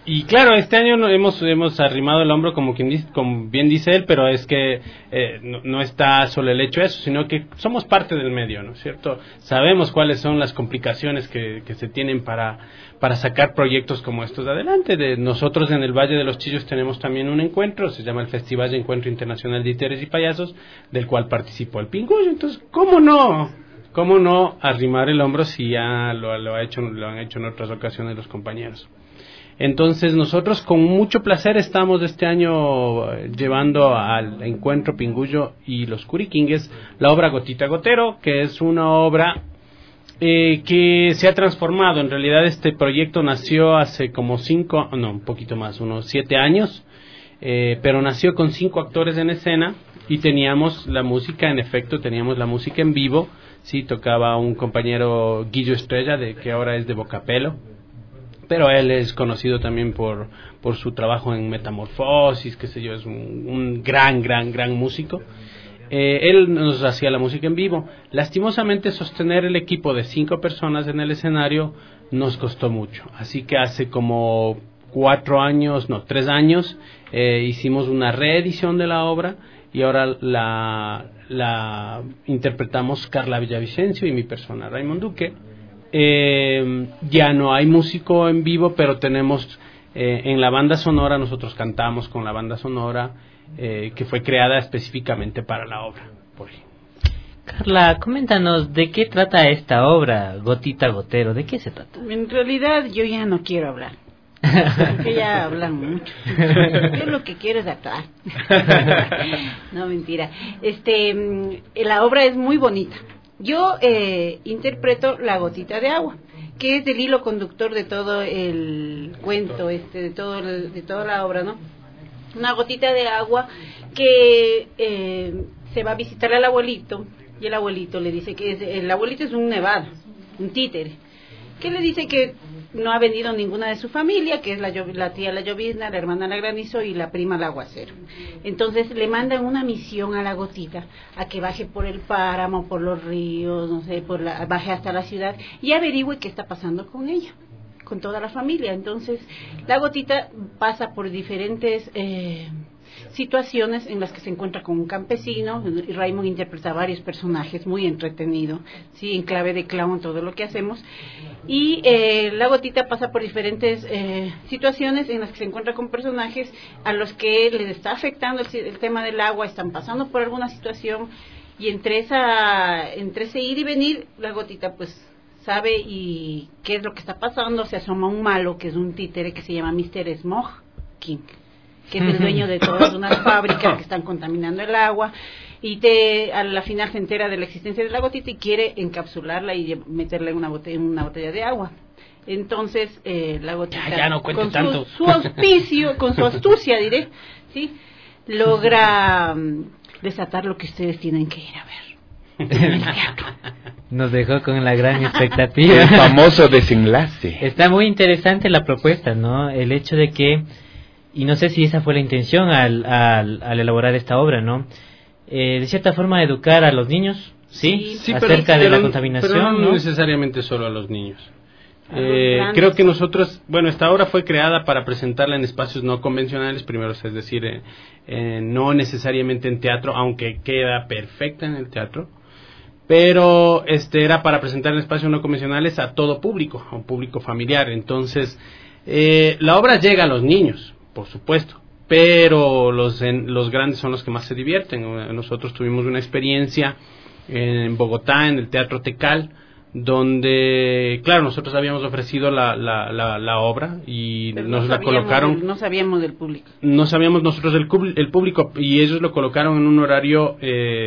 Y claro, este año hemos arrimado el hombro, como bien dice él, pero es que no está solo el hecho de eso, sino que somos parte del medio, ¿no es cierto? Sabemos cuáles son las complicaciones que se tienen para sacar proyectos como estos adelante. Nosotros en el Valle de los Chillos tenemos también un encuentro, se llama el Festival de Encuentro Internacional de Títeres y Payasos, del cual participó el Pinguyo. Entonces, ¿cómo no arrimar el hombro si ya lo han hecho en otras ocasiones los compañeros? Entonces nosotros con mucho placer estamos este año llevando al encuentro Pinguyo y los Curiquingues la obra Gotita Gotero, que es una obra que se ha transformado. En realidad este proyecto nació hace como un poquito más, unos 7 años, pero nació con 5 actores en escena y teníamos la música, en efecto, teníamos la música en vivo. Sí, tocaba un compañero Guillo Estrella, que ahora es de Bocapelo, pero él es conocido también por su trabajo en Metamorfosis, qué sé yo, es un gran músico. Él nos hacía la música en vivo. Lastimosamente sostener el equipo de 5 personas en el escenario nos costó mucho, así que hace como 3 años hicimos una reedición de la obra y ahora la interpretamos Carla Villavicencio y mi persona, Raymond Duque. Ya no hay músico en vivo, pero tenemos en la banda sonora, nosotros cantamos con la banda sonora que fue creada específicamente para la obra. Carla, coméntanos, ¿de qué trata esta obra, Gotita Gotero? ¿De qué se trata? En realidad yo ya no quiero hablar, porque ya hablan mucho. Yo lo que quiero es actuar. No, mentira. La obra es muy bonita. Yo interpreto la gotita de agua, que es el hilo conductor de todo el cuento, de toda la obra, ¿no? Una gotita de agua que se va a visitar al abuelito, y el abuelito le dice que el abuelito es un nevado, un títere, que le dice que no ha venido ninguna de su familia, que es la tía la llovizna, la hermana la granizo y la prima la aguacero. Entonces le mandan una misión a la gotita, a que baje por el páramo, por los ríos, no sé, baje hasta la ciudad y averigüe qué está pasando con ella, con toda la familia. Entonces la gotita pasa por diferentes situaciones en las que se encuentra con un campesino, y Raymond interpreta varios personajes, muy entretenido, sí, en clave de clown todo lo que hacemos, y la gotita pasa por diferentes situaciones en las que se encuentra con personajes a los que les está afectando el tema del agua, están pasando por alguna situación, y entre ese ir y venir, la gotita pues sabe y qué es lo que está pasando. Se asoma un malo, que es un títere que se llama Mr. Smog King, que es el dueño de todas unas fábricas que están contaminando el agua, y a la final se entera de la existencia de la gotita y quiere encapsularla y meterla en una botella de agua. Entonces la gotita, ya no cuente tanto. Su auspicio, con su astucia diré, ¿sí?, logra desatar lo que ustedes tienen que ir a ver. Nos dejó con la gran expectativa. El famoso desenlace. Está muy interesante la propuesta, ¿no? El hecho de que, y no sé si esa fue la intención al elaborar esta obra, ¿no? De cierta forma educar a los niños, ¿sí? Acerca de la contaminación, pero no ¿no? necesariamente solo a los niños. Creo que nosotros, esta obra fue creada para presentarla en espacios no convencionales, primero, es decir, no necesariamente en teatro, aunque queda perfecta en el teatro, pero era para presentar en espacios no convencionales a todo público, a un público familiar. Entonces, la obra llega a los niños, por supuesto, pero los grandes son los que más se divierten. Nosotros tuvimos una experiencia en Bogotá, en el Teatro Tecal, donde, claro, nosotros habíamos ofrecido la obra y pero nos la colocaron. No sabíamos del público. No sabíamos nosotros el público, y ellos lo colocaron en un horario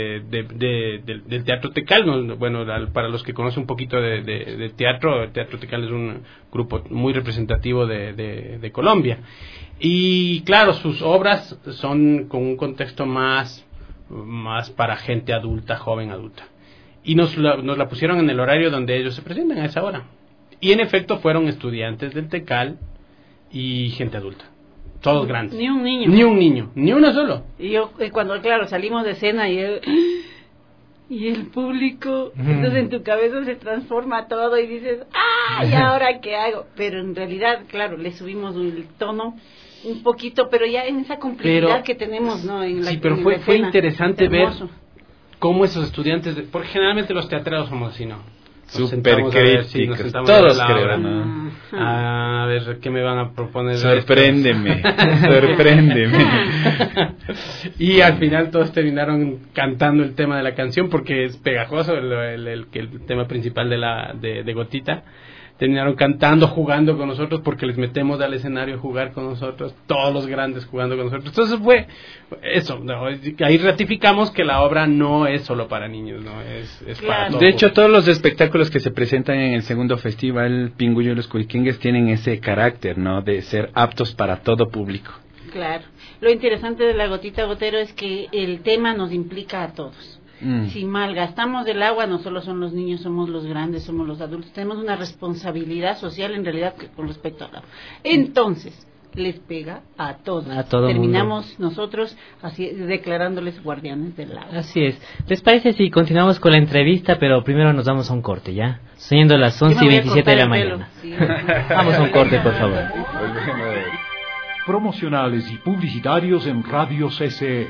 del Teatro Tecal. Bueno, para los que conocen un poquito de teatro, el Teatro Tecal es un grupo muy representativo de Colombia. Y claro, sus obras son con un contexto más para gente adulta, joven adulta. Y nos la pusieron en el horario donde ellos se presentan a esa hora. Y en efecto fueron estudiantes del Tecal y gente adulta. Todos grandes. Ni un niño. Ni un niño, ni uno solo. Y yo, cuando, claro, salimos de escena y él... y el público, entonces en tu cabeza se transforma todo y dices, ¡ah! ¿Y ahora qué hago? Pero en realidad, claro, le subimos el tono un poquito, pero ya en esa complicidad que tenemos, ¿no? En la, sí, pero fue interesante ver cómo esos estudiantes, porque generalmente los teatreros somos así, ¿no? Súper críticos, todos creo, ¿no? A ver, ¿qué me van a proponer? Sorpréndeme, sorpréndeme. Y al final todos terminaron cantando el tema de la canción porque es pegajoso el tema principal de Gotita. Terminaron cantando, jugando con nosotros porque les metemos al escenario a jugar con nosotros, todos los grandes jugando con nosotros. Entonces fue eso, ¿no? Ahí ratificamos que la obra no es solo para niños, ¿no? Es para todos. De hecho, todos los espectáculos que se presentan en el segundo festival Pinguyo y los Curiquingues tienen ese carácter, ¿no? De ser aptos para todo público. Claro. Lo interesante de la Gotita Gotero es que el tema nos implica a todos. Si malgastamos el agua, no solo son los niños, somos los grandes, somos los adultos. Tenemos una responsabilidad social en realidad con respecto al agua. Entonces, les pega a todos. Terminamos mundo. Nosotros así declarándoles guardianes del agua. Así es. ¿Les parece si continuamos con la entrevista, pero primero nos vamos a un corte, ya? Siendo las 11:27 de la mañana. Sí, vamos a un corte, por favor. Promocionales y publicitarios en Radio CCE.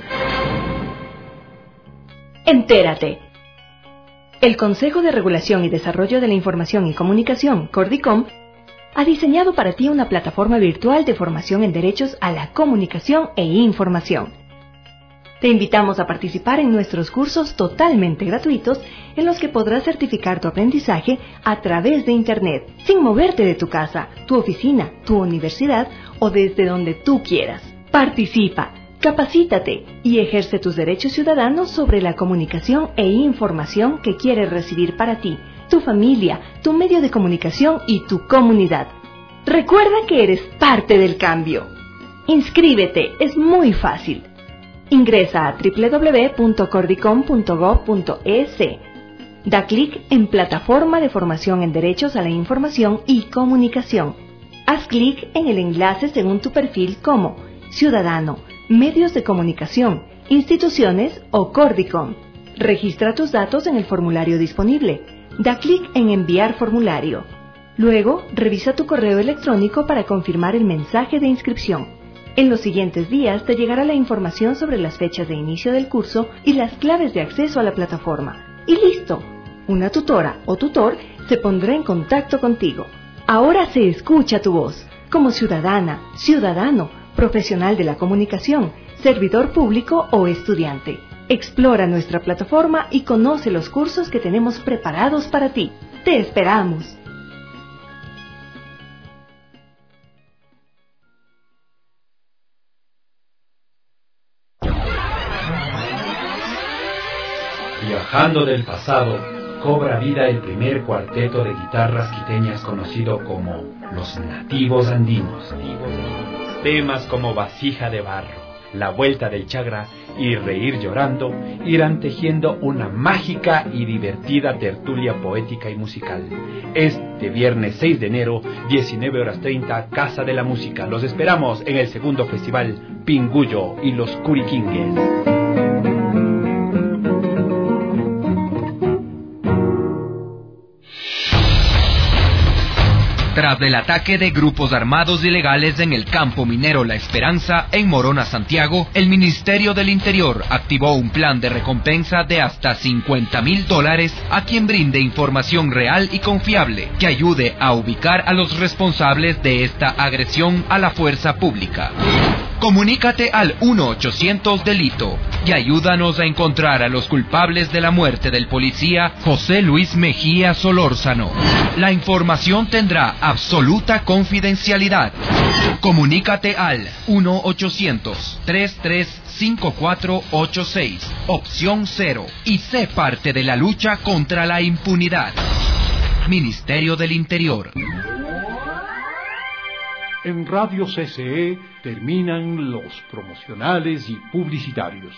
Entérate. El Consejo de Regulación y Desarrollo de la Información y Comunicación, Cordicom, ha diseñado para ti una plataforma virtual de formación en derechos a la comunicación e información. Te invitamos a participar en nuestros cursos totalmente gratuitos en los que podrás certificar tu aprendizaje a través de Internet, sin moverte de tu casa, tu oficina, tu universidad o desde donde tú quieras. Participa. Capacítate y ejerce tus derechos ciudadanos sobre la comunicación e información que quieres recibir para ti, tu familia, tu medio de comunicación y tu comunidad. Recuerda que eres parte del cambio. Inscríbete, es muy fácil. Ingresa a www.cordicom.gov.es. Da clic en Plataforma de Formación en Derechos a la Información y Comunicación. Haz clic en el enlace según tu perfil como Ciudadano, Medios de Comunicación, Instituciones o Cordicom. Registra tus datos en el formulario disponible. Da clic en Enviar formulario. Luego, revisa tu correo electrónico para confirmar el mensaje de inscripción. En los siguientes días te llegará la información sobre las fechas de inicio del curso y las claves de acceso a la plataforma. Y listo. Una tutora o tutor se pondrá en contacto contigo. Ahora se escucha tu voz, como ciudadana, ciudadano, profesional de la comunicación, servidor público o estudiante. Explora nuestra plataforma y conoce los cursos que tenemos preparados para ti. ¡Te esperamos! Viajando del pasado, cobra vida el primer cuarteto de guitarras quiteñas conocido como Los Nativos Andinos. Temas como Vasija de Barro, La Vuelta del Chagra y Reír Llorando irán tejiendo una mágica y divertida tertulia poética y musical. Este viernes 6 de enero, 19:30, Casa de la Música. Los esperamos en el segundo festival Pinguyo y los Curiquingues. Tras del ataque de grupos armados ilegales en el campo minero La Esperanza, en Morona, Santiago, el Ministerio del Interior activó un plan de recompensa de hasta $50,000 a quien brinde información real y confiable que ayude a ubicar a los responsables de esta agresión a la fuerza pública. Comunícate al 1-800-DELITO y ayúdanos a encontrar a los culpables de la muerte del policía José Luis Mejía Solórzano. La información tendrá absoluta confidencialidad. Comunícate al 1-800-335486, opción 0, y sé parte de la lucha contra la impunidad. Ministerio del Interior. En Radio CCE terminan los promocionales y publicitarios.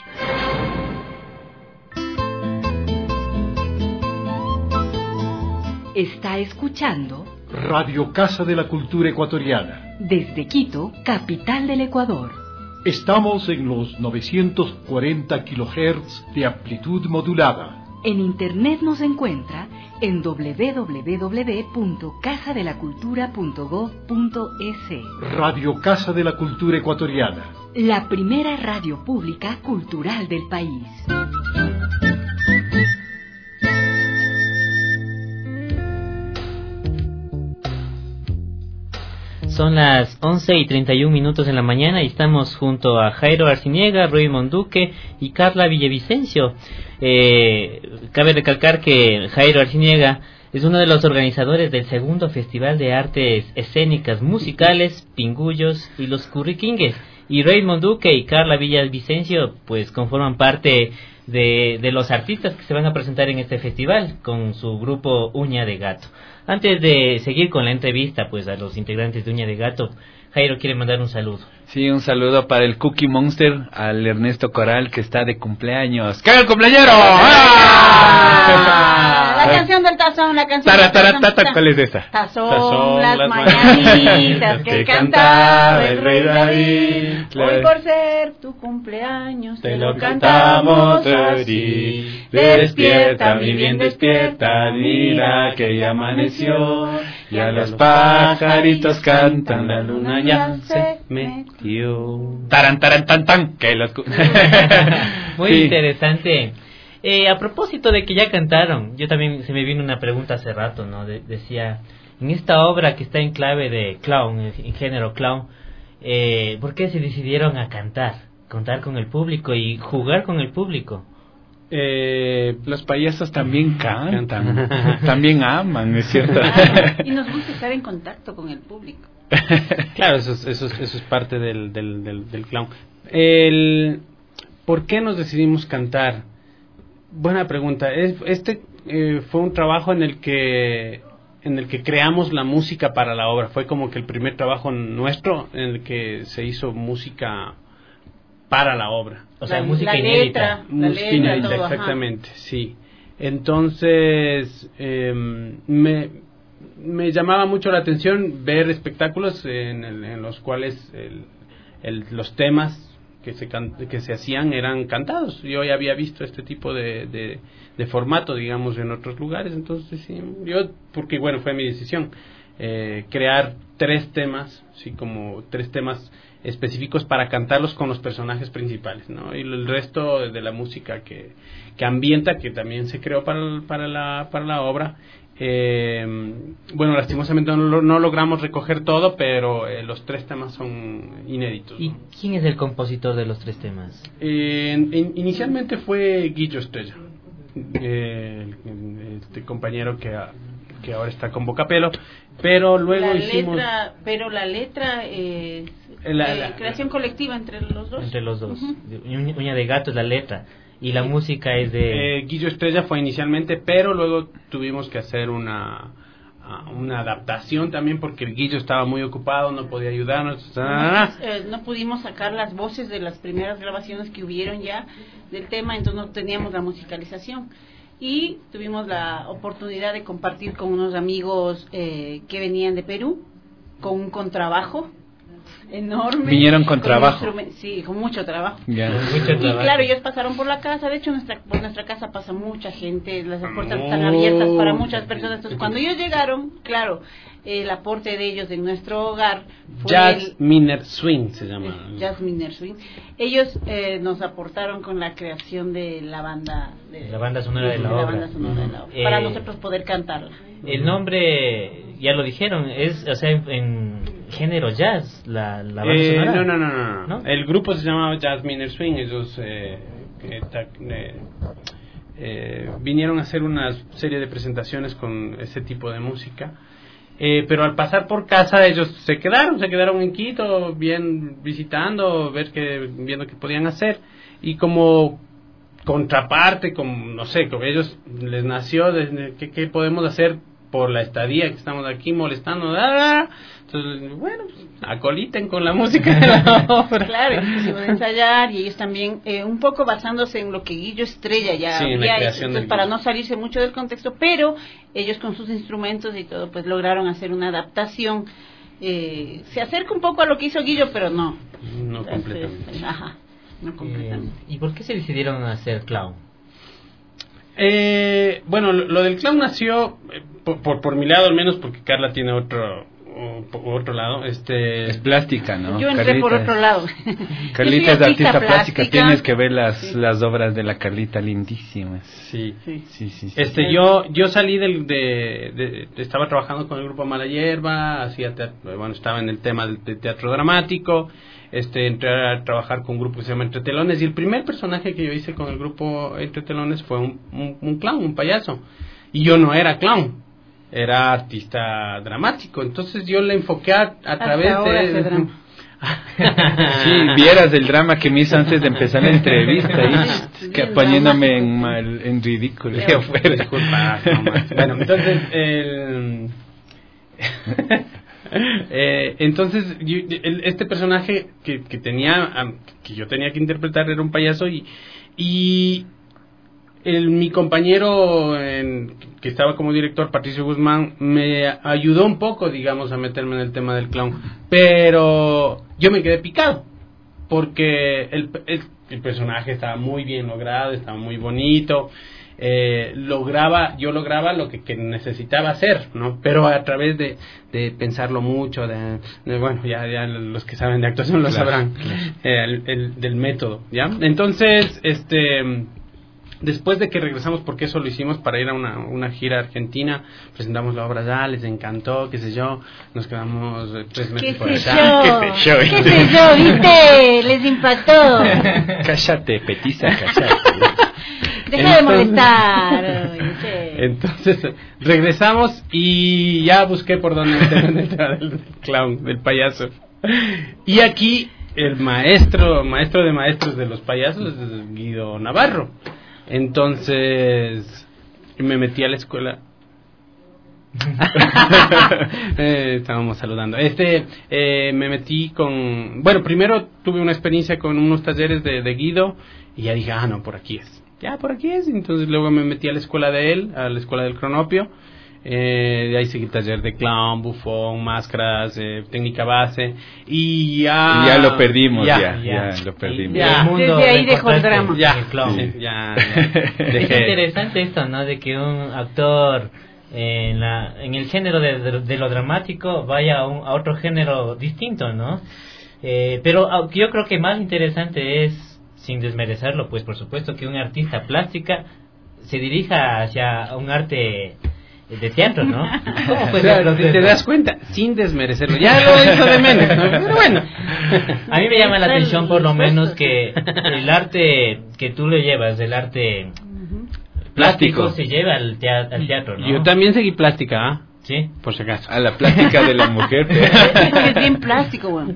Está escuchando Radio Casa de la Cultura Ecuatoriana. Desde Quito, capital del Ecuador. Estamos en los 940 kHz de amplitud modulada. En internet nos encuentra en www.casadelacultura.gov.es. Radio Casa de la Cultura Ecuatoriana. La primera radio pública cultural del país. Son las 11:31 en la mañana y estamos junto a Jairo Arciniega, Raymond Duque y Carla Villavicencio. Cabe recalcar que Jairo Arciniega es uno de los organizadores del segundo Festival de Artes Escénicas Musicales, Pingullos y los Curiquingues. Y Raymond Duque y Carla Villavicencio pues conforman parte de los artistas que se van a presentar en este festival con su grupo Uña de Gato. Antes de seguir con la entrevista pues a los integrantes de Uña de Gato, Jairo quiere mandar un saludo. Sí, un saludo para el Cookie Monster, al Ernesto Coral que está de cumpleaños. ¡Que el cumpleañero! La canción del tazón, la canción del tazón. ¿Cuál es esa? Tazón, las mañanitas que cantaba el rey David. Hoy por ser tu cumpleaños te lo cantamos así. Despierta, mi bien, despierta, mira que ya amaneció. Ya los pajaritos cantan, la luna ya se metió. Taran, taran, tan, tan. Que los... Muy interesante. A propósito de que ya cantaron, yo también se me vino una pregunta hace rato, ¿no? Decía, en esta obra que está en clave de clown, en género clown, ¿por qué se decidieron a cantar con el público y jugar con el público? Los payasos también cantan, también aman, ¿es cierto? Y nos gusta estar en contacto con el público. Claro, eso es parte del clown. ¿Por qué nos decidimos cantar? Buena pregunta. Fue un trabajo en el que creamos la música para la obra. Fue como que el primer trabajo nuestro en el que se hizo música para la obra. O sea, música inédita. Música inédita, todo, exactamente, ajá. Sí. Entonces, me llamaba mucho la atención ver espectáculos en los cuales los temas que se hacían eran cantados. Yo ya había visto este tipo de formato, digamos, en otros lugares. Entonces, sí, porque bueno, fue mi decisión crear 3 temas, sí, como 3 temas específicos para cantarlos con los personajes principales, ¿no? Y el resto de la música que ambienta, que también se creó para la obra. Bueno, lastimosamente no logramos recoger todo, pero los 3 temas son inéditos, ¿no? ¿Y quién es el compositor de los 3 temas? Inicialmente fue Guillo Estrella, este compañero que ahora está con Bocapelo, pero luego la letra es creación colectiva entre los dos. Entre los dos. Uña de Gato es la letra. Y la música es de... Guillo Estrella fue inicialmente, pero luego tuvimos que hacer una adaptación también porque el Guillo estaba muy ocupado, no podía ayudarnos. No pudimos sacar las voces de las primeras grabaciones que hubieron ya del tema, entonces no teníamos la musicalización. Y tuvimos la oportunidad de compartir con unos amigos que venían de Perú, con un contrabajo enorme. Vinieron con trabajo. Sí, con mucho trabajo. Yeah. Y claro, ellos pasaron por la casa. De hecho, por nuestra casa pasa mucha gente. Las puertas están abiertas para muchas personas. Entonces, cuando ellos llegaron, claro, el aporte de ellos en nuestro hogar fue Jasminer Swing se llama. Jasminer Swing. Ellos nos aportaron con la creación de la banda sonora de la obra. Para nosotros poder cantarla. El nombre, ya lo dijeron, es, o sea, en género jazz, la banda sonora. No. El grupo se llamaba Jasminer Swing. Ellos vinieron a hacer una serie de presentaciones con ese tipo de música. Pero al pasar por casa ellos se quedaron en Quito, bien visitando, viendo qué podían hacer, y como contraparte, no sé, como ellos les nació, ¿qué podemos hacer por la estadía que estamos aquí molestando? Entonces, bueno, acoliten con la música de la obra. Claro, pusimos a ensayar, y ellos también, un poco basándose en lo que Guillo Estrella ya había hecho, entonces, para no salirse mucho del contexto, pero ellos con sus instrumentos y todo, pues lograron hacer una adaptación. Se acerca un poco a lo que hizo Guillo, pero no. No completamente. No completamente. ¿Y por qué se decidieron a hacer clown? Bueno, lo del clown nació por mi lado al menos, porque Carla tiene otro lado. Es plástica, ¿no? Yo entré por otro lado. Carlita es artista plástica. Tienes que ver las obras de la Carlita, lindísimas. Sí. Yo salí estaba trabajando con el grupo Mala Hierba, estaba en el tema de teatro dramático. Entré a trabajar con un grupo que se llama Entre Telones, y el primer personaje que yo hice con el grupo Entre Telones fue un clown, un payaso, y yo no era clown, era artista dramático. Entonces yo le enfoqué a través de drama. Sí, vieras el drama que me hizo antes de empezar la entrevista, poniéndome en ridículo. Disculpa, bueno, entonces entonces este personaje que yo tenía que interpretar era un payaso, y mi compañero que estaba como director, Patricio Guzmán, me ayudó un poco, digamos, a meterme en el tema del clown, pero yo me quedé picado porque el personaje estaba muy bien logrado, estaba muy bonito. Yo lograba lo que necesitaba hacer, ¿no? Pero a través de pensarlo mucho, bueno, ya los que saben de actuación lo sabrán, del método, ¿ya? Entonces, después de que regresamos, porque eso lo hicimos para ir a una gira argentina, presentamos la obra ya, les encantó, qué sé yo, nos quedamos 3 meses por allá. ¿Qué sé yo? ¿Viste? Les impactó. Cállate, petiza, cállate. Deja de molestar. Entonces regresamos y ya busqué por dónde meterme en el tema del clown, del payaso. Y aquí el maestro de maestros de los payasos es Guido Navarro. Entonces me metí a la escuela. Estábamos saludando. Me metí primero tuve una experiencia con unos talleres de Guido, y ya dije, no, por aquí es. Entonces luego me metí a la escuela de él, a la escuela del Cronopio. De ahí seguí el taller de clown, bufón, máscaras, técnica base, y ya lo perdimos, ya lo perdimos. Desde ahí dejó el drama. Es interesante esto, ¿no? De que un actor en el género de lo dramático vaya a otro género distinto, ¿no? Pero yo creo que más interesante es, sin desmerecerlo, pues por supuesto, que un artista plástica se dirija hacia un arte de teatro, ¿no? ¿Cómo te das cuenta? Sin desmerecerlo. Ya lo hizo de menos, ¿no? Pero bueno. A mí me llama la atención, por lo menos, que el arte que tú le llevas, el arte plástico, se lleva al teatro, ¿no? Yo también seguí plástica, Sí, por si acaso. A la plástica de la mujer. Es bien plástico, bueno.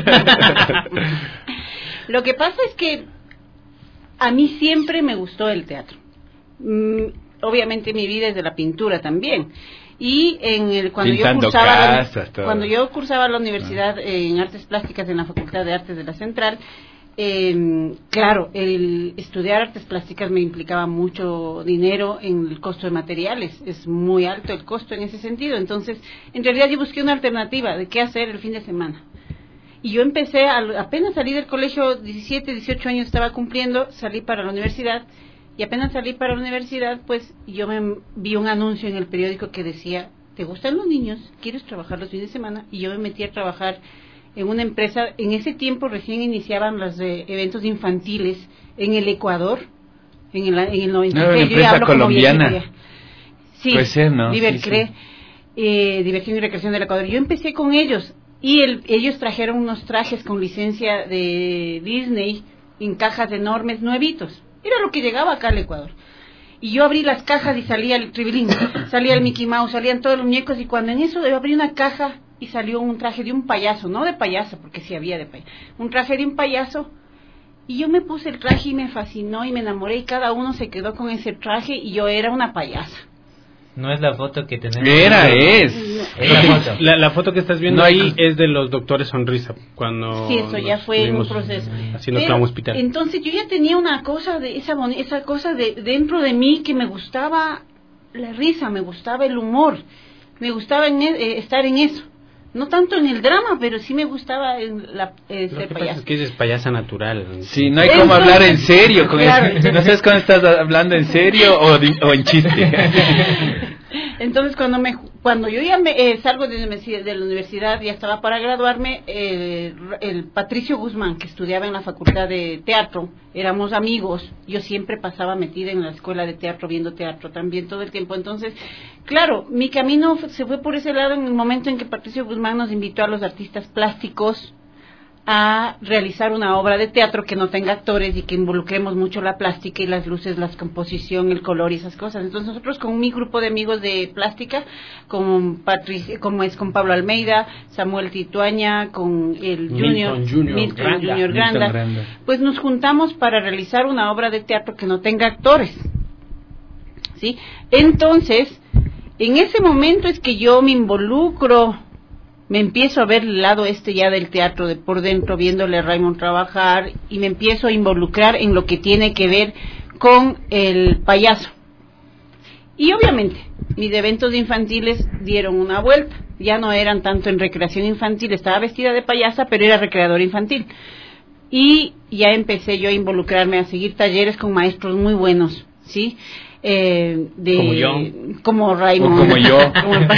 Lo que pasa es que a mí siempre me gustó el teatro. Obviamente mi vida es de la pintura también. Y cuando yo cursaba la universidad en artes plásticas en la Facultad de Artes de la Central, claro, el estudiar artes plásticas me implicaba mucho dinero en el costo de materiales. Es muy alto el costo en ese sentido. Entonces, en realidad yo busqué una alternativa de qué hacer el fin de semana. Y yo empecé, apenas salí del colegio, 17, 18 años estaba cumpliendo, salí para la universidad. Y apenas salí para la universidad, pues yo me vi un anuncio en el periódico que decía, ¿te gustan los niños? ¿Quieres trabajar los fines de semana? Y yo me metí a trabajar en una empresa. En ese tiempo recién iniciaban los eventos infantiles en el Ecuador, en el 93. Una empresa colombiana. Sí, puede ser, ¿no? Divercre, Diversión y Recreación del Ecuador. Yo empecé con ellos y ellos trajeron unos trajes con licencia de Disney en cajas enormes, nuevitos. Era lo que llegaba acá al Ecuador. Y yo abrí las cajas y salía el Tribilín, salía el Mickey Mouse, salían todos los muñecos, y cuando en eso yo abrí una caja y salió un traje de un payaso, no de payaso, porque sí había de payaso, un traje de un payaso, y yo me puse el traje y me fascinó y me enamoré, y cada uno se quedó con ese traje y yo era una payasa. No es la foto que tenemos. La foto que estás viendo ahí es de los Doctores Sonrisa, cuando sí, eso ya fue un proceso. Haciendo clown hospital. Entonces yo ya tenía una cosa de esa cosa de dentro de mí, que me gustaba la risa, me gustaba el humor, me gustaba estar en eso. No tanto en el drama, pero sí me gustaba ser payasa. Es que ella es payasa natural. Sí, no hay como hablar en serio con claro, eso. No sabes cuándo estás hablando en serio o en chiste. Entonces, cuando yo ya salgo de la universidad, ya estaba para graduarme, el Patricio Guzmán, que estudiaba en la Facultad de Teatro, éramos amigos. Yo siempre pasaba metida en la escuela de teatro, viendo teatro también todo el tiempo. Entonces, claro, mi camino se fue por ese lado en el momento en que Patricio Guzmán nos invitó a los artistas plásticos a realizar una obra de teatro que no tenga actores y que involucremos mucho la plástica y las luces, la composición, el color y esas cosas. Entonces nosotros con mi grupo de amigos de plástica, con Pablo Almeida, Samuel Tituaña, con el Milton Junior Granda, pues nos juntamos para realizar una obra de teatro que no tenga actores, ¿sí? Entonces, en ese momento es que yo me involucro, me empiezo a ver el lado ya del teatro de por dentro, viéndole a Raymond trabajar, y me empiezo a involucrar en lo que tiene que ver con el payaso. Y obviamente, mis eventos infantiles dieron una vuelta, ya no eran tanto en recreación infantil, estaba vestida de payasa, pero era recreadora infantil. Y ya empecé yo a involucrarme, a seguir talleres con maestros muy buenos, ¿sí? Como yo, como Raymond, como yo, como el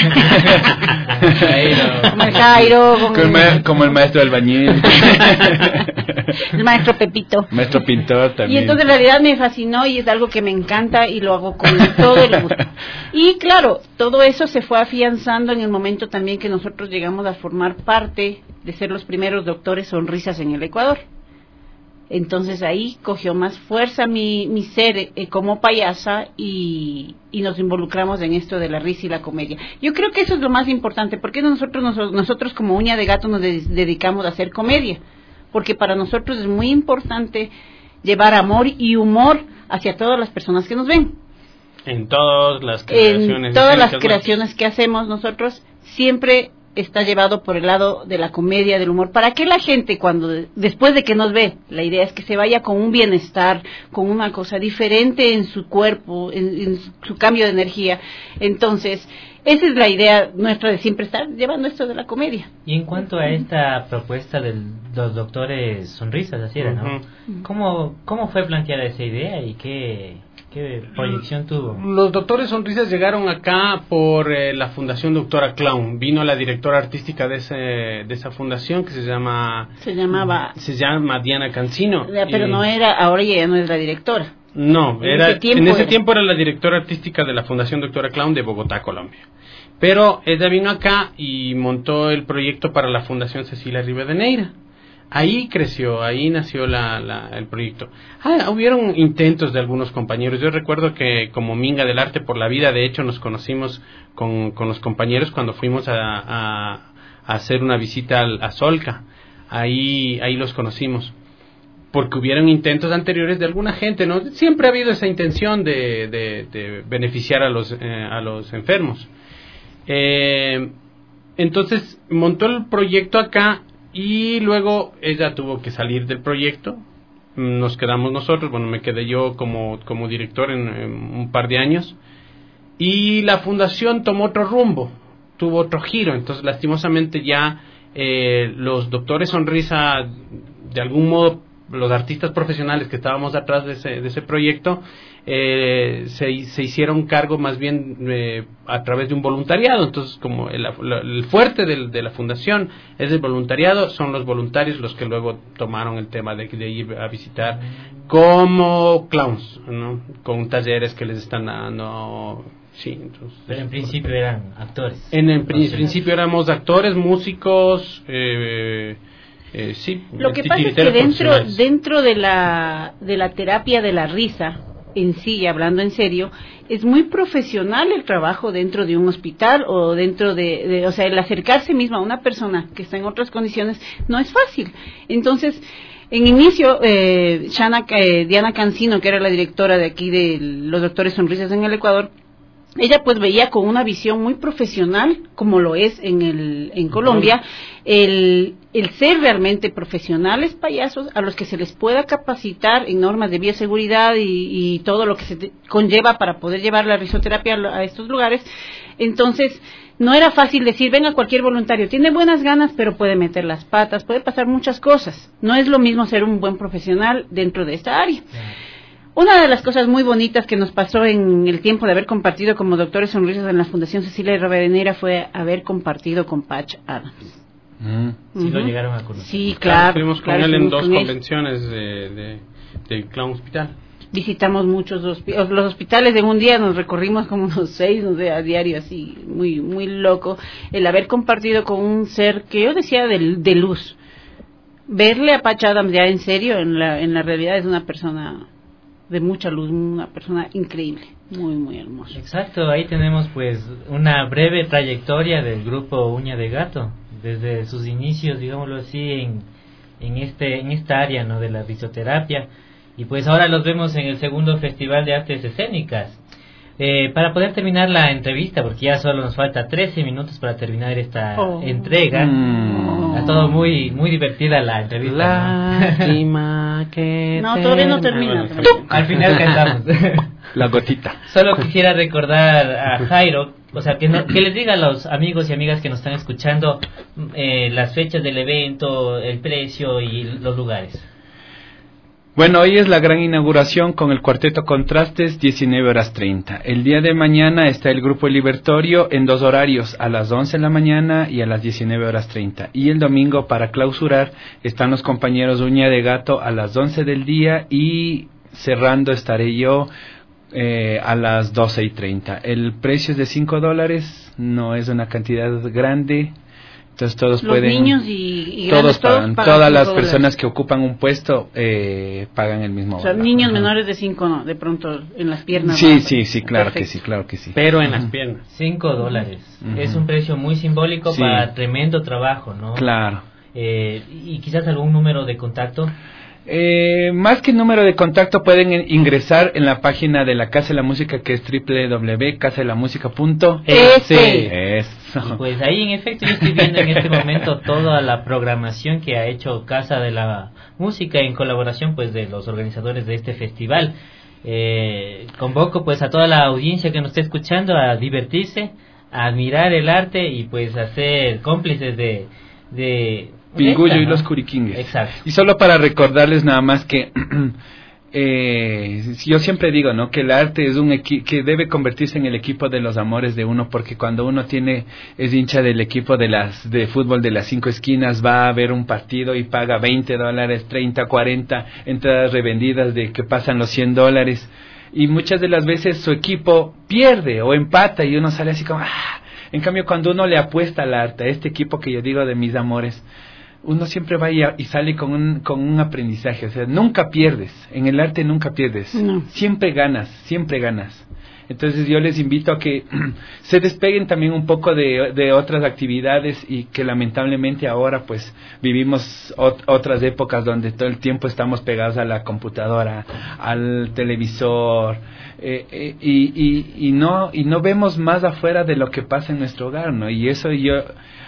Jairo, como el maestro albañil, el maestro Pepito, maestro pintor también. Y entonces en realidad me fascinó y es algo que me encanta y lo hago con todo el gusto. Y claro, todo eso se fue afianzando en el momento también que nosotros llegamos a formar parte de ser los primeros doctores sonrisas en el Ecuador. Entonces ahí cogió más fuerza mi ser como payasa y nos involucramos en esto de la risa y la comedia. Yo creo que eso es lo más importante, porque nosotros como Uña de Gato nos dedicamos a hacer comedia, porque para nosotros es muy importante llevar amor y humor hacia todas las personas que nos ven. En todas las creaciones que hacemos nosotros siempre está llevado por el lado de la comedia, del humor, para que la gente después de que nos ve, la idea es que se vaya con un bienestar, con una cosa diferente en su cuerpo, en su cambio de energía. Entonces, esa es la idea nuestra de siempre estar llevando esto de la comedia. Y en cuanto a esta propuesta de los doctores sonrisas, así era, ¿no? ¿Cómo fue planteada esa idea y qué proyección tuvo? Los doctores sonrisas llegaron acá por la Fundación Doctora Clown. Vino la directora artística de esa fundación que se llama Diana Cancino. Pero no era, ahora ya no es la directora. No, en ese tiempo era la directora artística de la Fundación Doctora Clown de Bogotá, Colombia. Pero ella vino acá y montó el proyecto para la Fundación Cecilia Rivadeneira. Ahí creció, ahí nació el proyecto. Hubieron intentos de algunos compañeros. Yo recuerdo que como Minga del Arte por la Vida, de hecho, nos conocimos con los compañeros cuando fuimos a hacer una visita a Solca. Ahí los conocimos. Porque hubieron intentos anteriores de alguna gente, ¿no? Siempre ha habido esa intención de beneficiar a los enfermos. Entonces montó el proyecto acá. Y luego ella tuvo que salir del proyecto, nos quedamos nosotros, me quedé yo como director en un par de años, y la fundación tomó otro rumbo, tuvo otro giro. Entonces lastimosamente ya los doctores sonrisa, de algún modo los artistas profesionales que estábamos atrás de ese proyecto, se hicieron cargo más bien a través de un voluntariado. Entonces, como el fuerte de la fundación es el voluntariado, son los voluntarios los que luego tomaron el tema de ir a visitar como clowns, ¿no? Con talleres que les están dando. Sí, entonces, pero en principio eran actores. En principio éramos actores, músicos. Sí, lo que pasa es que dentro de la terapia de la risa en sí, hablando en serio, es muy profesional el trabajo dentro de un hospital o dentro o sea, el acercarse mismo a una persona que está en otras condiciones no es fácil. Entonces, en inicio, Diana Cancino, que era la directora de aquí de los doctores sonrisas en el Ecuador, ella pues veía con una visión muy profesional, como lo es en Colombia, el ser realmente profesionales payasos a los que se les pueda capacitar en normas de bioseguridad y todo lo que se conlleva para poder llevar la risoterapia a estos lugares. Entonces no era fácil decir, venga cualquier voluntario, tiene buenas ganas, pero puede meter las patas, puede pasar muchas cosas. No es lo mismo ser un buen profesional dentro de esta área. Una de las cosas muy bonitas que nos pasó en el tiempo de haber compartido como Doctores Sonrisas en la Fundación Cecilia Rivadeneira fue haber compartido con Patch Adams. Sí, lo llegaron a conocer. Sí, claro. Estuvimos con él en 2 convenciones del Clown Hospital. Visitamos muchos los hospitales en un día, nos recorrimos como unos 6, no sé, a diario, así, muy muy loco. El haber compartido con un ser que yo decía de luz. Verle a Patch Adams ya en serio, en la realidad es una persona de mucha luz, una persona increíble, muy muy hermosa. Exacto, ahí tenemos pues una breve trayectoria del grupo Uña de Gato, desde sus inicios, digámoslo así, en esta área, ¿no?, de la risoterapia, y pues ahora los vemos en el segundo Festival de Artes Escénicas. Para poder terminar la entrevista, porque ya solo nos falta 13 minutos para terminar esta entrega. Ha todo muy muy divertida la entrevista. Lástima que no, todavía no termina. Al final cantamos. La gotita. Solo quisiera recordar a Jairo, o sea, que les diga a los amigos y amigas que nos están escuchando las fechas del evento, el precio y los lugares. Bueno, hoy es la gran inauguración con el Cuarteto Contrastes, 19:30. El día de mañana está el Grupo Libertorio en 2 horarios, a las 11 de la mañana y a las 19:30. Y el domingo, para clausurar, están los compañeros Uña de Gato a las 11 del día y cerrando estaré yo a las 12:30. El precio es de $5, no es una cantidad grande. Entonces todos los pueden, niños y todos pagan, todas las $5. personas que ocupan un puesto pagan el mismo. O sea, niños menores de 5 no, de pronto en las piernas. Sí, claro. Perfecto. que sí. Pero en las piernas. $5. Es un precio muy simbólico para tremendo trabajo, ¿no? Claro. Y quizás algún número de contacto. Más que número de contacto, pueden ingresar en la página de la Casa de la Música, que es www.casadelamusica.es. Eso. Y pues ahí en efecto yo estoy viendo en este momento toda la programación que ha hecho Casa de la Música en colaboración pues de los organizadores de este festival. Convoco pues a toda la audiencia que nos está escuchando a divertirse, a admirar el arte y pues a ser cómplices de Pingullo y los Curiquingues. Exacto. Y solo para recordarles nada más que yo siempre digo, ¿no?, que el arte es que debe convertirse en el equipo de los amores de uno, porque cuando uno es hincha del equipo de fútbol de las 5 esquinas, va a ver un partido y paga $20, 30, 40 entradas revendidas de que pasan los $100, y muchas de las veces su equipo pierde o empata y uno sale así como En cambio, cuando uno le apuesta al arte, a este equipo que yo digo de mis amores, uno siempre va y sale con un aprendizaje. O sea, nunca pierdes. En el arte nunca pierdes. No. Siempre ganas. Entonces yo les invito a que se despeguen también un poco de otras actividades, y que lamentablemente ahora pues vivimos otras épocas donde todo el tiempo estamos pegados a la computadora, al televisor, y no vemos más afuera de lo que pasa en nuestro hogar, ¿no? Y eso yo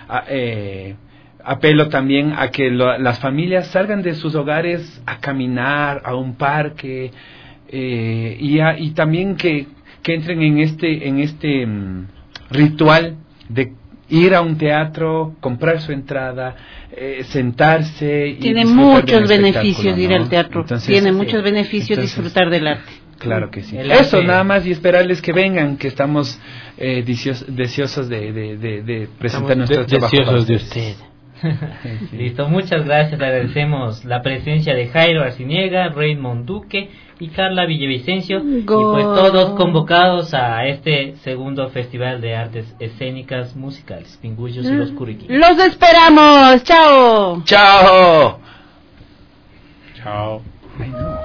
apelo también a que las familias salgan de sus hogares a caminar a un parque, y también que entren en este ritual de ir a un teatro, comprar su entrada, sentarse. Tiene muchos beneficios, ¿no?, ir al teatro. Entonces, tiene muchos beneficios disfrutar del arte. Claro que sí. Eso, nada más, y esperarles que vengan, que estamos deseosos de presentar nuestros trabajos. Deseosos de usted. Sí. Listo, muchas gracias. Le agradecemos la presencia de Jairo Arciniega, Raymond Duque y Carla Villavicencio, y pues todos convocados a este segundo Festival de Artes Escénicas Musicales, Pingullos y los Curiquingues. ¡Los esperamos! ¡Chao! ¡Chao! ¡Chao! Ay, no.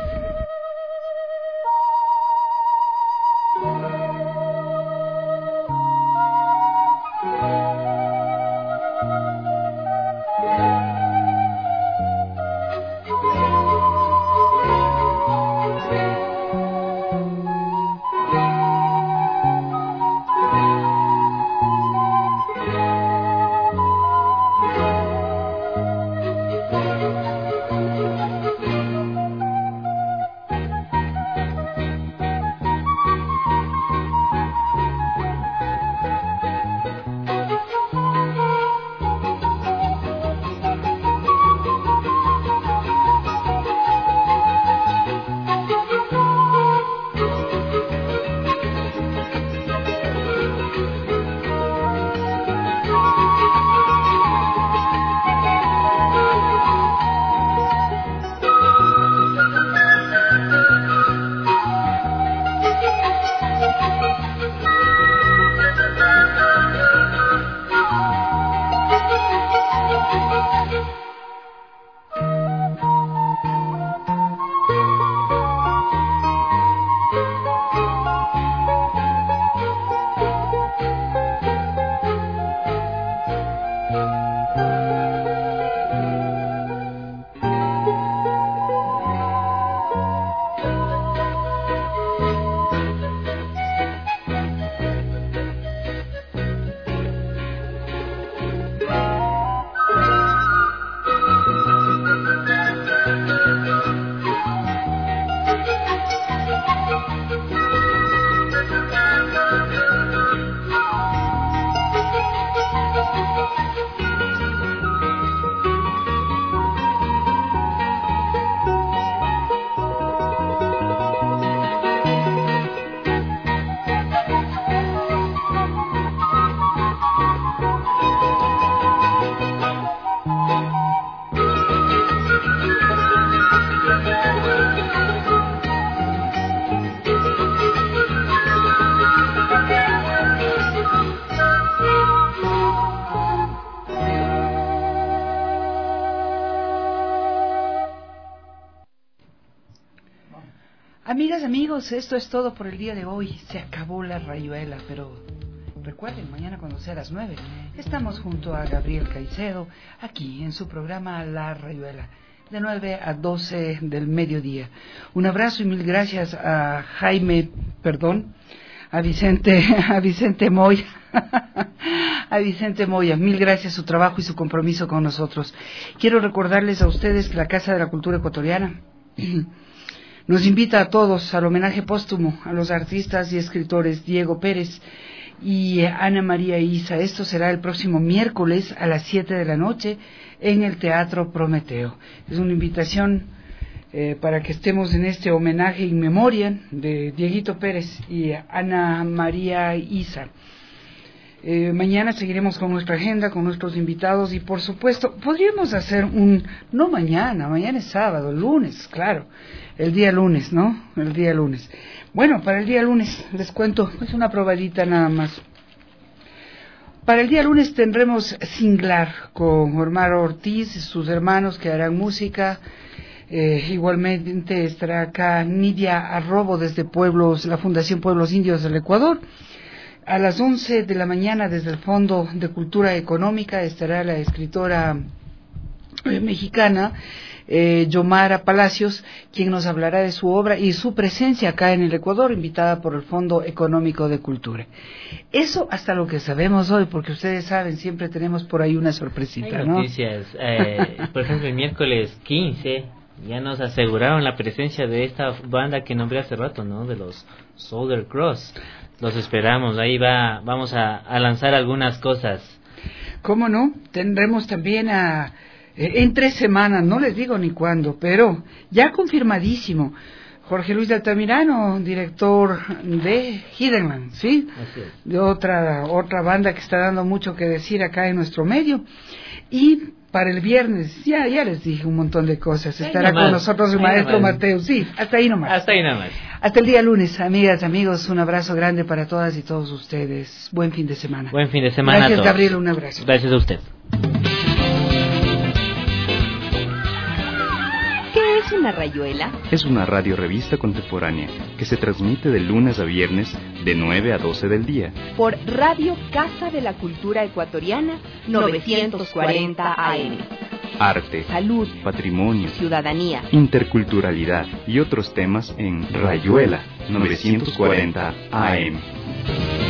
Amigas, amigos, esto es todo por el día de hoy. Se acabó la rayuela, pero recuerden, mañana cuando sea las 9, estamos junto a Gabriel Caicedo, aquí en su programa La Rayuela, de 9 a 12 del mediodía. Un abrazo y mil gracias a Vicente Moya. A Vicente Moya, mil gracias su trabajo y su compromiso con nosotros. Quiero recordarles a ustedes que la Casa de la Cultura Ecuatoriana nos invita a todos al homenaje póstumo a los artistas y escritores Diego Pérez y Ana María Isa. Esto será el próximo miércoles a las 7 de la noche en el Teatro Prometeo. Es una invitación para que estemos en este homenaje in memoriam de Dieguito Pérez y Ana María Isa. Mañana seguiremos con nuestra agenda, con nuestros invitados y por supuesto podríamos hacer no mañana es sábado, el lunes, claro, el día lunes, ¿no? El día lunes. Bueno, para el día lunes les cuento, es una probadita nada más. Para el día lunes tendremos Singlar con Omar Ortiz y sus hermanos que harán música. Igualmente estará acá Nidia Arrobo desde la Fundación Pueblos Indios del Ecuador. A las 11 de la mañana desde el Fondo de Cultura Económica estará la escritora mexicana Yomara Palacios, quien nos hablará de su obra y su presencia acá en el Ecuador, invitada por el Fondo Económico de Cultura. Eso hasta lo que sabemos hoy, porque ustedes saben, siempre tenemos por ahí una sorpresita, hay ¿no? Noticias, por ejemplo, el miércoles 15 ya nos aseguraron la presencia de esta banda que nombré hace rato, ¿no? De los Southern Cross. Los esperamos, ahí vamos a lanzar algunas cosas. ¿Cómo no? Tendremos también en 3 semanas, no les digo ni cuándo, pero ya confirmadísimo, Jorge Luis de Altamirano, director de Hiddenland, ¿sí? Así es. De otra banda que está dando mucho que decir acá en nuestro medio. Y para el viernes, ya les dije un montón de cosas. Estará con nosotros el maestro Mateo. Sí, hasta ahí nomás. Hasta ahí nomás. Hasta el día lunes, amigas, amigos, un abrazo grande para todas y todos ustedes. Buen fin de semana. Buen fin de semana. Gracias, a todos. Gabriel, un abrazo. Gracias a usted. ¿Qué es una rayuela? Es una radiorevista contemporánea que se transmite de lunes a viernes de 9 a 12 del día. Por Radio Casa de la Cultura Ecuatoriana, 940 AM. Arte, salud, patrimonio, ciudadanía, interculturalidad y otros temas en Rayuela 940 AM.